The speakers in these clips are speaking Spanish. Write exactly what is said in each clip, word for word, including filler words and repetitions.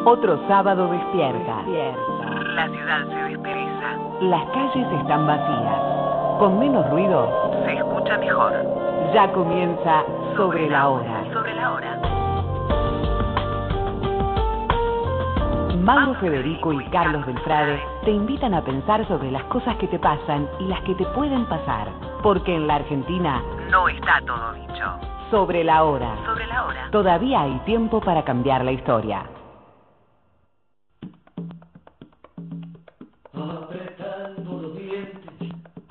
Otro sábado despierta. Despierta. La ciudad se despereza. Las calles están vacías. Con menos ruido se escucha mejor. Ya comienza Sobre la Hora. Sobre la Hora. Mauro Federico y Carlos Belfrade te invitan a pensar sobre las cosas que te pasan y las que te pueden pasar. Porque en la Argentina no está todo dicho. Sobre la Hora. Sobre la Hora. Todavía hay tiempo para cambiar la historia. Apretando los dientes.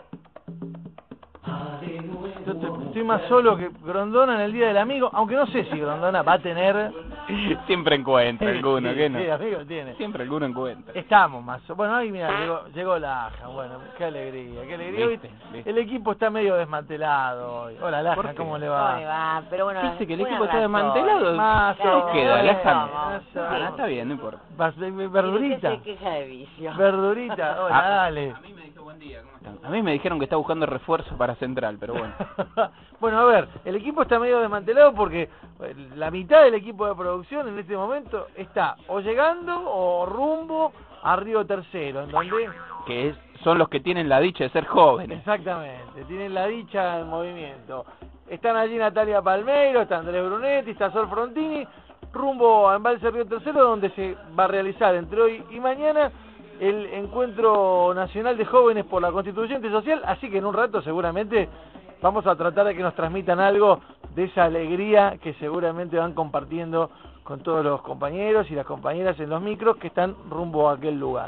Yo estoy, estoy más solo que Grondona en el Día del Amigo, aunque no sé si Grondona va a tener... Siempre encuentra alguno, sí, ¿qué no? Sí, amigo tiene. Siempre alguno encuentra. Estamos más... Bueno, ahí mira, llegó, llegó Laja, bueno, qué alegría, qué alegría. ¿Viste? ¿Viste? El equipo está medio desmantelado hoy. Hola Laja, ¿cómo le va? ¿Cómo le va? Pero bueno, Dice que el un equipo está abrazo. desmantelado. Más ¿Qué o- queda? bueno, Laja. vamos. Ah, está bien, no importa. Vas- Verdurita. Se queja de vicio. Verdurita, hola, Ah. dale. A mí me dijo buen día, ¿cómo están? A mí me dijeron que está buscando refuerzo para Central, pero bueno. Bueno, a ver, el equipo está medio desmantelado porque la mitad del equipo de producción en este momento está o llegando o rumbo a Río Tercero, en donde... Que es, son los que tienen la dicha de ser jóvenes. Exactamente, tienen la dicha en movimiento. Están allí Natalia Palmeiro, está Andrés Brunetti, está Sol Frontini, rumbo a Embalse Río Tercero, donde se va a realizar entre hoy y mañana el Encuentro Nacional de Jóvenes por la Constituyente Social, así que en un rato seguramente vamos a tratar de que nos transmitan algo de esa alegría que seguramente van compartiendo con todos los compañeros y las compañeras en los micros que están rumbo a aquel lugar.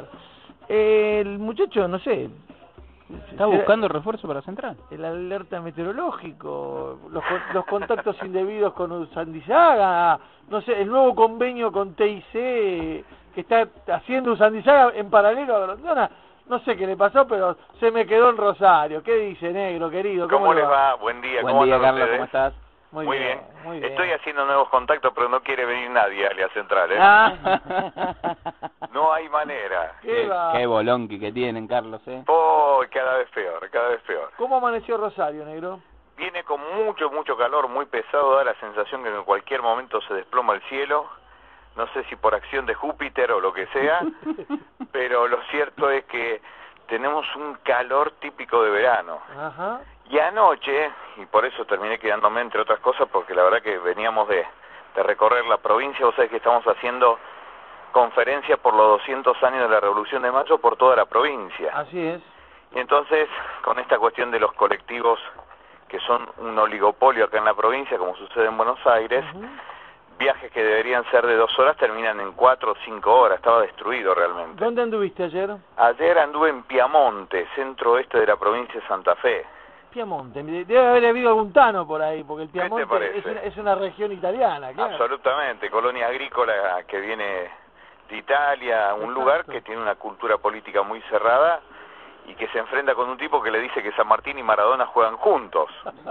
El muchacho, no sé... ¿Está buscando refuerzo para Central? El alerta meteorológico, los, los contactos indebidos con Usandizaga, no sé, el nuevo convenio con T I C que está haciendo Usandizaga en paralelo a Grondona. No sé qué le pasó, pero se me quedó en Rosario. ¿Qué dice, negro, querido? ¿Cómo, ¿Cómo les le va? Buen día, Buen ¿cómo día, andan Carlos, ustedes? ¿cómo estás? Muy, Muy bien, bien. muy bien. Estoy haciendo nuevos contactos, pero no quiere venir nadie a Alianza Central, ¿eh? Ah. No hay manera. ¿Qué Qué, va? qué bolonqui que tienen, Carlos, ¿eh? Oh, cada vez peor, cada vez peor. ¿Cómo amaneció Rosario, negro? Viene con mucho, mucho calor, muy pesado, da la sensación que en cualquier momento se desploma el cielo. No sé si por acción de Júpiter o lo que sea, pero lo cierto es que tenemos un calor típico de verano. Ajá. Y anoche, y por eso terminé quedándome entre otras cosas, porque la verdad que veníamos de, de recorrer la provincia, vos sabés que estamos haciendo conferencias por los doscientos años de la Revolución de Mayo por toda la provincia. Así es. Y entonces, con esta cuestión de los colectivos, que son un oligopolio acá en la provincia, como sucede en Buenos Aires, Uh-huh. viajes que deberían ser de dos horas terminan en cuatro o cinco horas, estaba destruido realmente. ¿Dónde anduviste ayer? Ayer anduve en Piamonte, centro oeste de la provincia de Santa Fe. Piamonte. Debe haber habido algún tano por ahí, porque el ¿Qué te Piamonte parece? es una, es una región italiana, claro. Absolutamente, colonia agrícola que viene de Italia, un Exacto. lugar que tiene una cultura política muy cerrada y que se enfrenta con un tipo que le dice que San Martín y Maradona juegan juntos,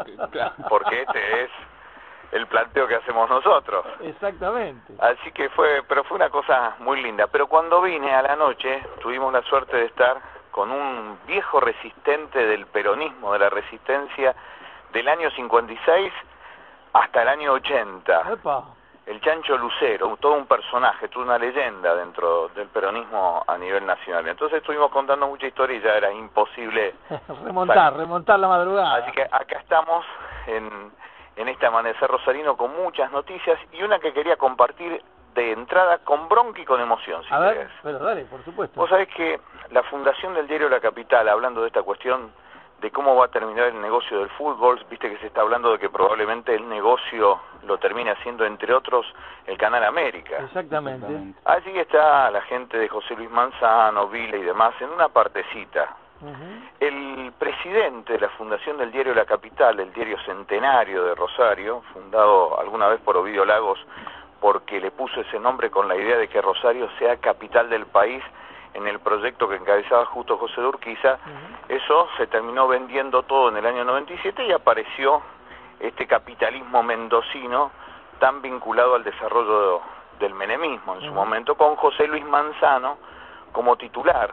porque este es el planteo que hacemos nosotros. Exactamente. Así que fue, pero fue una cosa muy linda. Pero cuando vine a la noche, tuvimos la suerte de estar con un viejo resistente del peronismo, de la resistencia del año cincuenta y seis hasta el año ochenta. Epa. El Chancho Lucero, todo un personaje, toda una leyenda dentro del peronismo a nivel nacional. Entonces estuvimos contando mucha historia y ya era imposible remontar, salir. remontar la madrugada. Así que acá estamos en, en este amanecer rosarino con muchas noticias y una que quería compartir de entrada con bronca y con emoción, si A ver, querés. pero dale, por supuesto. Vos sabés que la fundación del diario La Capital, hablando de esta cuestión de cómo va a terminar el negocio del fútbol, viste que se está hablando de que probablemente el negocio lo termine haciendo, entre otros, el Canal América. Exactamente. Allí está la gente de José Luis Manzano, Vila y demás, en una partecita. Uh-huh. El presidente de la fundación del diario La Capital, el diario centenario de Rosario, fundado alguna vez por Ovidio Lagos, porque le puso ese nombre con la idea de que Rosario sea capital del país, en el proyecto que encabezaba justo José de Urquiza. Uh-huh. Eso se terminó vendiendo todo en el año noventa y siete y apareció este capitalismo mendocino tan vinculado al desarrollo del menemismo en uh-huh. su momento, con José Luis Manzano como titular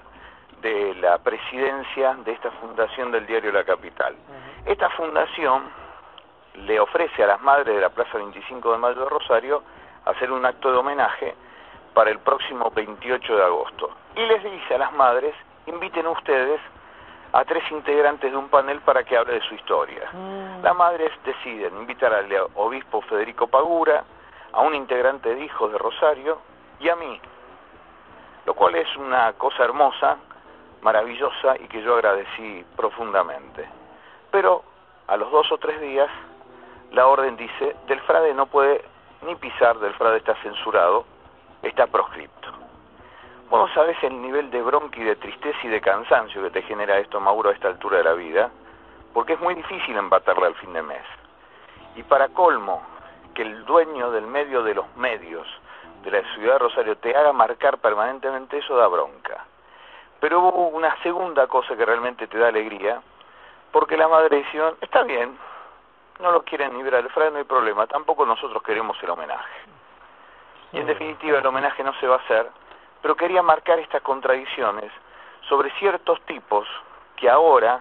de la presidencia de esta fundación del diario La Capital. Uh-huh. Esta fundación le ofrece a las madres de la Plaza veinticinco de Mayo de Rosario hacer un acto de homenaje para el próximo veintiocho de agosto. Y les dice a las madres, inviten ustedes a tres integrantes de un panel para que hable de su historia. Mm. Las madres deciden invitar al obispo Federico Pagura, a un integrante de Hijos de Rosario y a mí, lo cual es una cosa hermosa, maravillosa y que yo agradecí profundamente. Pero a los dos o tres días la orden dice, del frade no puede ni pisar, del frade está censurado, está proscripto. Bueno, ¿sabes el nivel de bronca y de tristeza y de cansancio que te genera esto, Mauro, a esta altura de la vida? Porque es muy difícil empatarla al fin de mes. Y para colmo, que el dueño del medio de los medios de la ciudad de Rosario te haga marcar permanentemente eso, da bronca. Pero hubo una segunda cosa que realmente te da alegría, porque la madre dijeron, está bien, no lo quieren ni ver al frade, no hay problema, tampoco nosotros queremos el homenaje. Y en definitiva el homenaje no se va a hacer, pero quería marcar estas contradicciones sobre ciertos tipos que ahora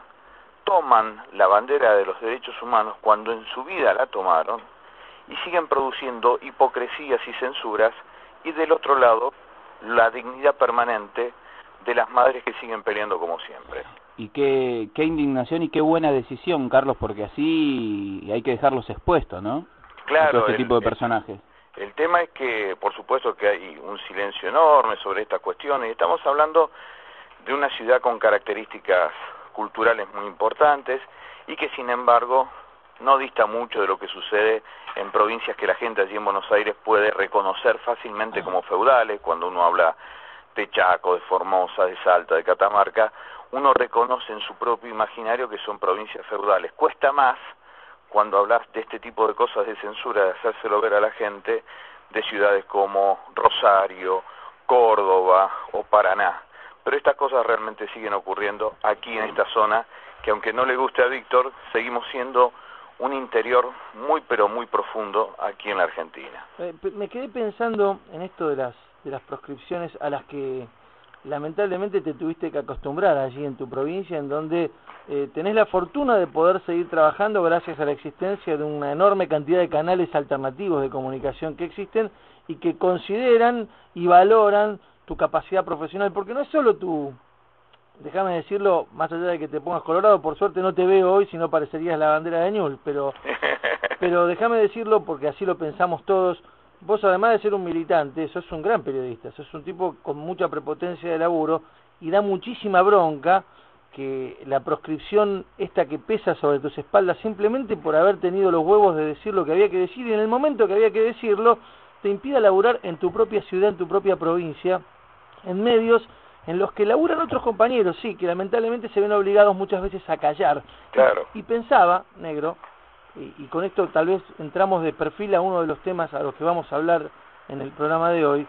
toman la bandera de los derechos humanos cuando en su vida la tomaron y siguen produciendo hipocresías y censuras, y del otro lado la dignidad permanente de las madres que siguen peleando como siempre. Y qué, qué indignación y qué buena decisión, Carlos, porque así hay que dejarlos expuestos, ¿no? Claro. A todo este el, tipo de personajes. El, el tema es que, por supuesto, que hay un silencio enorme sobre estas cuestiones, y estamos hablando de una ciudad con características culturales muy importantes, y que sin embargo no dista mucho de lo que sucede en provincias que la gente allí en Buenos Aires puede reconocer fácilmente como feudales. Cuando uno habla de Chaco, de Formosa, de Salta, de Catamarca, uno reconoce en su propio imaginario que son provincias feudales. Cuesta más, cuando hablas de este tipo de cosas de censura, de hacérselo ver a la gente, de ciudades como Rosario, Córdoba o Paraná. Pero estas cosas realmente siguen ocurriendo aquí en esta zona, que aunque no le guste a Víctor, seguimos siendo un interior muy pero muy profundo aquí en la Argentina. Eh, me quedé pensando en esto de las de las proscripciones a las que lamentablemente te tuviste que acostumbrar allí en tu provincia, en donde eh, tenés la fortuna de poder seguir trabajando gracias a la existencia de una enorme cantidad de canales alternativos de comunicación que existen y que consideran y valoran tu capacidad profesional, porque no es solo tu, déjame decirlo, más allá de que te pongas colorado, por suerte no te veo hoy, si no parecerías la bandera de Ñul, pero, pero déjame decirlo porque así lo pensamos todos. Vos, además de ser un militante, sos un gran periodista, sos un tipo con mucha prepotencia de laburo, y da muchísima bronca que la proscripción esta que pesa sobre tus espaldas simplemente por haber tenido los huevos de decir lo que había que decir, y en el momento que había que decirlo, te impida laburar en tu propia ciudad, en tu propia provincia, en medios en los que laburan otros compañeros, sí, que lamentablemente se ven obligados muchas veces a callar. Claro. Y, y pensaba, negro, y, y con esto tal vez entramos de perfil a uno de los temas a los que vamos a hablar en el programa de hoy,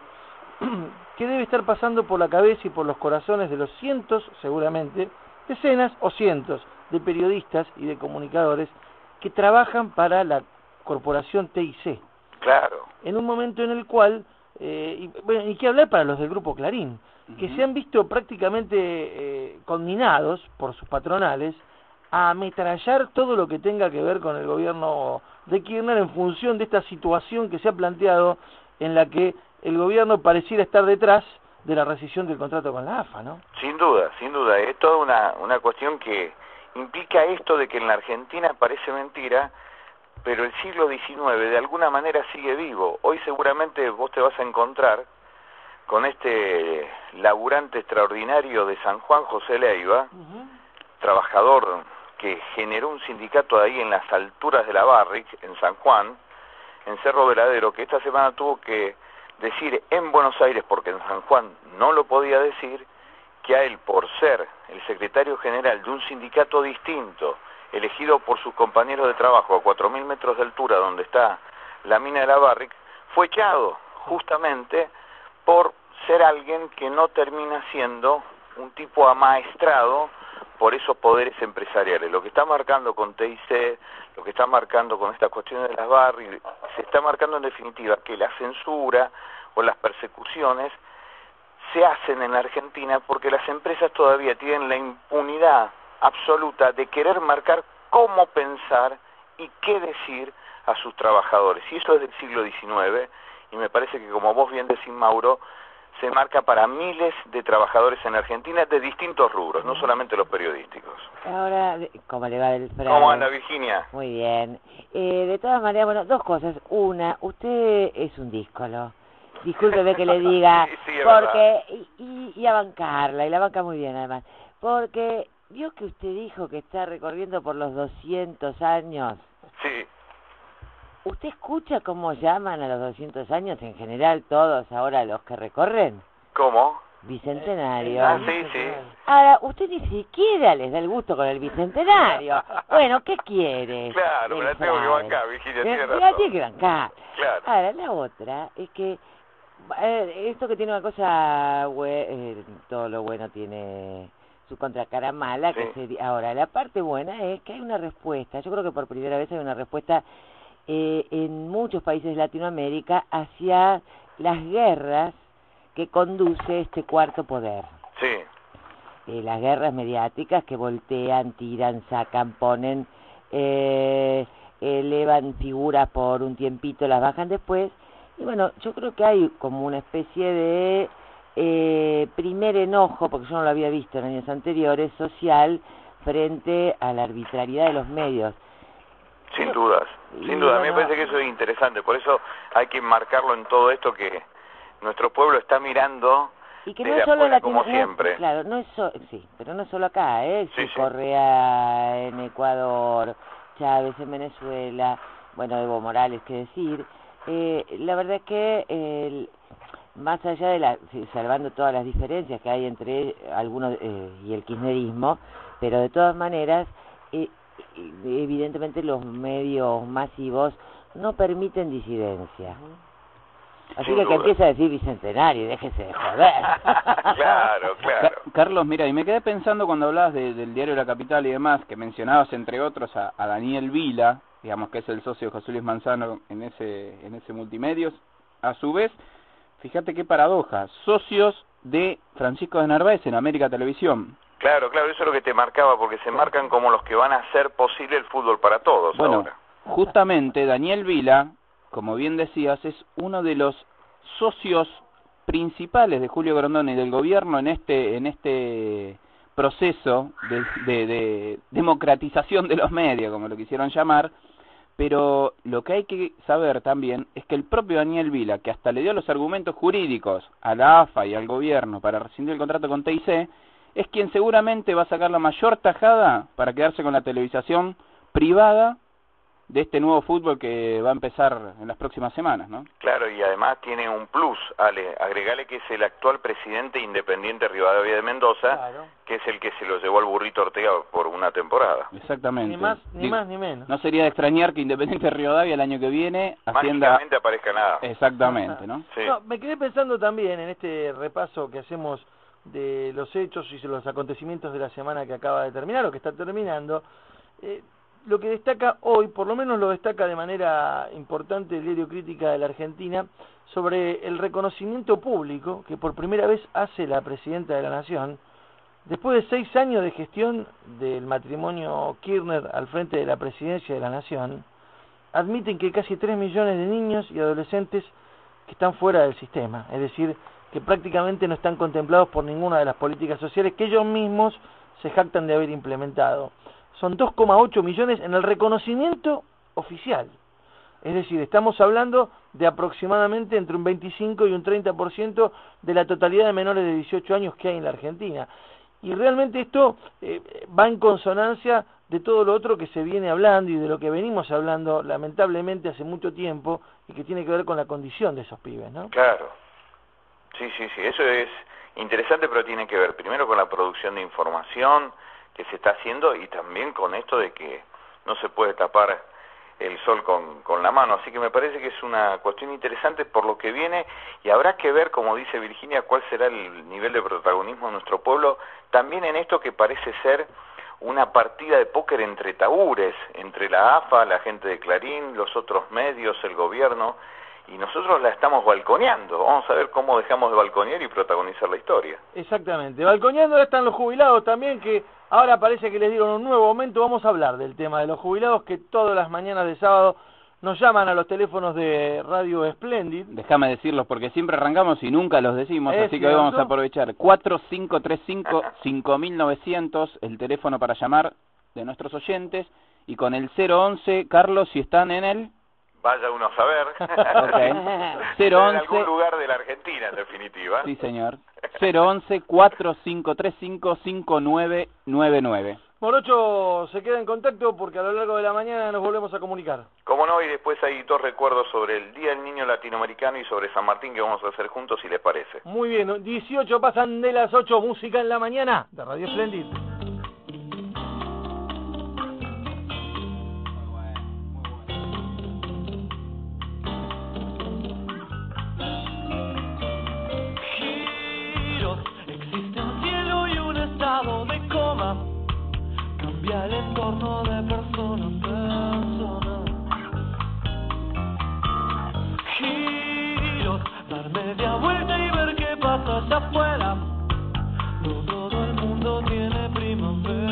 ¿qué debe estar pasando por la cabeza y por los corazones de los cientos, seguramente, decenas o cientos de periodistas y de comunicadores que trabajan para la corporación T I C? Claro. En un momento en el cual, eh, y, bueno, y qué hablar para los del Grupo Clarín, uh-huh, que se han visto prácticamente eh, conminados por sus patronales a ametrallar todo lo que tenga que ver con el gobierno de Kirchner en función de esta situación que se ha planteado, en la que el gobierno pareciera estar detrás de la rescisión del contrato con la A F A, ¿no? Sin duda, sin duda. Es toda una, una cuestión que implica esto de que en la Argentina parece mentira, pero el siglo diecinueve de alguna manera sigue vivo. Hoy seguramente vos te vas a encontrar con este laburante extraordinario de San Juan, José Leiva, uh-huh, trabajador que generó un sindicato ahí en las alturas de la Barrick, en San Juan, en Cerro Veladero, que esta semana tuvo que decir en Buenos Aires, porque en San Juan no lo podía decir, que a él, por ser el secretario general de un sindicato distinto, elegido por sus compañeros de trabajo a cuatro mil metros de altura, donde está la mina de la Barrick, fue echado justamente por ser alguien que no termina siendo un tipo amaestrado por esos poderes empresariales. Lo que está marcando con T I C, lo que está marcando con estas cuestiones de las Barrick, se está marcando en definitiva que la censura o las persecuciones se hacen en la Argentina porque las empresas todavía tienen la impunidad absoluta de querer marcar cómo pensar y qué decir a sus trabajadores. Y eso es del siglo diecinueve, y me parece que, como vos bien decís, Mauro, se marca para miles de trabajadores en Argentina de distintos rubros, no solamente los periodísticos. Ahora, ¿cómo le va del Frade? ¿Cómo anda, Virginia? Muy bien. Eh, de todas maneras, bueno, dos cosas. Una, usted es un díscolo. Discúlpeme que le diga, sí, sí, es porque, y, y, y a bancarla, y la banca muy bien además, porque vio que usted dijo que está recorriendo por los doscientos años. Sí. ¿Usted escucha cómo llaman a los doscientos años en general todos ahora los que recorren? ¿Cómo? Bicentenario. Ah, sí, sí. Ahora, usted ni siquiera les da el gusto con el bicentenario. Bueno, ¿qué quiere? Claro, me la tengo que bancar, Virginia, tiene razón. Me la tiene que bancar. Claro. Ahora, la otra es que eh, esto que tiene una cosa, bue- eh, todo lo bueno tiene su contracara mala, que Sí. sería, ahora, la parte buena es que hay una respuesta, yo creo que por primera vez hay una respuesta eh, en muchos países de Latinoamérica hacia las guerras que conduce este cuarto poder. Sí. Eh, las guerras mediáticas que voltean, tiran, sacan, ponen, eh, elevan figuras por un tiempito, las bajan después. Y bueno, yo creo que hay como una especie de eh, primer enojo, porque yo no lo había visto en años anteriores, social, frente a la arbitrariedad de los medios. Sin dudas, sin duda. A mí me parece que eso es interesante, por eso hay que marcarlo en todo esto, que nuestro pueblo está mirando y que no desde es solo afuera, Latino, como no es- siempre. claro, no es so, sí, pero no solo acá, ¿eh? Sí, Sí, sí. Correa en Ecuador, Chávez en Venezuela, bueno, Evo Morales, qué decir. Eh, la verdad es que el, más allá de la, sí, salvando todas las diferencias que hay entre algunos eh, y el kirchnerismo, pero de todas maneras, eh, evidentemente los medios masivos no permiten disidencia. Así Sin que que duda. empiece a decir bicentenario, déjese de joder. Claro, claro. Ca- Carlos, mira, y me quedé pensando cuando hablabas de- del diario La Capital y demás, que mencionabas entre otros a, a Daniel Vila, digamos que es el socio de José Luis Manzano en ese en ese multimedios. A su vez, fíjate qué paradoja, socios de Francisco de Narváez en América Televisión. Claro, claro, eso es lo que te marcaba, porque se marcan como los que van a hacer posible el fútbol para todos Bueno, ahora. justamente Daniel Vila, como bien decías, es uno de los socios principales de Julio Grondona y del gobierno en este en este proceso de, de, de democratización de los medios, como lo quisieron llamar. Pero lo que hay que saber también es que el propio Daniel Vila, que hasta le dio los argumentos jurídicos a la A F A y al gobierno para rescindir el contrato con T I C, es quien seguramente va a sacar la mayor tajada para quedarse con la televisación privada de este nuevo fútbol que va a empezar en las próximas semanas, ¿no? Claro, y además tiene un plus, Ale, agregale que es el actual presidente independiente Rivadavia de Mendoza, Claro. que es el que se lo llevó al burrito Ortega por una temporada. Exactamente. Ni más, ni Digo, más ni menos. no sería de extrañar que Independiente Rivadavia el año que viene Hacienda... Mágicamente aparezca nada. Exactamente, ¿no? Sí. No, me quedé pensando también en este repaso que hacemos de los hechos y los acontecimientos de la semana que acaba de terminar o que está terminando. Eh, lo que destaca hoy, por lo menos lo destaca de manera importante el diario Crítica de la Argentina, sobre el reconocimiento público que por primera vez hace la presidenta de la Nación, después de seis años de gestión del matrimonio Kirchner al frente de la presidencia de la Nación, admiten que hay casi tres millones de niños y adolescentes que están fuera del sistema, es decir, que prácticamente no están contemplados por ninguna de las políticas sociales que ellos mismos se jactan de haber implementado. Son dos coma ocho millones en el reconocimiento oficial. Es decir, estamos hablando de aproximadamente entre un veinticinco y un treinta por ciento de la totalidad de menores de dieciocho años que hay en la Argentina. Y realmente esto eh, va en consonancia de todo lo otro que se viene hablando y de lo que venimos hablando lamentablemente hace mucho tiempo y que tiene que ver con la condición de esos pibes, ¿no? Claro. Sí, sí, sí, eso es interesante, pero tiene que ver primero con la producción de información que se está haciendo y también con esto de que no se puede tapar el sol con, con la mano, así que me parece que es una cuestión interesante por lo que viene y habrá que ver, como dice Virginia, cuál será el nivel de protagonismo de nuestro pueblo, también en esto que parece ser una partida de póker entre tabúres, entre la A F A, la gente de Clarín, los otros medios, el gobierno, y nosotros la estamos balconeando. Vamos a ver cómo dejamos de balconear y protagonizar la historia. Exactamente. Balconeando están los jubilados también, que ahora parece que les dieron un nuevo aumento. Vamos a hablar del tema de los jubilados, que todas las mañanas de sábado nos llaman a los teléfonos de Radio Splendid. Déjame decirlos porque siempre arrancamos y nunca los decimos, ¿Es así que hoy cierto? vamos a aprovechar. cuatro cinco tres cinco, cinco mil novecientos, el teléfono para llamar de nuestros oyentes, y con el cero once, Carlos, si están en el... Vaya uno a saber. Ok. cero once... En algún lugar de la Argentina, en definitiva. Sí, señor. cero once, cuatro cinco tres cinco, cinco nueve nueve nueve. Morocho se queda en contacto porque a lo largo de la mañana nos volvemos a comunicar. Como no, y después hay dos recuerdos sobre el Día del Niño Latinoamericano y sobre San Martín que vamos a hacer juntos, si les parece. Muy bien, dieciocho pasan de las ocho, música en la mañana de Radio Splendid. Giros, existe un cielo y un estado de coma. Cambia el entorno de persona a persona. Giros, dar media vuelta y ver qué pasa allá afuera. No todo el mundo tiene primavera.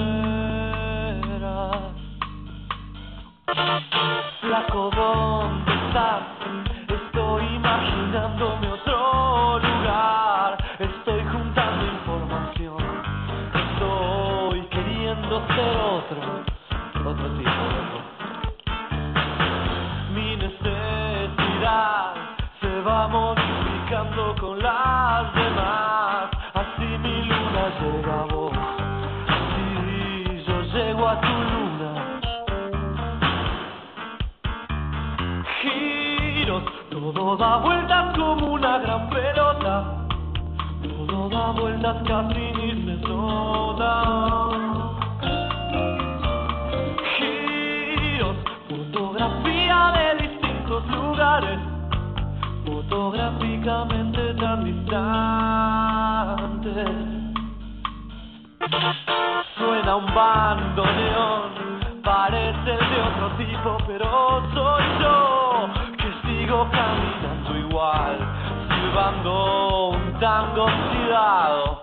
Flaco, ¿dónde estás? Estoy imaginándome otro lugar. Estoy juntando información. Estoy queriendo ser otro, otro tipo de otro. Mi necesidad se va modificando con las demás. Así mi luna llega a vos. Así yo llego a tu luna. Giros, todo da vueltas como una gran pelota. Todo da vueltas casi ni se nota. Giros, fotografía de distintos lugares, fotográficamente tan distantes. Suena un bandoneón, parece de otro tipo, pero soy yo que sigo caminando igual, silbando un tango oxidado.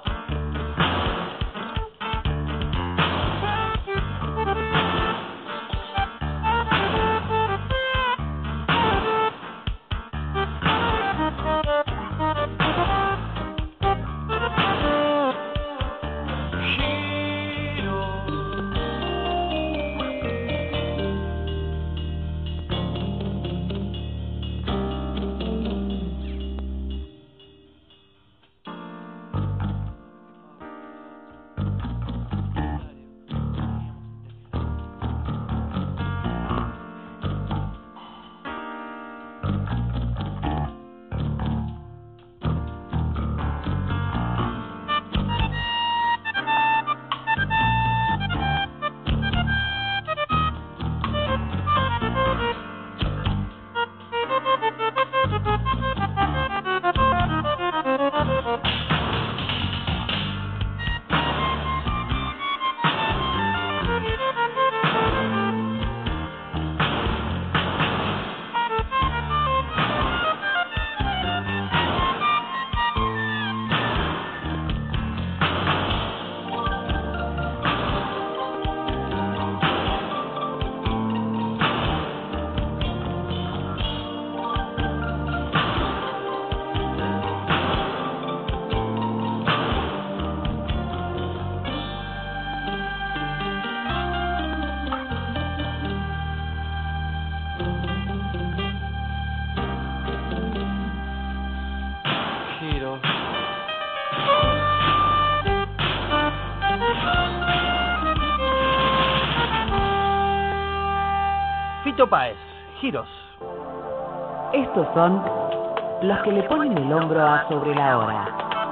Fito Páez, Giros. Estos son los que le ponen el hombro a Sobre la Hora.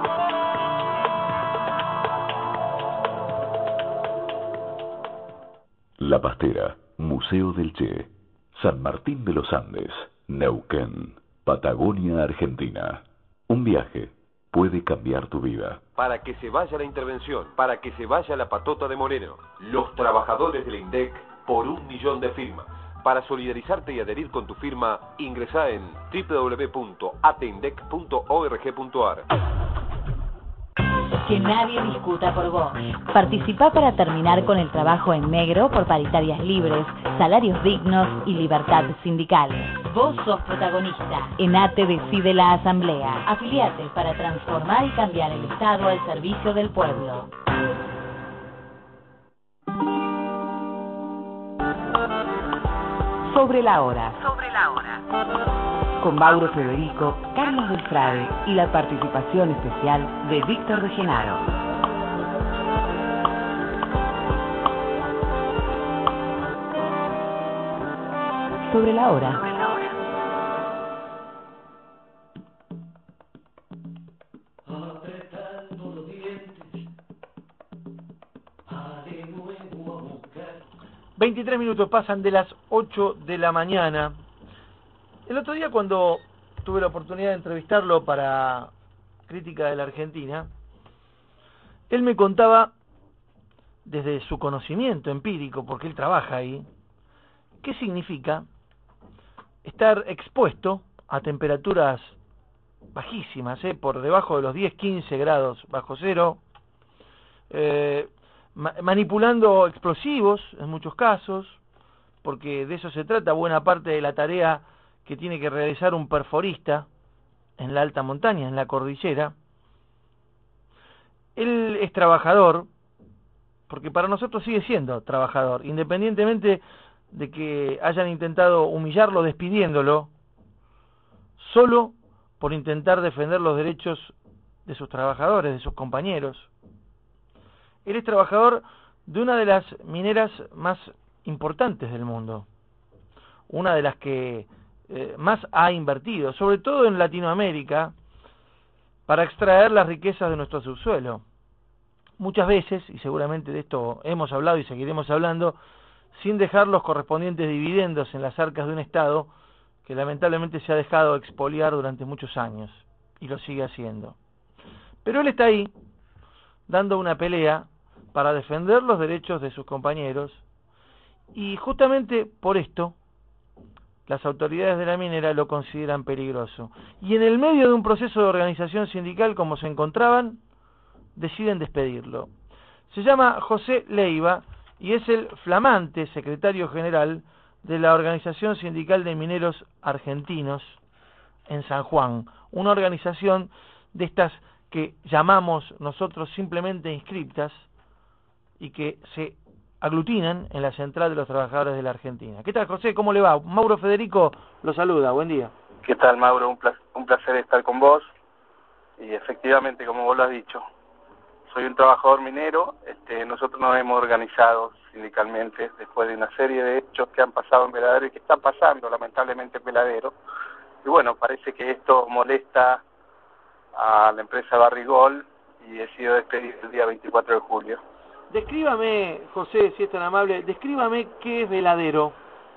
La Pastera, Museo del Che, San Martín de los Andes, Neuquén, Patagonia, Argentina. Un viaje puede cambiar tu vida. Para que se vaya la intervención, para que se vaya la patota de Moreno, los trabajadores del INDEC por un millón de firmas. Para solidarizarte y adherir con tu firma, ingresá en w w w punto atindec punto org punto a r. Que nadie discuta por vos. Participá para terminar con el trabajo en negro por paritarias libres, salarios dignos y libertad sindical. Vos sos protagonista. ENATE decide la asamblea. Afiliate para transformar y cambiar el Estado al servicio del pueblo. Sobre la hora. Sobre la hora. Con Mauro Federico, Carlos del Frade y la participación especial de Víctor de Genaro. Sobre la hora. Sobre la hora. Apretando los dientes, a de nuevo a buscar. veintitrés minutos pasan de las ocho de la mañana. El otro día, cuando tuve la oportunidad de entrevistarlo para Crítica de la Argentina, él me contaba, desde su conocimiento empírico, porque él trabaja ahí, qué significa estar expuesto a temperaturas bajísimas, ¿eh? por debajo de los diez, quince grados bajo cero, eh, ma- manipulando explosivos en muchos casos, porque de eso se trata buena parte de la tarea que tiene que realizar un perforista en la alta montaña, en la cordillera. Él es trabajador, porque para nosotros sigue siendo trabajador, independientemente de que hayan intentado humillarlo despidiéndolo, solo por intentar defender los derechos de sus trabajadores, de sus compañeros. Él es trabajador de una de las mineras más importantes del mundo, una de las que eh, más ha invertido, sobre todo en Latinoamérica, para extraer las riquezas de nuestro subsuelo. Muchas veces, y seguramente de esto hemos hablado y seguiremos hablando, sin dejar los correspondientes dividendos en las arcas de un Estado que lamentablemente se ha dejado expoliar durante muchos años, y lo sigue haciendo. Pero él está ahí, dando una pelea para defender los derechos de sus compañeros, y justamente por esto, las autoridades de la minera lo consideran peligroso. Y en el medio de un proceso de organización sindical como se encontraban, deciden despedirlo. Se llama José Leiva y es el flamante secretario general de la Organización Sindical de Mineros Argentinos en San Juan, una organización de estas que llamamos nosotros simplemente inscriptas y que se aglutinan en la Central de los Trabajadores de la Argentina. ¿Qué tal, José? ¿Cómo le va? Mauro Federico lo saluda. Buen día. ¿Qué tal, Mauro? Un placer, un placer estar con vos. Y efectivamente, como vos lo has dicho, soy un trabajador minero. Este, nosotros nos hemos organizado sindicalmente después de una serie de hechos que han pasado en Veladero y que están pasando lamentablemente en Veladero. Y bueno, parece que esto molesta a la empresa Barrigol y he sido despedido el día veinticuatro de julio. Descríbame, José, si es tan amable, descríbame qué es Veladero.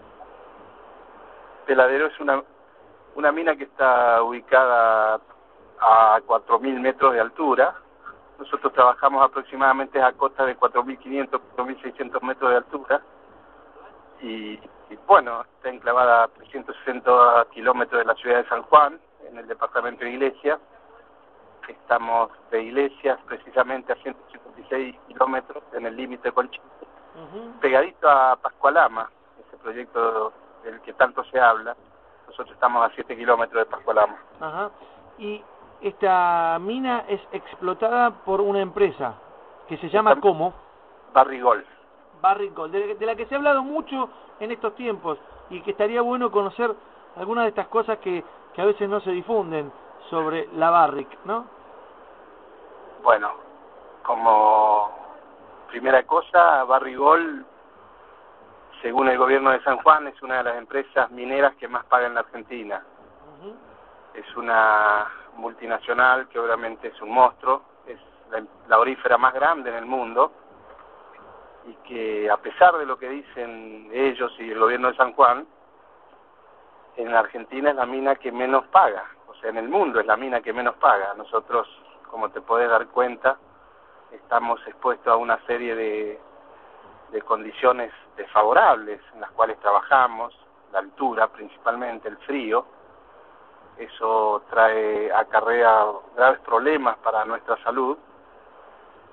Veladero es una, una mina que está ubicada a cuatro mil metros de altura. Nosotros trabajamos aproximadamente a costa de cuatro mil quinientos, cuatro mil seiscientos metros de altura. Y, y bueno, está enclavada a trescientos sesenta kilómetros de la ciudad de San Juan, en el departamento de Iglesias. Estamos de Iglesias precisamente a ciento cincuenta y seis kilómetros en el límite con Chile, uh-huh. pegadito a Pascualama, ese proyecto del que tanto se habla. Nosotros estamos a siete kilómetros de Pascualama. Ajá. Y esta mina es explotada por una empresa que se llama Esta, ¿cómo? Barrigol. Barrigol, de, de la que se ha hablado mucho en estos tiempos y que estaría bueno conocer algunas de estas cosas que, que a veces no se difunden sobre la Barrick, ¿no? Bueno, como primera cosa, Barrigol, según el gobierno de San Juan, es una de las empresas mineras que más paga en la Argentina. Uh-huh. Es una multinacional que obviamente es un monstruo, es la, la aurífera más grande en el mundo y que a pesar de lo que dicen ellos y el gobierno de San Juan, en la Argentina es la mina que menos paga, o sea, en el mundo es la mina que menos paga. Nosotros, como te podés dar cuenta, estamos expuestos a una serie de, de condiciones desfavorables en las cuales trabajamos, la altura principalmente, el frío. Eso trae, acarrea graves problemas para nuestra salud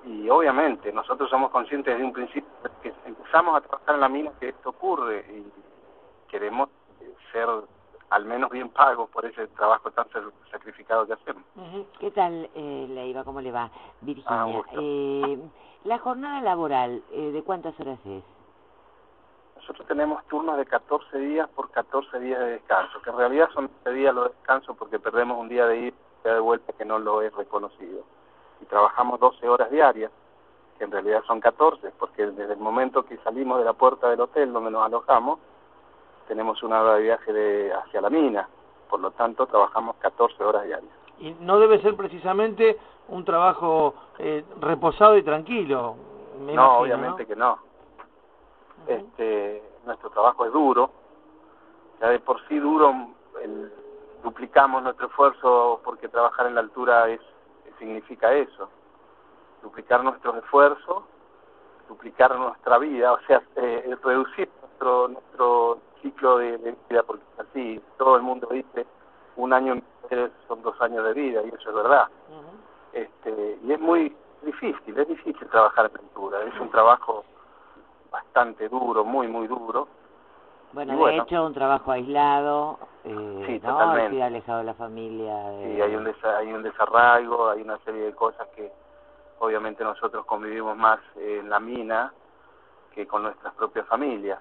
y obviamente nosotros somos conscientes desde un principio que empezamos a trabajar en la mina que esto ocurre y queremos ser al menos bien pagos por ese trabajo tan sacrificado que hacemos. ¿Qué tal, eh, Leiva? ¿Cómo le va? Virginia. Ah, eh, la jornada laboral, eh, ¿de cuántas horas es? Nosotros tenemos turnos de catorce días por catorce días de descanso, que en realidad son once días los descansos porque perdemos un día de ida y día de vuelta que no lo es reconocido. Y trabajamos doce horas diarias, que en realidad son catorce, porque desde el momento que salimos de la puerta del hotel donde nos alojamos, tenemos una hora de viaje de, hacia la mina, por lo tanto trabajamos catorce horas diarias. Y no debe ser precisamente un trabajo eh, reposado y tranquilo, me No, imagino, obviamente ¿no? que no. Uh-huh. Este, nuestro trabajo es duro, ya de por sí duro, el, duplicamos nuestro esfuerzo porque trabajar en la altura es significa eso, duplicar nuestros esfuerzos, duplicar nuestra vida, o sea, eh, reducir nuestro nuestro ciclo de, de vida, porque así todo el mundo dice un año son dos años de vida, y eso es verdad. Uh-huh. Este, y es muy difícil, es difícil trabajar en la altura, es un trabajo bastante duro, muy, muy duro. Bueno, y de bueno, hecho, un trabajo aislado, eh, sí, ¿no? totalmente. Sí, alejado de la familia. De... Sí, hay un, desa hay un desarraigo, hay una serie de cosas que obviamente nosotros convivimos más en la mina que con nuestras propias familias.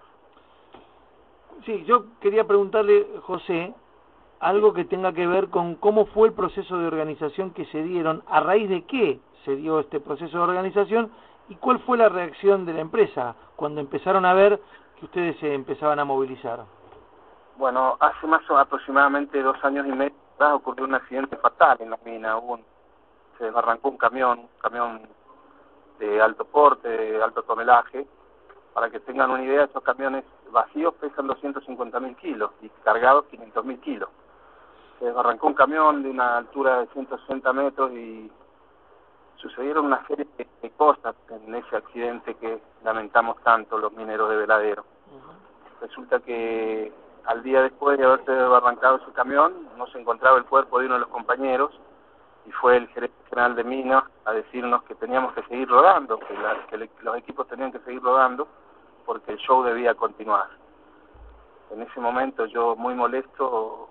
Sí, yo quería preguntarle, José, algo que tenga que ver con cómo fue el proceso de organización que se dieron, a raíz de qué se dio este proceso de organización y cuál fue la reacción de la empresa cuando empezaron a ver que ustedes se empezaban a movilizar. Bueno, hace más o aproximadamente dos años y medio ocurrió un accidente fatal en la mina. Hubo un, se desbarrancó un camión, un camión de alto porte, de alto tonelaje. Para que tengan una idea, estos camiones vacíos pesan doscientos cincuenta mil kilos y cargados quinientos mil kilos. Se desbarrancó un camión de una altura de ciento sesenta metros y sucedieron una serie de, de cosas en ese accidente que lamentamos tanto los mineros de Veladero. Uh-huh. Resulta que al día después de haberse desbarrancado ese camión, no se encontraba el cuerpo de uno de los compañeros y fue el gerente general de minas a decirnos que teníamos que seguir rodando, que, la, que le, los equipos tenían que seguir rodando porque el show debía continuar. En ese momento yo, muy molesto,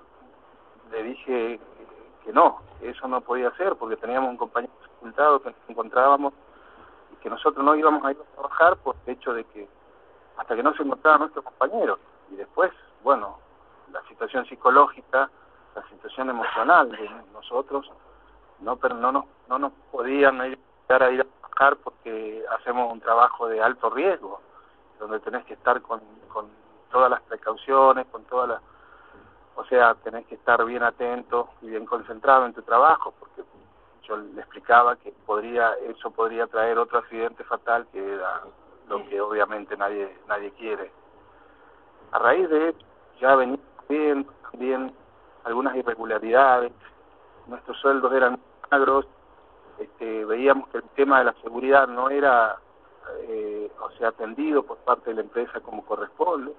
le dije que no, que eso no podía ser porque teníamos un compañero sepultado que nos encontrábamos y que nosotros no íbamos a ir a trabajar por el hecho de que hasta que no se encontraba nuestro compañero. Y después, bueno, la situación psicológica, la situación emocional de nosotros, no pero no nos, no nos podían llegar a ir a trabajar porque hacemos un trabajo de alto riesgo, donde tenés que estar con, con todas las precauciones, con todas las... O sea, tenés que estar bien atento y bien concentrado en tu trabajo, porque yo le explicaba que podría eso podría traer otro accidente fatal, que era lo que obviamente nadie nadie quiere. A raíz de eso, ya venía bien, también algunas irregularidades, nuestros sueldos eran magros, este, veíamos que el tema de la seguridad no era, eh, o sea, atendido por parte de la empresa como corresponde.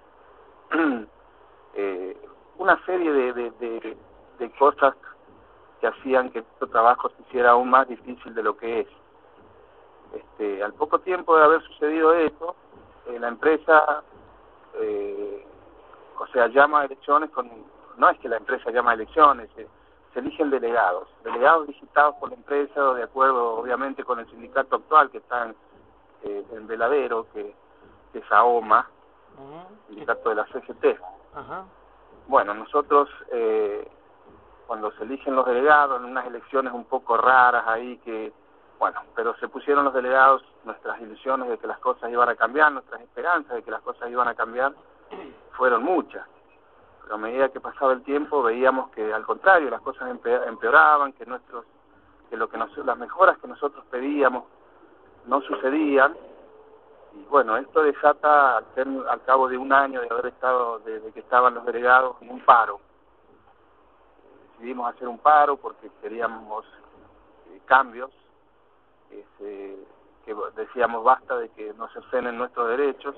eh, una serie de, de, de, de cosas que hacían que este trabajo se hiciera aún más difícil de lo que es. Este, al poco tiempo de haber sucedido eso, eh, la empresa, eh, o sea, llama a elecciones, con, no es que la empresa llama a elecciones, eh, se eligen delegados, delegados visitados por la empresa, de acuerdo obviamente con el sindicato actual que está en, eh, en Veladero, que, que es AOMA, uh-huh. Sindicato de la C G T. Uh-huh. Bueno, nosotros, eh, cuando se eligen los delegados, en unas elecciones un poco raras ahí que, bueno, pero se pusieron los delegados, nuestras ilusiones de que las cosas iban a cambiar, nuestras esperanzas de que las cosas iban a cambiar, fueron muchas. Pero a medida que pasaba el tiempo veíamos que al contrario, las cosas empeoraban, que nuestros, que lo que nos, las mejoras que nosotros pedíamos no sucedían. Y bueno, esto desata al, al cabo de un año de haber estado, desde que estaban los delegados, en un paro. Decidimos hacer un paro porque queríamos eh, cambios, eh, que decíamos basta de que no se cercenen nuestros derechos.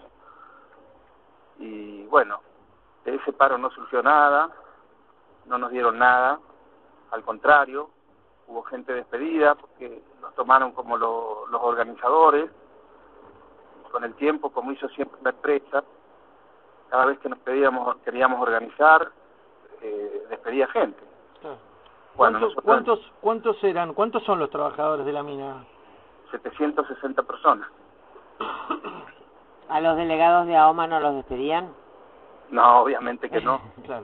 Y bueno, de ese paro no surgió nada, no nos dieron nada, al contrario, hubo gente despedida porque nos tomaron como lo, los organizadores. Con el tiempo, como hizo siempre la empresa, cada vez que nos pedíamos, queríamos organizar, eh, despedía gente. Claro. Bueno, ¿Cuántos, nosotros, ¿Cuántos cuántos eran? ¿Cuántos son los trabajadores de la mina? setecientas sesenta personas. ¿A los delegados de AOMA no los despedían? No, obviamente que no. Claro.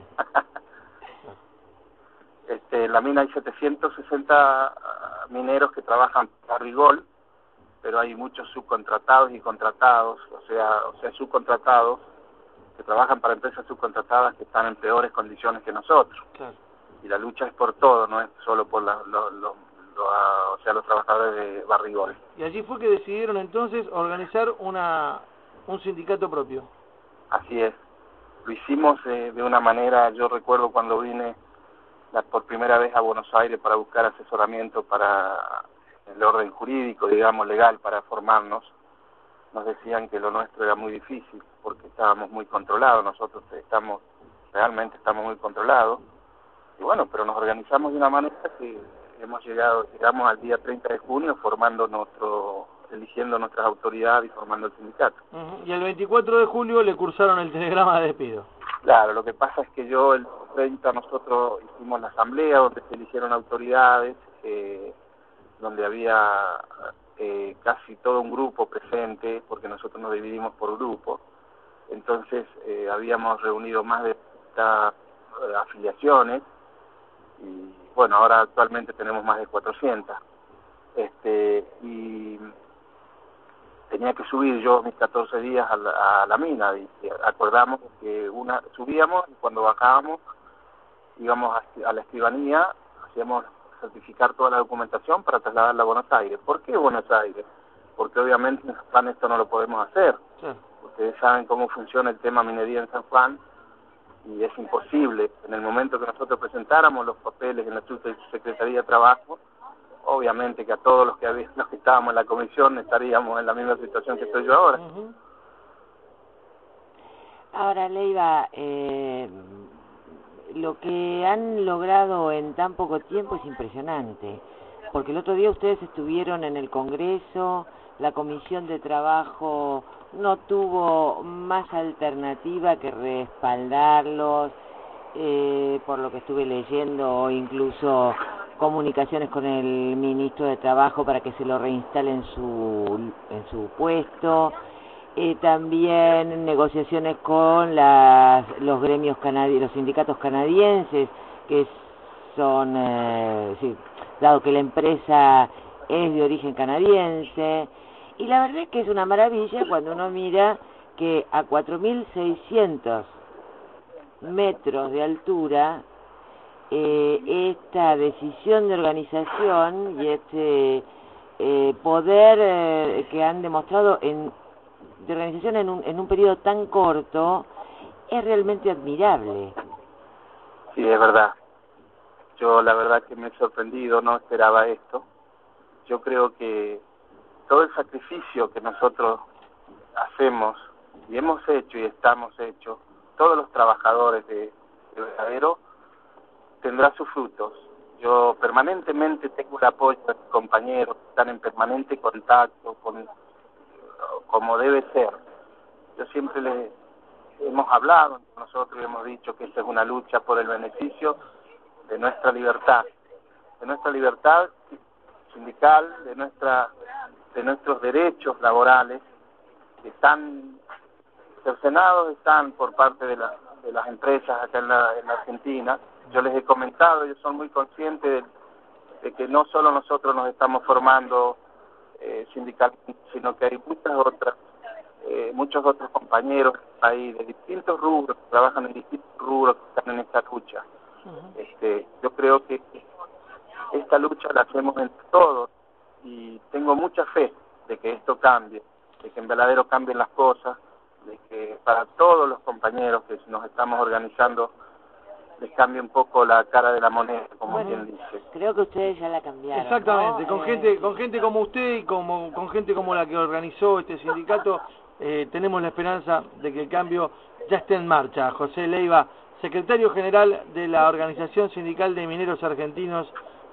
este, en la mina hay setecientos sesenta mineros que trabajan para Rigol, pero hay muchos subcontratados y contratados, o sea, o sea, subcontratados que trabajan para empresas subcontratadas que están en peores condiciones que nosotros. Claro. Y la lucha es por todo, no es solo por la, lo, lo, lo, o sea, los trabajadores de Barrigol. Y allí fue que decidieron entonces organizar una un sindicato propio. Así es. Lo hicimos eh, de una manera, yo recuerdo cuando vine la, por primera vez a Buenos Aires para buscar asesoramiento para el orden jurídico, digamos, legal, para formarnos, nos decían que lo nuestro era muy difícil porque estábamos muy controlados, nosotros estamos, realmente estamos muy controlados, y bueno, pero nos organizamos de una manera que hemos llegado, llegamos al día treinta de junio formando nuestro, eligiendo nuestras autoridades y formando el sindicato. Uh-huh. Y el veinticuatro de julio le cursaron el telegrama de despido. Claro, lo que pasa es que yo el treinta nosotros hicimos la asamblea donde se eligieron autoridades, eh, donde había eh, casi todo un grupo presente, porque nosotros nos dividimos por grupos. Entonces eh, habíamos reunido más de treinta eh, afiliaciones y bueno, ahora actualmente tenemos más de cuatrocientas. Este, y tenía que subir yo mis catorce días a la, a la mina y acordamos que una subíamos y cuando bajábamos íbamos a, a la escribanía, hacíamos certificar toda la documentación para trasladarla a Buenos Aires. ¿Por qué Buenos Aires? Porque obviamente en San Juan esto no lo podemos hacer. Sí. Ustedes saben cómo funciona el tema minería en San Juan y es imposible. En el momento que nosotros presentáramos los papeles en la Subsecretaría de Trabajo, obviamente que a todos los que, había, los que estábamos en la comisión estaríamos en la misma situación que estoy yo ahora. Uh-huh. Ahora, Leiva, eh... lo que han logrado en tan poco tiempo es impresionante, porque el otro día ustedes estuvieron en el Congreso, la Comisión de Trabajo no tuvo más alternativa que respaldarlos, eh, por lo que estuve leyendo, incluso comunicaciones con el ministro de Trabajo para que se lo reinstale en su, en su puesto. Eh, también negociaciones con las, los gremios canadienses, los sindicatos canadienses, que son, eh, sí, dado que la empresa es de origen canadiense, y la verdad es que es una maravilla cuando uno mira que a cuatro mil seiscientos metros de altura, eh, esta decisión de organización y este eh, poder eh, que han demostrado en de organización en un, en un periodo tan corto es realmente admirable. Sí, es verdad. Yo la verdad que me he sorprendido, no esperaba esto. Yo creo que todo el sacrificio que nosotros hacemos y hemos hecho y estamos hechos, todos los trabajadores de, de Verdadero, tendrá sus frutos. Yo permanentemente tengo el apoyo de mis compañeros que están en permanente contacto con como debe ser. Yo siempre les hemos hablado entre nosotros y hemos dicho que esta es una lucha por el beneficio de nuestra libertad, de nuestra libertad sindical, de nuestra de nuestros derechos laborales que están cercenados, están por parte de, la, de las empresas acá en la, en la Argentina. Yo les he comentado, ellos son muy conscientes de, de que no solo nosotros nos estamos formando eh, sindicalmente, sino que hay muchas otras, eh, muchos otros compañeros ahí de distintos rubros, que trabajan en distintos rubros, que están en esta lucha. Uh-huh. Este, yo creo que esta lucha la hacemos entre todos y tengo mucha fe de que esto cambie, de que en Verdadero cambien las cosas, de que para todos los compañeros que nos estamos organizando les cambie un poco la cara de la moneda, como bueno, quien dice. Creo que ustedes ya la cambiaron. Exactamente, ¿no? con eh... gente con gente como usted y como con gente como la que organizó este sindicato, eh, tenemos la esperanza de que el cambio ya esté en marcha. José Leiva, secretario general de la Organización Sindical de Mineros Argentinos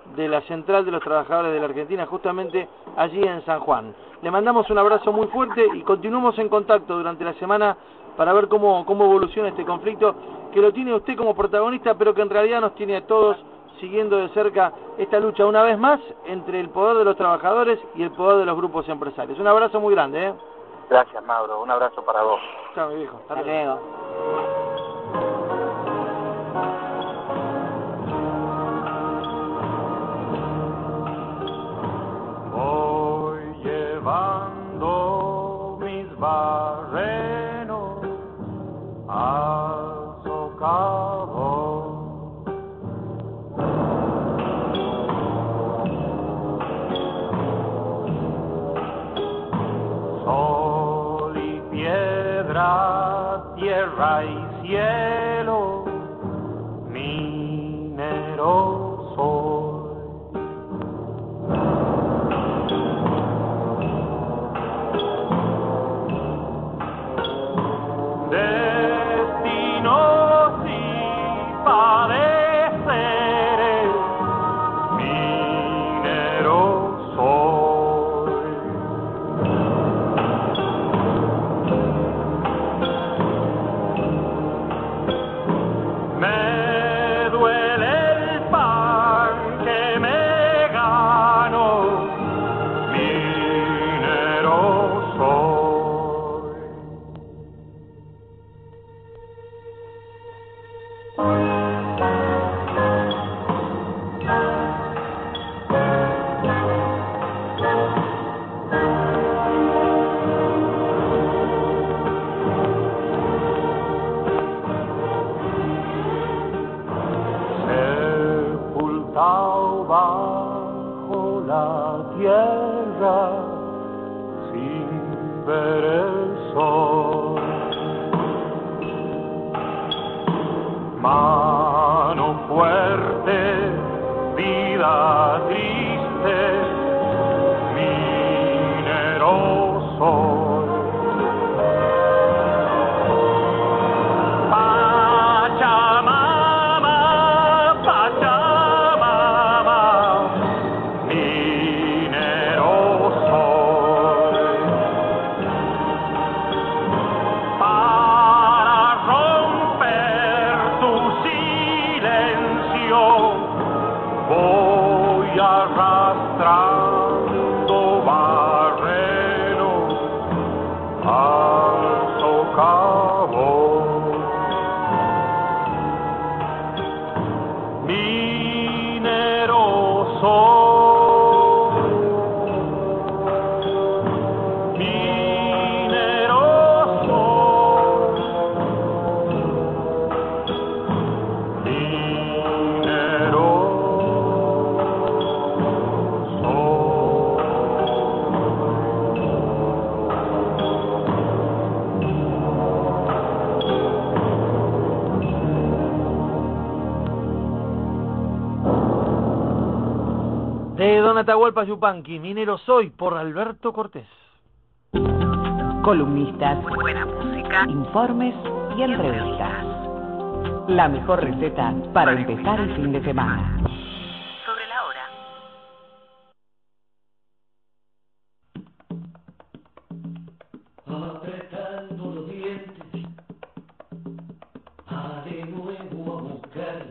de la Central de los Trabajadores de la Argentina, justamente allí en San Juan. Le mandamos un abrazo muy fuerte y continuamos en contacto durante la semana para ver cómo, cómo evoluciona este conflicto, que lo tiene usted como protagonista, pero que en realidad nos tiene a todos siguiendo de cerca esta lucha, una vez más, entre el poder de los trabajadores y el poder de los grupos empresarios. Un abrazo muy grande, ¿eh? Gracias, Mauro. Un abrazo para vos. Chao, mi viejo. Hasta luego. Voy llevando mis barrenos al socavo. Sol y piedra, tierra y cielo, minero soy. Destinos y padeceres, minero soy. Me duele el pan que me gano, minero soy. Sepultado bajo la tierra sin ver el sol, mano fuerte, vida triste, minero soy. Pachamama, Pachamama, minero soy. Para romper tu silencio voy arrastrando barreno al socavo. Minero soy, minero soy, minero De Don Atahualpa Yupanqui, Minero Soy, por Alberto Cortés. Columnistas, buena música, informes y entrevistas. La mejor receta para empezar el fin de semana. Sobre la hora. Apretando los dientes, a de nuevo a buscar.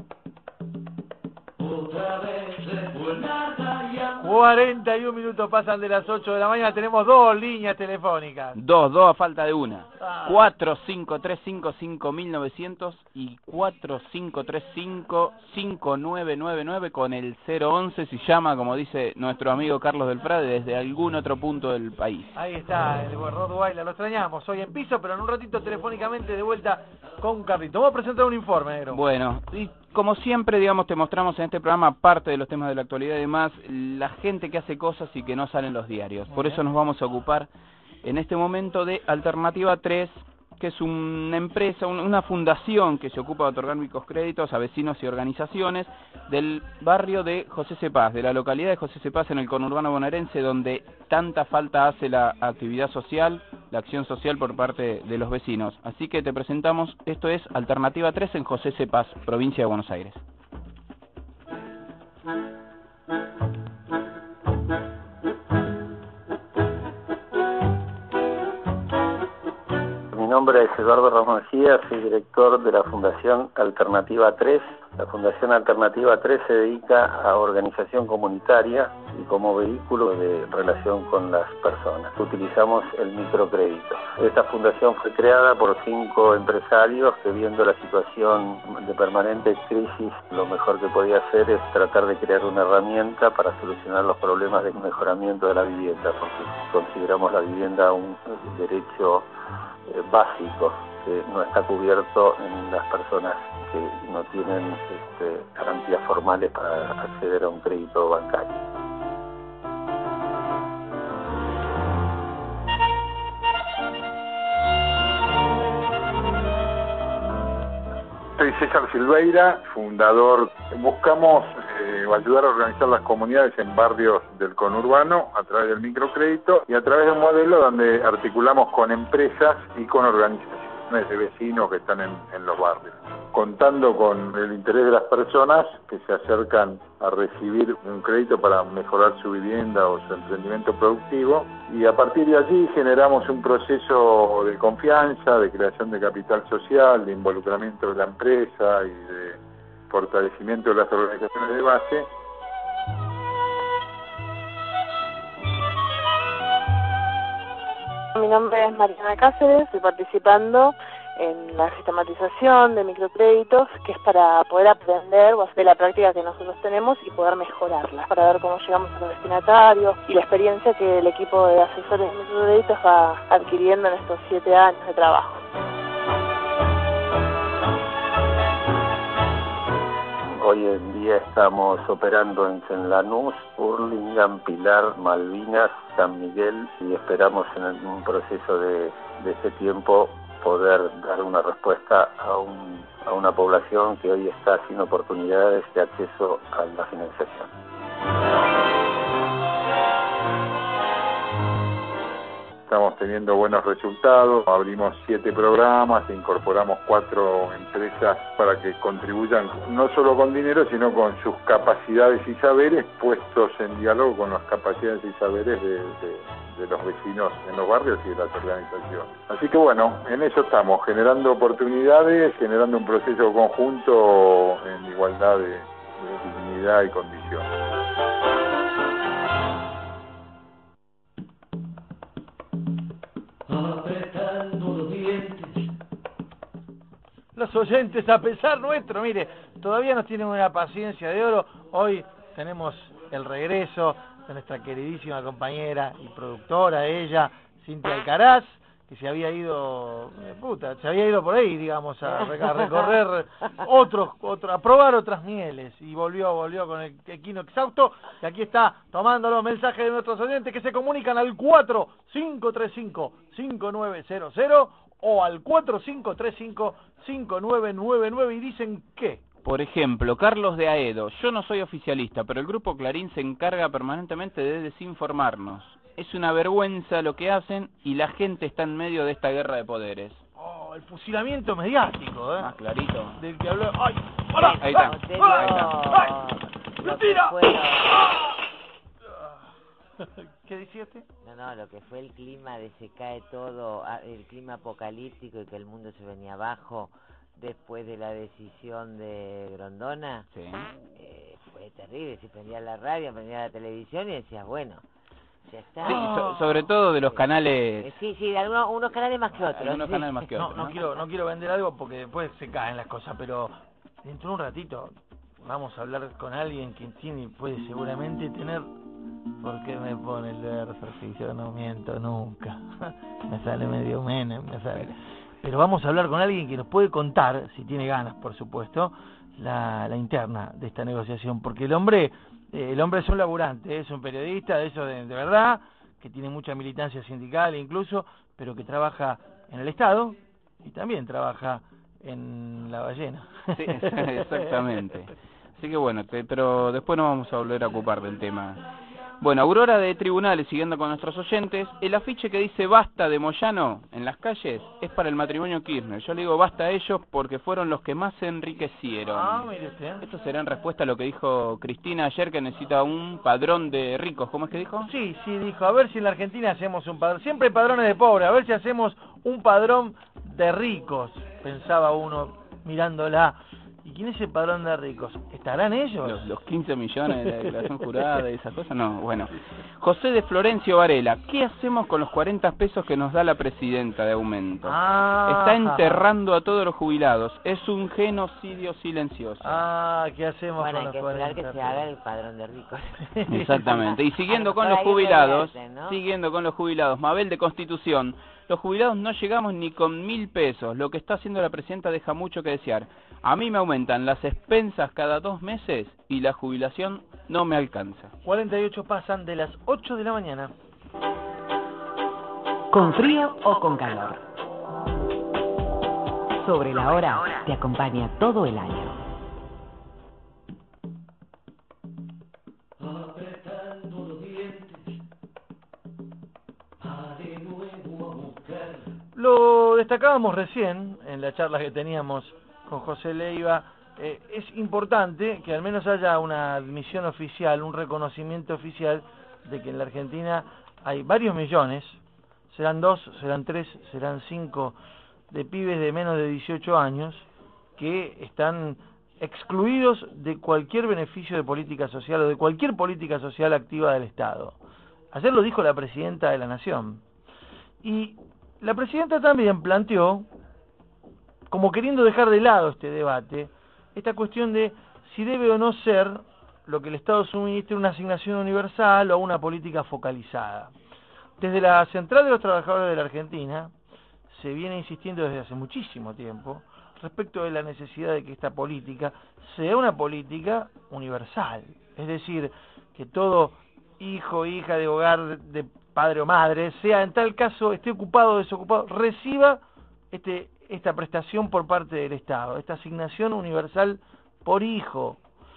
Otra vez recuerda ya. cuarenta y un minutos pasan de las ocho de la mañana, tenemos dos líneas telefónicas. Dos, dos a falta de una. Ah. cuatro cinco tres cinco cinco mil novecientos y cuatro cinco tres cinco cinco nueve nueve nueve con el cero once si llama, como dice nuestro amigo Carlos del Frade, desde algún otro punto del país. Ahí está, el Rottweiler, lo extrañamos hoy en piso, pero en un ratito telefónicamente de vuelta con Carlito. Vamos a presentar un informe, negro. Bueno, y como siempre, digamos, te mostramos en este programa parte de los temas de la actualidad y demás, la gente que hace cosas y que no salen en los diarios. Por eso nos vamos a ocupar en este momento de Alternativa tres, que es una empresa, una fundación que se ocupa de otorgar microcréditos a vecinos y organizaciones del barrio de José Cepaz, de la localidad de José Cepaz en el conurbano bonaerense, donde tanta falta hace la actividad social, la acción social por parte de los vecinos. Así que te presentamos, esto es Alternativa tres en José Cepaz, provincia de Buenos Aires. Mi nombre es Eduardo Ramos Mejía, soy director de la Fundación Alternativa tres. La Fundación Alternativa tres se dedica a organización comunitaria y como vehículo de relación con las personas. Utilizamos el microcrédito. Esta fundación fue creada por cinco empresarios que, viendo la situación de permanente crisis, lo mejor que podía hacer es tratar de crear una herramienta para solucionar los problemas de mejoramiento de la vivienda, porque consideramos la vivienda un derecho eh, básico que no está cubierto en las personas que no tienen este, garantías formales para acceder a un crédito bancario. Soy César Silveira, fundador. Buscamos eh, ayudar a organizar las comunidades en barrios del conurbano a través del microcrédito y a través de un modelo donde articulamos con empresas y con organizaciones de vecinos que están en, en los barrios, contando con el interés de las personas que se acercan a recibir un crédito para mejorar su vivienda o su emprendimiento productivo, y a partir de allí generamos un proceso de confianza, de creación de capital social, de involucramiento de la empresa y de fortalecimiento de las organizaciones de base. Mi nombre es Mariana Cáceres, estoy participando en la sistematización de microcréditos, que es para poder aprender de la práctica que nosotros tenemos y poder mejorarla, para ver cómo llegamos a los destinatarios y la experiencia que el equipo de asesores de microcréditos va adquiriendo en estos siete años de trabajo. Hoy en día estamos operando en Lanús, Hurlingham, Pilar, Malvinas, San Miguel, y esperamos en un proceso de, de ese tiempo poder dar una respuesta a, un, a una población que hoy está sin oportunidades de acceso a la financiación. Estamos teniendo buenos resultados, abrimos siete programas, incorporamos cuatro empresas para que contribuyan no solo con dinero, sino con sus capacidades y saberes, puestos en diálogo con las capacidades y saberes de, de, de los vecinos en los barrios y de las organizaciones. Así que bueno, en eso estamos, generando oportunidades, generando un proceso conjunto en igualdad de, de dignidad y condiciones. Los oyentes, a pesar nuestro, mire, todavía nos tienen una paciencia de oro. Hoy tenemos el regreso de nuestra queridísima compañera y productora, ella, Cintia Alcaraz, que se había ido, eh, puta, se había ido por ahí, digamos, a, a recorrer otros, otro, a probar otras mieles, y volvió, volvió con el equino exhausto, y aquí está tomando los mensajes de nuestros oyentes que se comunican al cuatro cinco tres cinco, cinco nueve cero cero o al cuatro cinco tres cinco, cinco nueve nueve nueve y dicen que... Por ejemplo, Carlos de Aedo, yo no soy oficialista, pero el Grupo Clarín se encarga permanentemente de desinformarnos. Es una vergüenza lo que hacen y la gente está en medio de esta guerra de poderes. Oh, el fusilamiento mediático, ¿eh? Más clarito. Del que habló... ¡Ay! ¡Hola! Ahí está. No, Ahí está. ¡Ay! ¡Mentira! ¿Qué decías? No, no, lo que fue el clima de se cae todo, el clima apocalíptico y que el mundo se venía abajo después de la decisión de Grondona, sí. eh, fue terrible. Si prendía la radio, prendía la televisión y decías, bueno, ya está. Sí, so, sobre todo de los canales... Eh, sí, sí, de algunos unos canales más que otros. Algunos sí. canales más que otros, no, no, ¿no? quiero, no quiero vender algo porque después se caen las cosas, pero dentro de un ratito vamos a hablar con alguien que tiene, puede seguramente tener... ¿Por qué me pone el verso si yo no miento nunca? Me sale medio Menem, me sale. Pero vamos a hablar con alguien que nos puede contar, si tiene ganas, por supuesto, la, la interna de esta negociación, porque el hombre, eh, el hombre es un laburante, es un periodista, de eso de, de verdad, que tiene mucha militancia sindical incluso, pero que trabaja en el Estado y también trabaja en la ballena. Sí, exactamente. Así que bueno, te, pero después nos vamos a volver a ocupar del tema. Bueno, Aurora de Tribunales, siguiendo con nuestros oyentes, el afiche que dice basta de Moyano en las calles es para el matrimonio Kirchner. Yo le digo basta a ellos porque fueron los que más se enriquecieron. Ah, mire usted. Esto será en respuesta a lo que dijo Cristina ayer, que necesita un padrón de ricos. ¿Cómo es que dijo? Sí, sí, dijo, a ver si en la Argentina hacemos un padrón. Siempre hay padrones de pobres, a ver si hacemos un padrón de ricos, pensaba uno mirándola. ¿Y quién es el padrón de ricos? ¿Estarán ellos? Los, los quince millones de la declaración jurada y esas cosas, no, bueno. José de Florencio Varela, ¿qué hacemos con los cuarenta pesos que nos da la presidenta de aumento? Ah, Está enterrando a todos los jubilados, es un genocidio silencioso. Ah, ¿qué hacemos bueno, con los cuarenta? Bueno, hay que esperar que se haga el padrón de ricos. Exactamente, y siguiendo con los jubilados, ¿no? siguiendo con los jubilados, Mabel de Constitución, los jubilados no llegamos ni con mil pesos, lo que está haciendo la presidenta deja mucho que desear. A mí me aumentan las expensas cada dos meses y la jubilación no me alcanza. cuarenta y ocho pasan de las ocho de la mañana. ¿Con frío o con calor? Sobre la hora te acompaña todo el año. Lo destacábamos recién en la charla que teníamos con José Leiva. Eh, es importante que al menos haya una admisión oficial, un reconocimiento oficial de que en la Argentina hay varios millones, serán dos, serán tres, serán cinco, de pibes de menos de dieciocho años que están excluidos de cualquier beneficio de política social o de cualquier política social activa del Estado. Ayer lo dijo la presidenta de la Nación. Y la presidenta también planteó, como queriendo dejar de lado este debate, esta cuestión de si debe o no ser lo que el Estado suministre una asignación universal o una política focalizada. Desde la Central de los Trabajadores de la Argentina se viene insistiendo desde hace muchísimo tiempo respecto de la necesidad de que esta política sea una política universal, es decir, que todo hijo, hija de hogar, de padre o madre, sea en tal caso, esté ocupado o desocupado, reciba este, esta prestación por parte del Estado, esta asignación universal por hijo.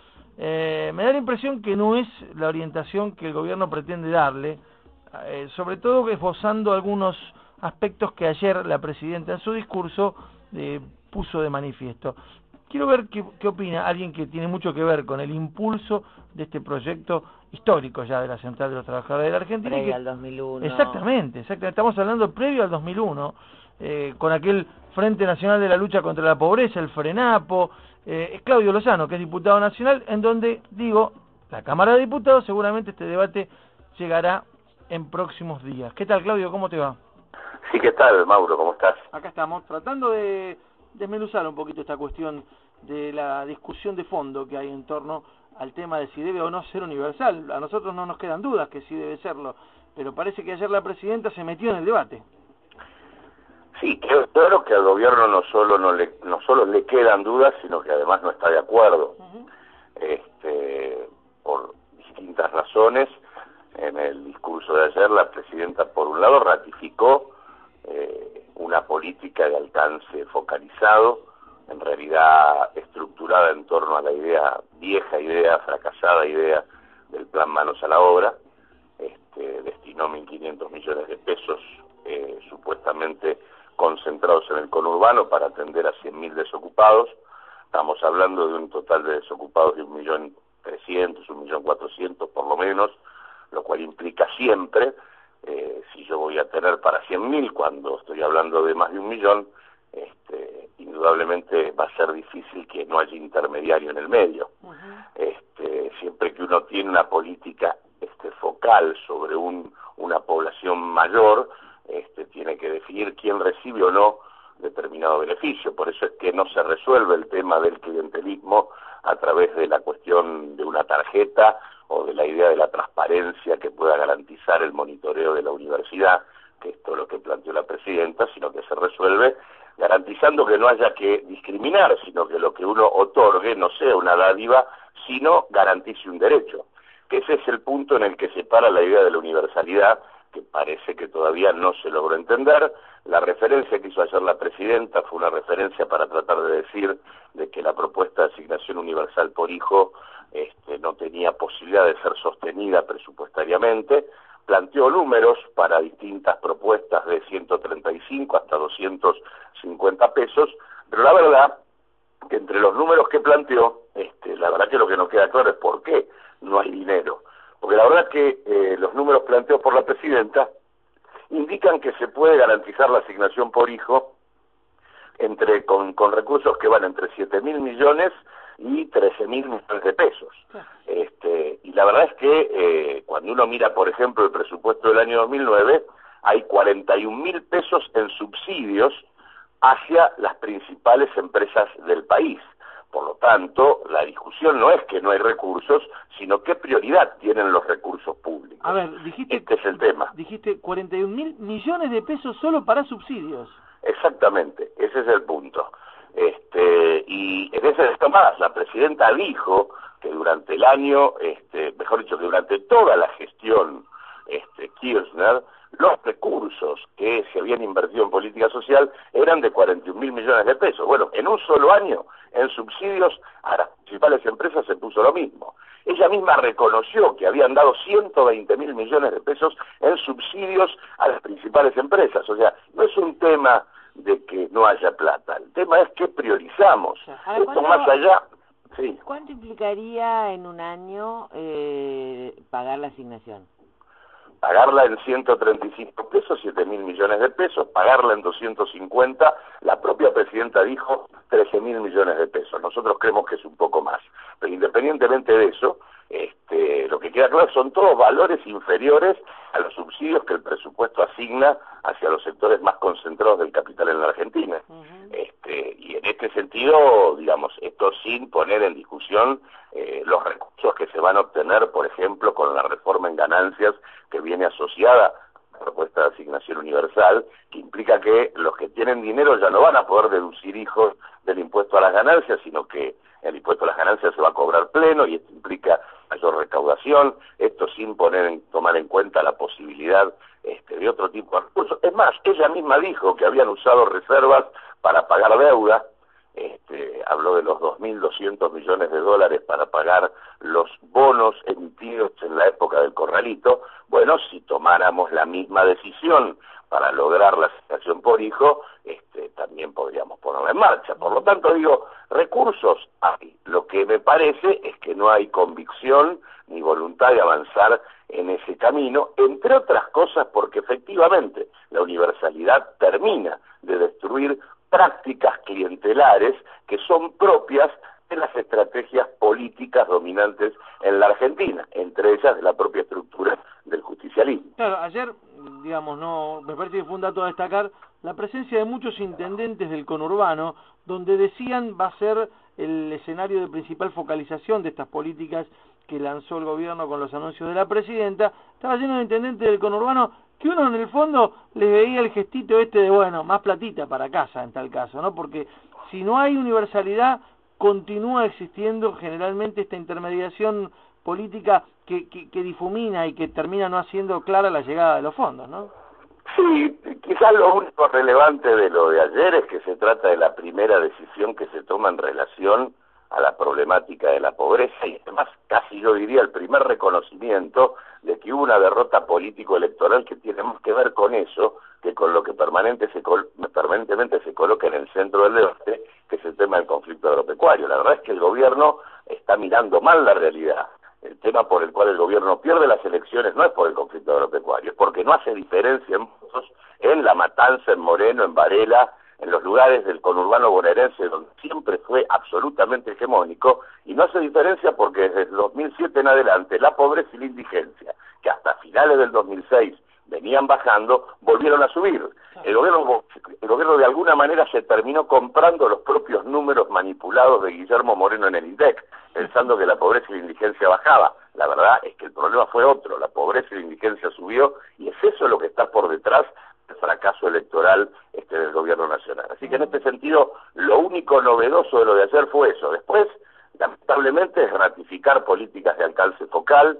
Eh, me da la impresión que no es la orientación que el gobierno pretende darle, eh, sobre todo esbozando algunos aspectos que ayer la presidenta en su discurso eh, puso de manifiesto. Quiero ver qué, qué opina alguien que tiene mucho que ver con el impulso de este proyecto histórico ya de la Central de los Trabajadores de la Argentina. Previo que, al dos mil uno. Exactamente, exactamente. Estamos hablando previo al dos mil uno, eh, con aquel Frente Nacional de la Lucha contra la Pobreza, el FRENAPO, eh, es Claudio Lozano, que es diputado nacional, en donde, digo, la Cámara de Diputados, seguramente este debate llegará en próximos días. ¿Qué tal, Claudio? ¿Cómo te va? Sí, ¿qué tal, Mauro? ¿Cómo estás? Acá estamos, tratando de desmenuzar un poquito esta cuestión de la discusión de fondo que hay en torno al tema de si debe o no ser universal. A nosotros no nos quedan dudas que sí debe serlo, pero parece que ayer la presidenta se metió en el debate. Sí, creo, claro que al gobierno no solo no le no solo le quedan dudas, sino que además no está de acuerdo. Uh-huh. Este, por distintas razones, en el discurso de ayer la presidenta por un lado ratificó eh, una política de alcance focalizado, en realidad estructurada en torno a la idea, vieja idea, fracasada idea del plan Manos a la Obra. Este, destinó mil quinientos millones de pesos eh, supuestamente concentrados en el conurbano para atender a cien mil desocupados. Estamos hablando de un total de desocupados de un millón trescientos, un millón cuatrocientos por lo menos, lo cual implica siempre, eh, si yo voy a tener para cien mil cuando estoy hablando de más de un millón, este, indudablemente va a ser difícil que no haya intermediario en el medio. Uh-huh. Este, siempre que uno tiene una política este, focal sobre un, una población mayor, este, tiene que definir quién recibe o no determinado beneficio. Por eso es que no se resuelve el tema del clientelismo a través de la cuestión de una tarjeta o de la idea de la transparencia que pueda garantizar el monitoreo de la universidad, que es todo lo que planteó la presidenta, sino que se resuelve garantizando que no haya que discriminar, sino que lo que uno otorgue no sea una dádiva, sino garantice un derecho. Que ese es el punto en el que se para la idea de la universalidad, que parece que todavía no se logró entender. La referencia que hizo ayer la presidenta fue una referencia para tratar de decir de que la propuesta de asignación universal por hijo este, no tenía posibilidad de ser sostenida presupuestariamente. Planteó números para distintas propuestas de ciento treinta y cinco hasta doscientos cincuenta pesos, pero la verdad que entre los números que planteó, este, la verdad que lo que no queda claro es por qué no hay dinero. Porque la verdad que eh, los números planteados por la presidenta indican que se puede garantizar la asignación por hijo entre con, con recursos que van entre siete mil millones y trece mil millones de pesos. Este, y la verdad es que eh, cuando uno mira, por ejemplo, el presupuesto del año dos mil nueve, hay cuarenta y un mil pesos en subsidios hacia las principales empresas del país. Por lo tanto, la discusión no es que no hay recursos, sino qué prioridad tienen los recursos públicos. A ver, dijiste, este es el tema. Dijiste cuarenta y un mil millones de pesos solo para subsidios. Exactamente, ese es el punto. Este, y en ese esto más, la presidenta dijo que durante el año, este, mejor dicho, que durante toda la gestión este, Kirchner, los recursos que se habían invertido en política social eran de cuarenta y un mil millones de pesos. Bueno, en un solo año, en subsidios a las principales empresas se puso lo mismo. Ella misma reconoció que habían dado ciento veinte mil millones de pesos en subsidios a las principales empresas. O sea, no es un tema de que no haya plata, el tema es que priorizamos. Ahora, esto más allá... Sí. ¿Cuánto implicaría en un año eh, pagar la asignación? Pagarla en ciento treinta y cinco pesos, siete mil millones de pesos, pagarla en doscientos cincuenta, la propia presidenta dijo trece mil millones de pesos. Nosotros creemos que es un poco más. Pero independientemente de eso, este, lo que queda claro son todos valores inferiores a los subsidios que el presupuesto asigna hacia los sectores más concentrados del capital en la Argentina. Uh-huh. este, y en este sentido, digamos, esto sin poner en discusión eh, los recursos que se van a obtener, por ejemplo, con la reforma en ganancias que viene asociada a la propuesta de asignación universal, que implica que los que tienen dinero ya no van a poder deducir hijos del impuesto a las ganancias, sino que el impuesto a las ganancias se va a cobrar pleno y esto implica mayor recaudación, esto sin poner en, tomar en cuenta la posibilidad este, de otro tipo de recursos. Es más, ella misma dijo que habían usado reservas para pagar deuda, este, habló de los dos mil doscientos millones de dólares para pagar los bonos emitidos en la época del corralito. Bueno, si tomáramos la misma decisión para lograr la asignación por hijo, este, también podríamos ponerla en marcha. Por lo tanto, digo, recursos hay. Lo que me parece es que no hay convicción ni voluntad de avanzar en ese camino, entre otras cosas porque efectivamente la universalidad termina de destruir prácticas clientelares que son propias de las estrategias políticas dominantes en la Argentina, entre ellas de la propia estructura del justicialismo. Claro, ayer, digamos, no, me parece que fue un dato a destacar la presencia de muchos intendentes del conurbano, donde decían va a ser el escenario de principal focalización de estas políticas que lanzó el gobierno con los anuncios de la presidenta. Estaba lleno de intendentes del conurbano que uno en el fondo les veía el gestito este de, bueno, más platita para casa en tal caso, ¿no? Porque si no hay universalidad, continúa existiendo generalmente esta intermediación política que, que, que difumina y que termina no haciendo clara la llegada de los fondos, ¿no? Sí, quizás lo único relevante de lo de ayer es que se trata de la primera decisión que se toma en relación a la problemática de la pobreza y además casi yo diría el primer reconocimiento de que hubo una derrota político-electoral que tiene más que ver con eso que con lo que permanente se col permanentemente se coloca en el centro del debate, que es el tema del conflicto agropecuario. La verdad es que el gobierno está mirando mal la realidad. El tema por el cual el gobierno pierde las elecciones no es por el conflicto agropecuario, es porque no hace diferencia en votos en La Matanza, en Moreno, en Varela, en los lugares del conurbano bonaerense donde siempre fue absolutamente hegemónico, y no hace diferencia porque desde el dos mil siete en adelante la pobreza y la indigencia, que hasta finales del dos mil seis venían bajando, volvieron a subir. El gobierno, el gobierno de alguna manera se terminó comprando los propios números manipulados de Guillermo Moreno en el INDEC, pensando que la pobreza y la indigencia bajaba. La verdad es que el problema fue otro, la pobreza y la indigencia subió, y es eso lo que está por detrás del fracaso electoral este del gobierno nacional. Así que en este sentido, lo único novedoso de lo de ayer fue eso. Después, lamentablemente, es ratificar políticas de alcance focal,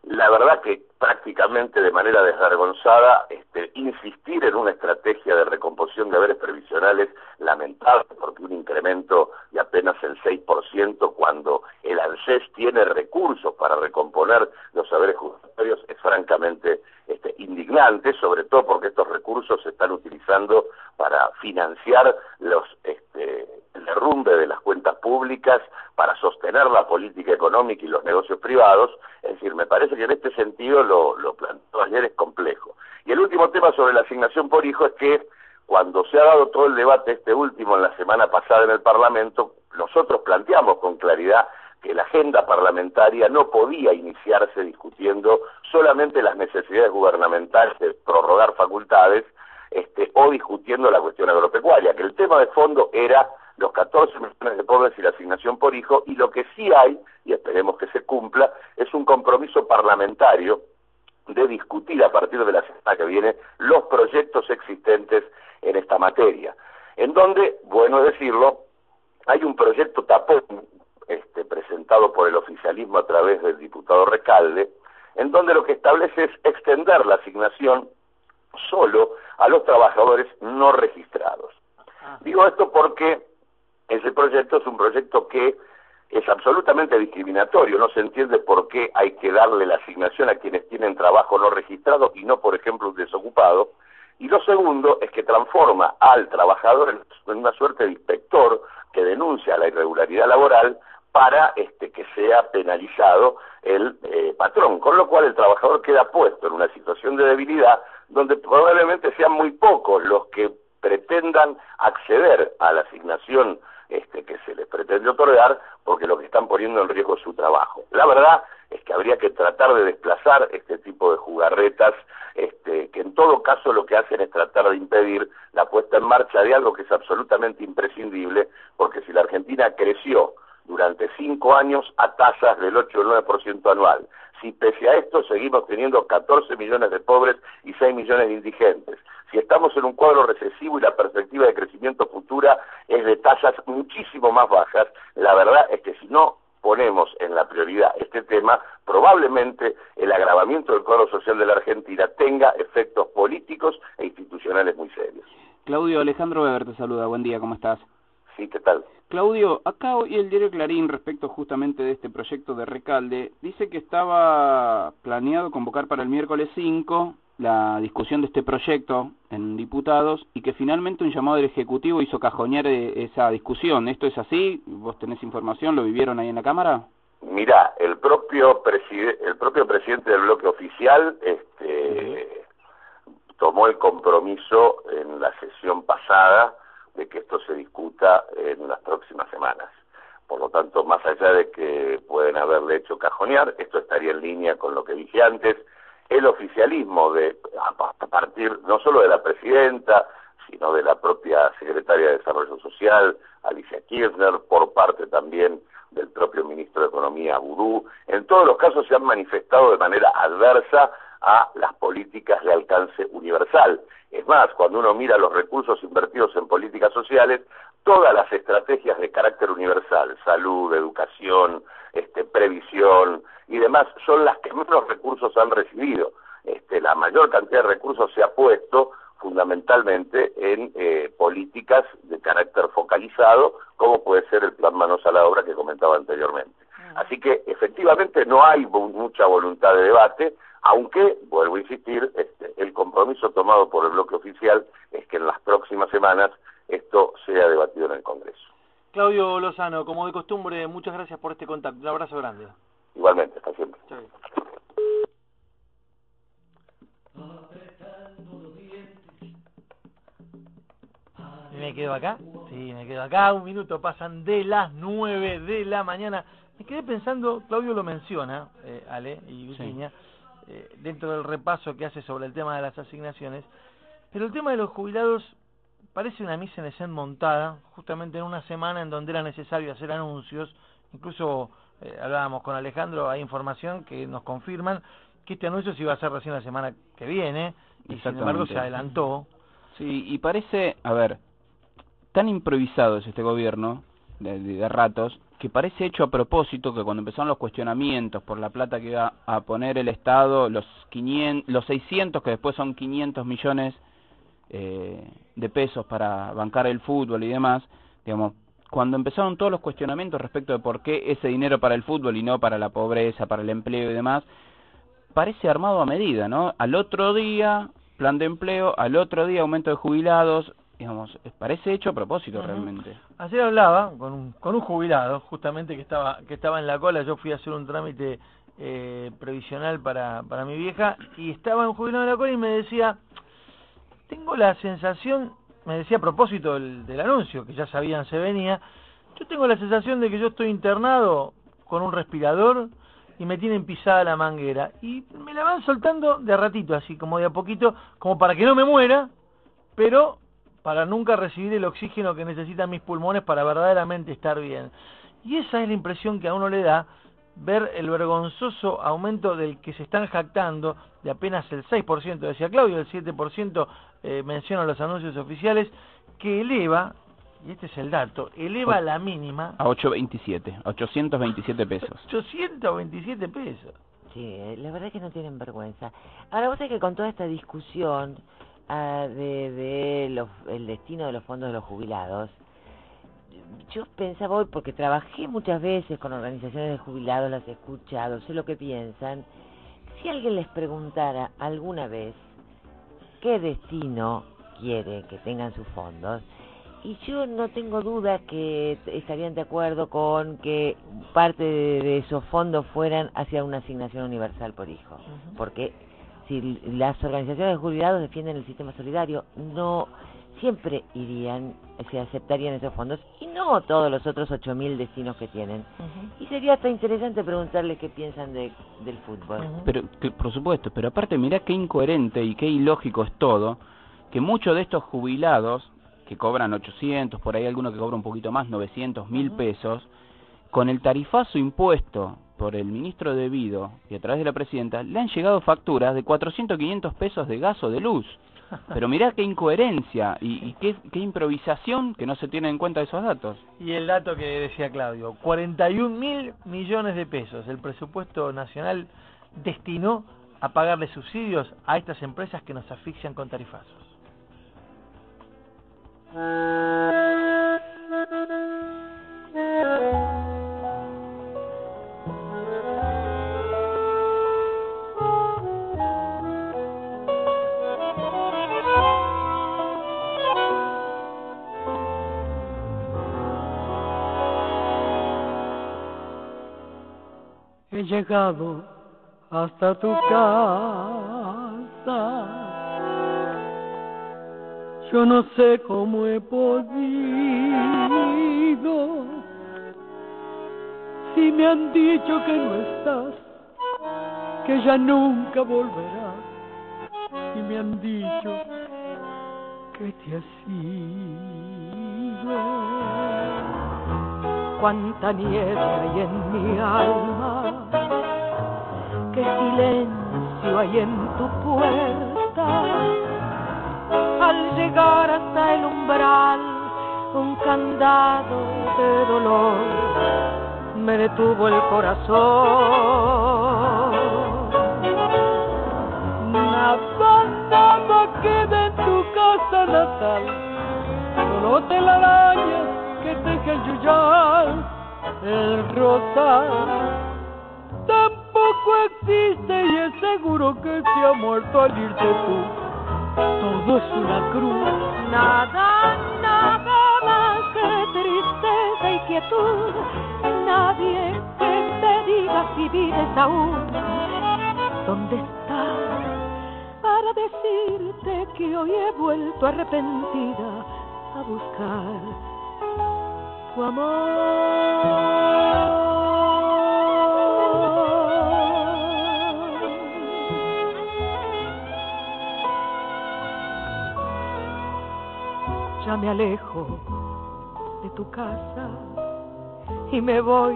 la verdad que prácticamente de manera desvergonzada, este, insistir en una estrategia de recomposición de haberes previsionales lamentable, porque un incremento de apenas el seis por ciento cuando el ANSES tiene recursos para recomponer los haberes jubilatorios es francamente este, indignante, sobre todo porque estos recursos se están utilizando para financiar los este, el derrumbe de las cuentas públicas, para sostener la política económica y los negocios privados. Es decir, me parece que en este sentido lo, lo planteó ayer es complejo. Y el último tema sobre la asignación por hijo es que cuando se ha dado todo el debate este último en la semana pasada en el Parlamento, nosotros planteamos con claridad que la agenda parlamentaria no podía iniciarse discutiendo solamente las necesidades gubernamentales de prorrogar facultades este, o discutiendo la cuestión agropecuaria, que el tema de fondo era los catorce millones de pobres y la asignación por hijo, y lo que sí hay, y esperemos que se cumpla, es un compromiso parlamentario de discutir a partir de la semana que viene los proyectos existentes en esta materia, en donde, bueno decirlo, hay un proyecto tapón este, presentado por el oficialismo a través del diputado Recalde, en donde lo que establece es extender la asignación solo a los trabajadores no registrados. Digo esto porque ese proyecto es un proyecto que es absolutamente discriminatorio, no se entiende por qué hay que darle la asignación a quienes tienen trabajo no registrado y no, por ejemplo, un desocupado. Y lo segundo es que transforma al trabajador en una suerte de inspector que denuncia la irregularidad laboral para este, que sea penalizado el eh, patrón, con lo cual el trabajador queda puesto en una situación de debilidad donde probablemente sean muy pocos los que pretendan acceder a la asignación este, que se les pretende otorgar, porque lo que están poniendo en riesgo es su trabajo. La verdad es que habría que tratar de desplazar este tipo de jugarretas, este, que en todo caso lo que hacen es tratar de impedir la puesta en marcha de algo que es absolutamente imprescindible, porque si la Argentina creció durante cinco años a tasas del ocho o el nueve por ciento anual, si pese a esto seguimos teniendo catorce millones de pobres y seis millones de indigentes, si estamos en un cuadro recesivo y la perspectiva de crecimiento futura es de tasas muchísimo más bajas, la verdad es que si no ponemos en la prioridad este tema, probablemente el agravamiento del cuadro social de la Argentina tenga efectos políticos e institucionales muy serios. Claudio, Alejandro Weber te saluda, buen día, ¿cómo estás? Sí, ¿qué tal? Claudio, acá hoy el diario Clarín, respecto justamente de este proyecto de Recalde, dice que estaba planeado convocar para el miércoles cinco la discusión de este proyecto en diputados y que finalmente un llamado del Ejecutivo hizo cajonear esa discusión. ¿Esto es así? ¿Vos tenés información? ¿Lo vivieron ahí en la Cámara? Mirá, el propio, preside el propio presidente del bloque oficial este, uh-huh. tomó el compromiso en la sesión pasada de que esto se discuta en las próximas semanas. Por lo tanto, más allá de que pueden haberle hecho cajonear, esto estaría en línea con lo que dije antes, el oficialismo, de a partir no solo de la presidenta, sino de la propia secretaria de Desarrollo Social, Alicia Kirchner, por parte también del propio ministro de Economía, Boudou, en todos los casos se han manifestado de manera adversa a las políticas de alcance universal. Es más, cuando uno mira los recursos invertidos en políticas sociales, todas las estrategias de carácter universal, salud, educación, este, previsión y demás, son las que menos recursos han recibido. Este, la mayor cantidad de recursos se ha puesto fundamentalmente en eh, políticas de carácter focalizado, como puede ser el Plan Manos a la Obra que comentaba anteriormente. Así que efectivamente no hay mucha voluntad de debate, aunque, vuelvo a insistir, este, el compromiso tomado por el bloque oficial es que en las próximas semanas esto sea debatido en el Congreso. Claudio Lozano, como de costumbre, muchas gracias por este contacto. Un abrazo grande. Igualmente, hasta siempre. Chau. ¿Me quedo acá? Sí, me quedo acá. Un minuto, pasan de las nueve de la mañana. Me quedé pensando, Claudio lo menciona, eh, Ale y Virginia, sí. eh, dentro del repaso que hace sobre el tema de las asignaciones, pero el tema de los jubilados parece una mise en escena montada, justamente en una semana en donde era necesario hacer anuncios. Incluso eh, hablábamos con Alejandro, hay información que nos confirman que este anuncio se iba a hacer recién la semana que viene, y sin embargo se adelantó. Sí, y parece, a ver, tan improvisado es este gobierno, de, de, de ratos, que parece hecho a propósito, que cuando empezaron los cuestionamientos por la plata que iba a poner el Estado, los quinientos, los seiscientos, que después son quinientos millones eh, de pesos para bancar el fútbol y demás, digamos, cuando empezaron todos los cuestionamientos respecto de por qué ese dinero para el fútbol y no para la pobreza, para el empleo y demás, parece armado a medida, ¿no? Al otro día, plan de empleo, al otro día, aumento de jubilados, digamos, parece hecho a propósito. Uh-huh. Realmente. Ayer hablaba con un, con un jubilado, justamente que estaba que estaba en la cola. Yo fui a hacer un trámite eh, previsional para, para mi vieja, y estaba un jubilado en la cola y me decía, tengo la sensación, me decía a propósito del, del anuncio, que ya sabían se venía, yo tengo la sensación de que yo estoy internado con un respirador y me tienen pisada la manguera, y me la van soltando de a ratito, así como de a poquito, como para que no me muera, pero para nunca recibir el oxígeno que necesitan mis pulmones para verdaderamente estar bien. Y esa es la impresión que a uno le da ver el vergonzoso aumento del que se están jactando, de apenas el seis por ciento, decía Claudio, el siete por ciento eh, mencionan los anuncios oficiales, que eleva, y este es el dato, eleva o, la mínima a ochocientos veintisiete, ochocientos veintisiete pesos. ochocientos veintisiete pesos. Sí, la verdad es que no tienen vergüenza. Ahora vos sabés que con toda esta discusión uh, de, de los, el destino de los fondos de los jubilados, yo pensaba hoy, porque trabajé muchas veces con organizaciones de jubilados, las he escuchado, sé lo que piensan. Si alguien les preguntara alguna vez qué destino quiere que tengan sus fondos, y yo no tengo duda que estarían de acuerdo con que parte de, de esos fondos fueran hacia una asignación universal por hijo. Uh-huh. Porque si las organizaciones de jubilados defienden el sistema solidario, no siempre irían, se aceptarían esos fondos, y no todos los otros ocho mil destinos que tienen. Uh-huh. Y sería hasta interesante preguntarles qué piensan de, del fútbol. Uh-huh. Pero, que, por supuesto, pero aparte mirá qué incoherente y qué ilógico es todo, que muchos de estos jubilados, que cobran ochocientos, por ahí alguno que cobra un poquito más, novecientos, mil uh-huh. pesos, con el tarifazo impuesto por el ministro de Vido y a través de la presidenta, le han llegado facturas de cuatrocientos, quinientos pesos de gas o de luz. Pero mirá qué incoherencia y, y qué, qué improvisación que no se tiene en cuenta esos datos. Y el dato que decía Claudio, cuarenta y un mil millones de pesos el presupuesto nacional destinó a pagarle subsidios a estas empresas que nos asfixian con tarifazos. He llegado hasta tu casa, yo no sé cómo he podido, si me han dicho que no estás, que ya nunca volverás, y me han dicho que te has ido. Cuánta nieve hay en mi alma, qué silencio hay en tu puerta. Al llegar hasta el umbral, un candado de dolor me detuvo el corazón. Nada, nada queda en tu casa natal, solo telarañas que teje el yuyal, el rosal. Tampoco existe y es seguro que se ha muerto al irte tú. Todo es una cruz, nada, nada más que tristeza y quietud. Nadie que te diga si vives aún. ¿Dónde estás? Para decirte que hoy he vuelto arrepentida a buscar tu amor. Ya me alejo de tu casa y me voy,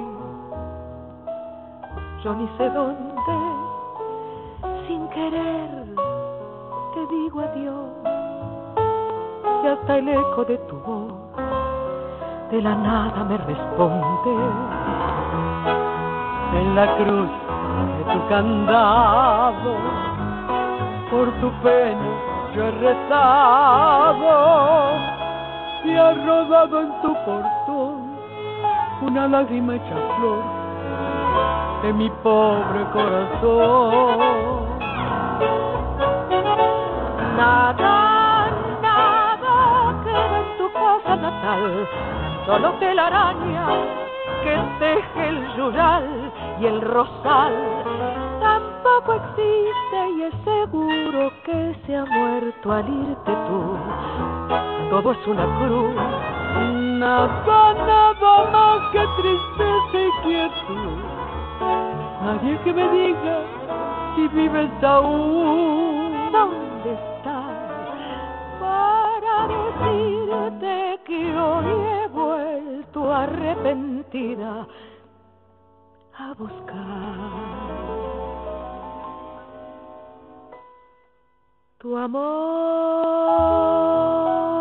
yo ni sé dónde, sin querer te digo adiós, y hasta el eco de tu voz de la nada me responde. En la cruz de tu candado, por tu pena yo he rezado, y ha rodado en tu portón una lágrima hecha flor de mi pobre corazón. Nada, nada queda en tu casa natal, solo telaraña que teje el yural y el rosal. Tampoco existe y es seguro que se ha muerto al irte tú. Todo es una cruz, nada, nada más que tristeza y quietud. Nadie que me diga si vives aún. ¿Dónde estás para decirte que hoy he vuelto arrepentida a buscar tu amor?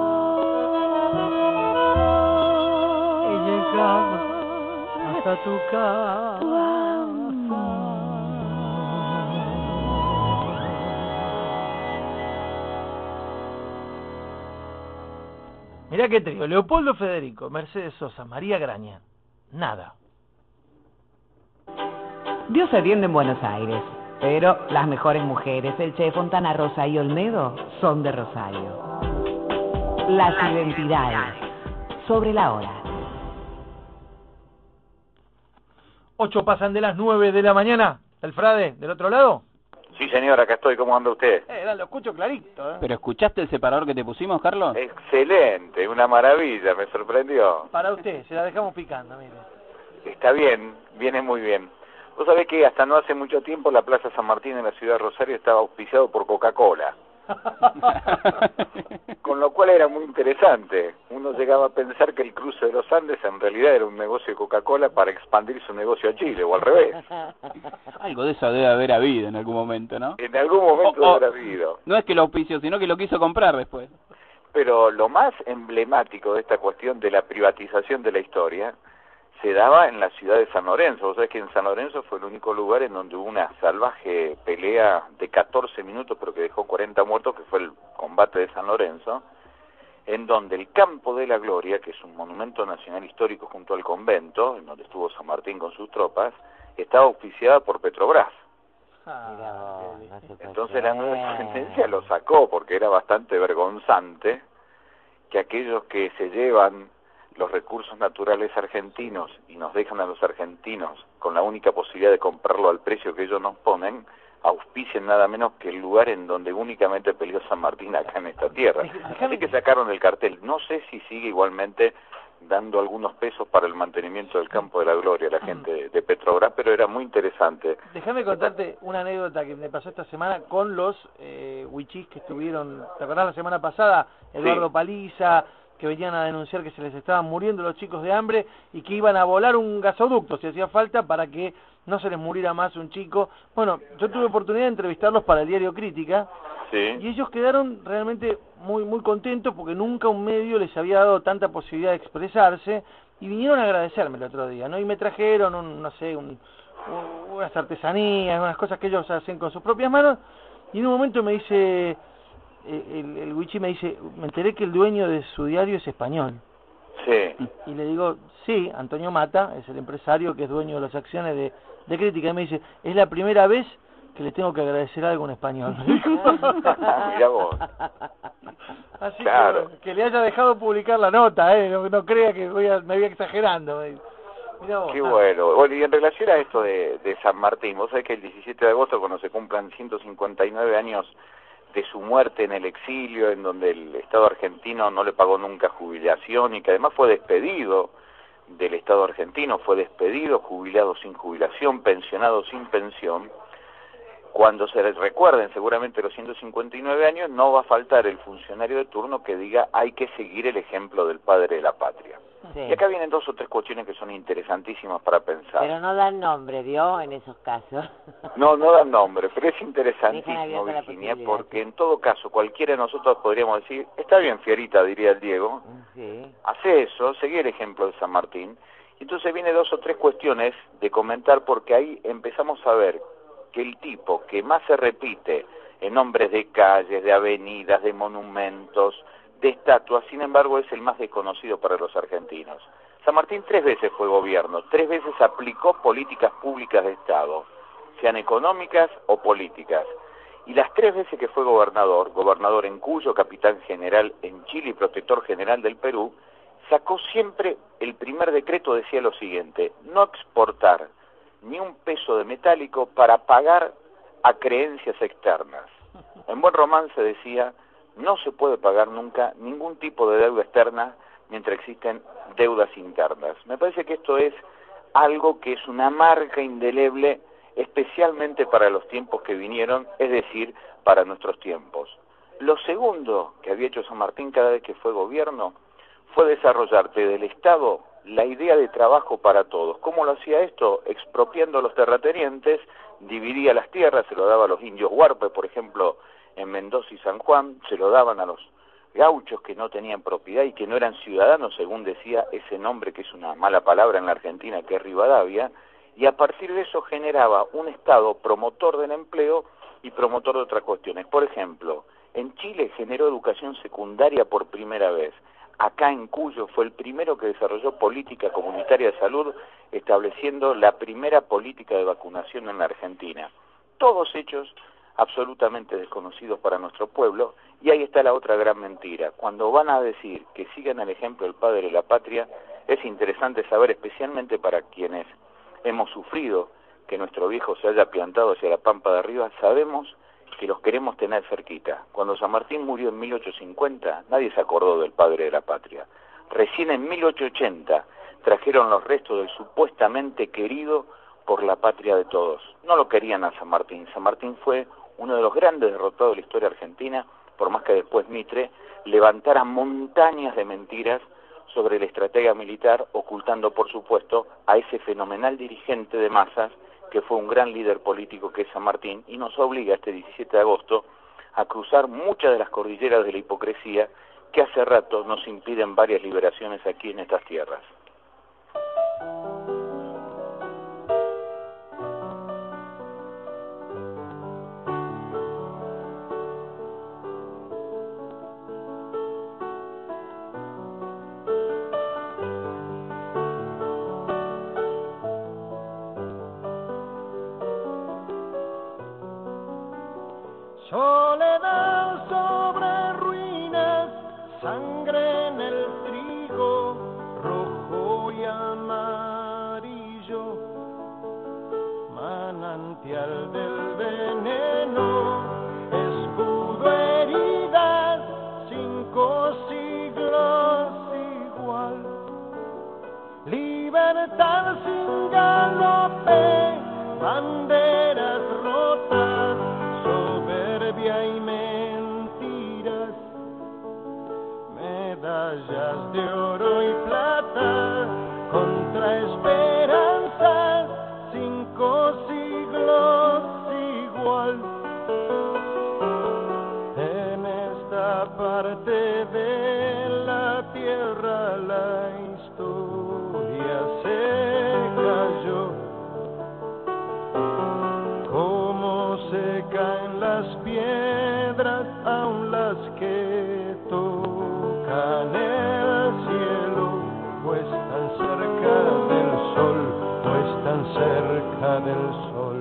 He llegado hasta tu casa. Mirá qué trío: Leopoldo Federico, Mercedes Sosa, María Graña. Nada. Dios se atiende en Buenos Aires, pero las mejores mujeres, el Che, Fontana Rosa y Olmedo, son de Rosario. Las identidades. Sobre la hora. Ocho pasan de las nueve de la mañana. ¿El Frade, del otro lado? Sí, señor, acá estoy. ¿Cómo anda usted? Eh, lo escucho clarito, ¿eh? ¿Pero escuchaste el separador que te pusimos, Carlos? Excelente, una maravilla, me sorprendió. Para usted, se la dejamos picando, mire. Está bien, viene muy bien. Vos sabés que hasta no hace mucho tiempo la Plaza San Martín en la ciudad de Rosario estaba auspiciado por Coca-Cola. Con lo cual era muy interesante. Uno llegaba a pensar que el cruce de los Andes en realidad era un negocio de Coca-Cola para expandir su negocio a Chile, o al revés. Algo de eso debe haber habido en algún momento, ¿no? En algún momento oh, oh, debe haber habido. No es que lo auspició, sino que lo quiso comprar después. Pero lo más emblemático de esta cuestión de la privatización de la historia se daba en la ciudad de San Lorenzo. Vos sabés que en San Lorenzo fue el único lugar en donde hubo una salvaje pelea de catorce minutos, pero que dejó cuarenta muertos, que fue el combate de San Lorenzo, en donde el Campo de la Gloria, que es un monumento nacional histórico junto al convento, en donde estuvo San Martín con sus tropas, estaba auspiciada por Petrobras. Ah, no Entonces la nueva intendencia lo sacó, porque era bastante vergonzante que aquellos que se llevan los recursos naturales argentinos y nos dejan a los argentinos con la única posibilidad de comprarlo al precio que ellos nos ponen, auspicien nada menos que el lugar en donde únicamente peleó San Martín acá en esta tierra. Así que sacaron el cartel. No sé si sigue igualmente dando algunos pesos para el mantenimiento del Campo de la Gloria a la gente de, de Petrobras, pero era muy interesante. Déjame contarte una anécdota que me pasó esta semana con los eh, huichís que estuvieron, ¿te acordás la semana pasada? Eduardo sí. Paliza, que venían a denunciar que se les estaban muriendo los chicos de hambre y que iban a volar un gasoducto si hacía falta para que no se les muriera más un chico. Bueno, yo tuve oportunidad de entrevistarlos para el diario Crítica, sí. Y ellos quedaron realmente muy muy contentos porque nunca un medio les había dado tanta posibilidad de expresarse y vinieron a agradecerme el otro día, ¿no? Y me trajeron, un, no sé, un, un, unas artesanías, unas cosas que ellos hacen con sus propias manos, y en un momento me dice... el, el Wichi me dice, me enteré que el dueño de su diario es español. Sí. Y le digo, sí, Antonio Mata es el empresario que es dueño de las acciones de, de Crítica. Y me dice, es la primera vez que le tengo que agradecer algo en español. Mirá vos. Así claro. que, que le haya dejado publicar la nota, ¿eh? No, no crea que voy a, me voy exagerando. Mirá vos. Qué bueno. Bueno, y en relación a esto de, de San Martín, vos sabés que el diecisiete de agosto, cuando se cumplan ciento cincuenta y nueve años de su muerte en el exilio, en donde el Estado argentino no le pagó nunca jubilación y que además fue despedido del Estado argentino, fue despedido, jubilado sin jubilación, pensionado sin pensión. Cuando se les recuerden seguramente los ciento cincuenta y nueve años, no va a faltar el funcionario de turno que diga hay que seguir el ejemplo del padre de la patria. Sí. Y acá vienen dos o tres cuestiones que son interesantísimas para pensar. Pero no dan nombre, ¿vio? En esos casos. No, no dan nombre, pero es interesantísimo, Virginia, porque en todo caso cualquiera de nosotros podríamos decir, está bien, Fierita, diría el Diego, Sí. Hace eso, seguí el ejemplo de San Martín, y entonces viene dos o tres cuestiones de comentar, porque ahí empezamos a ver que el tipo que más se repite en nombres de calles, de avenidas, de monumentos, de estatuas, sin embargo es el más desconocido para los argentinos. San Martín tres veces fue gobierno, tres veces aplicó políticas públicas de Estado, sean económicas o políticas. Y las tres veces que fue gobernador, gobernador en Cuyo, capitán general en Chile y protector general del Perú, sacó siempre, el primer decreto decía lo siguiente: no exportar ni un peso de metálico para pagar a creencias externas. En buen romance decía, no se puede pagar nunca ningún tipo de deuda externa mientras existen deudas internas. Me parece que esto es algo que es una marca indeleble, especialmente para los tiempos que vinieron, es decir, para nuestros tiempos. Lo segundo que había hecho San Martín cada vez que fue gobierno fue desarrollar desde el Estado la idea de trabajo para todos. ¿Cómo lo hacía esto? Expropiando a los terratenientes, dividía las tierras, se lo daba a los indios huarpes, por ejemplo, en Mendoza y San Juan, se lo daban a los gauchos que no tenían propiedad y que no eran ciudadanos, según decía ese nombre que es una mala palabra en la Argentina, que es Rivadavia, y a partir de eso generaba un Estado promotor del empleo y promotor de otras cuestiones. Por ejemplo, en Chile generó educación secundaria por primera vez. Acá en Cuyo fue el primero que desarrolló política comunitaria de salud, estableciendo la primera política de vacunación en la Argentina. Todos hechos absolutamente desconocidos para nuestro pueblo, y ahí está la otra gran mentira. Cuando van a decir que sigan el ejemplo del padre de la patria, es interesante saber, especialmente para quienes hemos sufrido que nuestro viejo se haya plantado hacia la pampa de arriba, sabemos que los queremos tener cerquita. Cuando San Martín murió en mil ochocientos cincuenta, nadie se acordó del padre de la patria. Recién en mil ochocientos ochenta trajeron los restos del supuestamente querido por la patria de todos. No lo querían a San Martín. San Martín fue uno de los grandes derrotados de la historia argentina, por más que después Mitre levantara montañas de mentiras sobre el estratega militar, ocultando, por supuesto, a ese fenomenal dirigente de masas que fue un gran líder político que es San Martín, y nos obliga este diecisiete de agosto a cruzar muchas de las cordilleras de la hipocresía que hace rato nos impiden varias liberaciones aquí en estas tierras. Soledad sobre ruinas, sangre en el trigo, rojo y amarillo, manantial del veneno, escudo, heridas, cinco siglos igual, libertad sin galope, banderas rotas, soberbia y mentiras, medallas de oro y plata, contra esperanzas, cinco siglos igual. En esta parte de la tierra la historia se cayó, como se caen las piedras, aun las que tocan el cielo, o están cerca del sol, o están cerca del sol.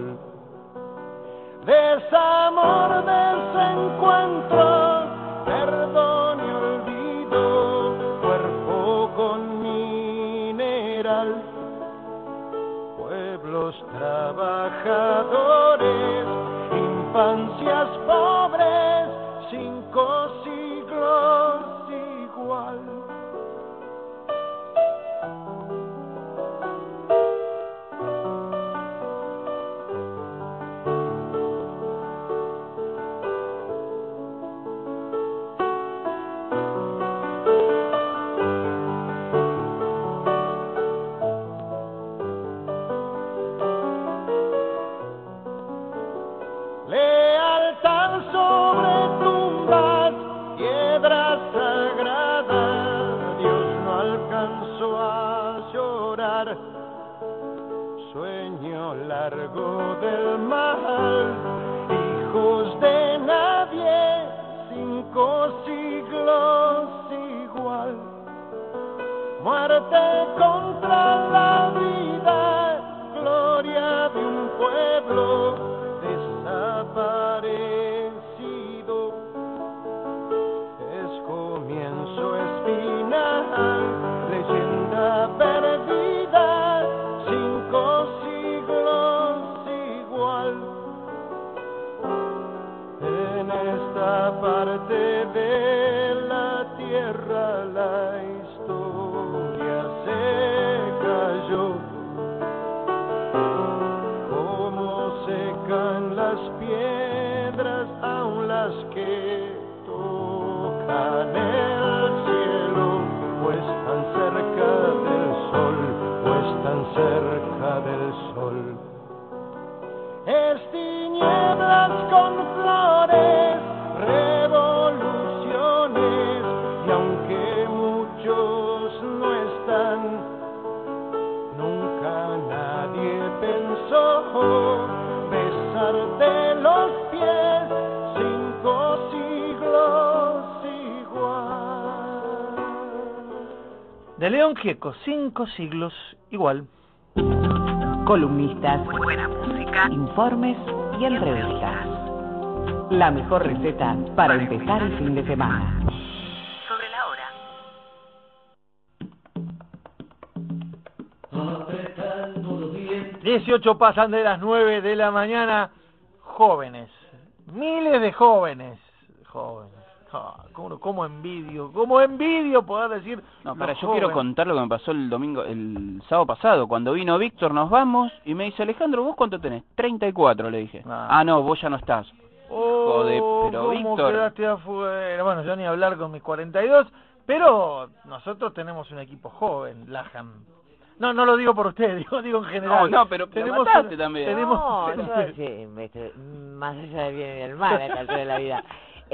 Desamor, desencuentro, perdón y olvido, cuerpo con mineral, pueblos trabajadores, infancias pobres, cinco siglos igual. largo del mal, hijos de nadie, cinco siglos igual, muerte contra la vida, gloria de un pueblo desaparecido, es comienzo, es final, leyenda perdida, cinco siglos igual, en esta parte de la tierra la historia se cayó, como secan las piedras aún las que tocan el cielo, pues tan cerca del sol, pues tan cerca del sol. Es tinieblas con flores, revoluciones, y aunque muchos no están, nunca nadie pensó besarte los pies, cinco siglos igual. De León Gieco, cinco siglos igual. Columnistas, buena música, informes y entrevistas. La mejor receta para empezar el fin de semana. Sobre la hora. dieciocho pasan de las nueve de la mañana. Jóvenes, miles de jóvenes, jóvenes. Ah, ¿cómo, cómo envidio, cómo envidio poder decir. No, para, yo jóvenes. quiero contar lo que me pasó el domingo, el sábado pasado, cuando vino Víctor, nos vamos, y me dice, Alejandro, ¿vos cuánto tenés? treinta y cuatro, le dije. Ah, ah no, vos ya no estás. Oh, Joder, pero ¿cómo Víctor... quedaste afuera? Bueno, yo ni hablar con mis cuarenta y dos, pero nosotros tenemos un equipo joven, Laham. No, no lo digo por usted, digo, digo en general. No, no, pero tenemos mataste también. Tenemos, no, tenemos... no, sí, me, más allá del bien y del mal a esta altura de la vida.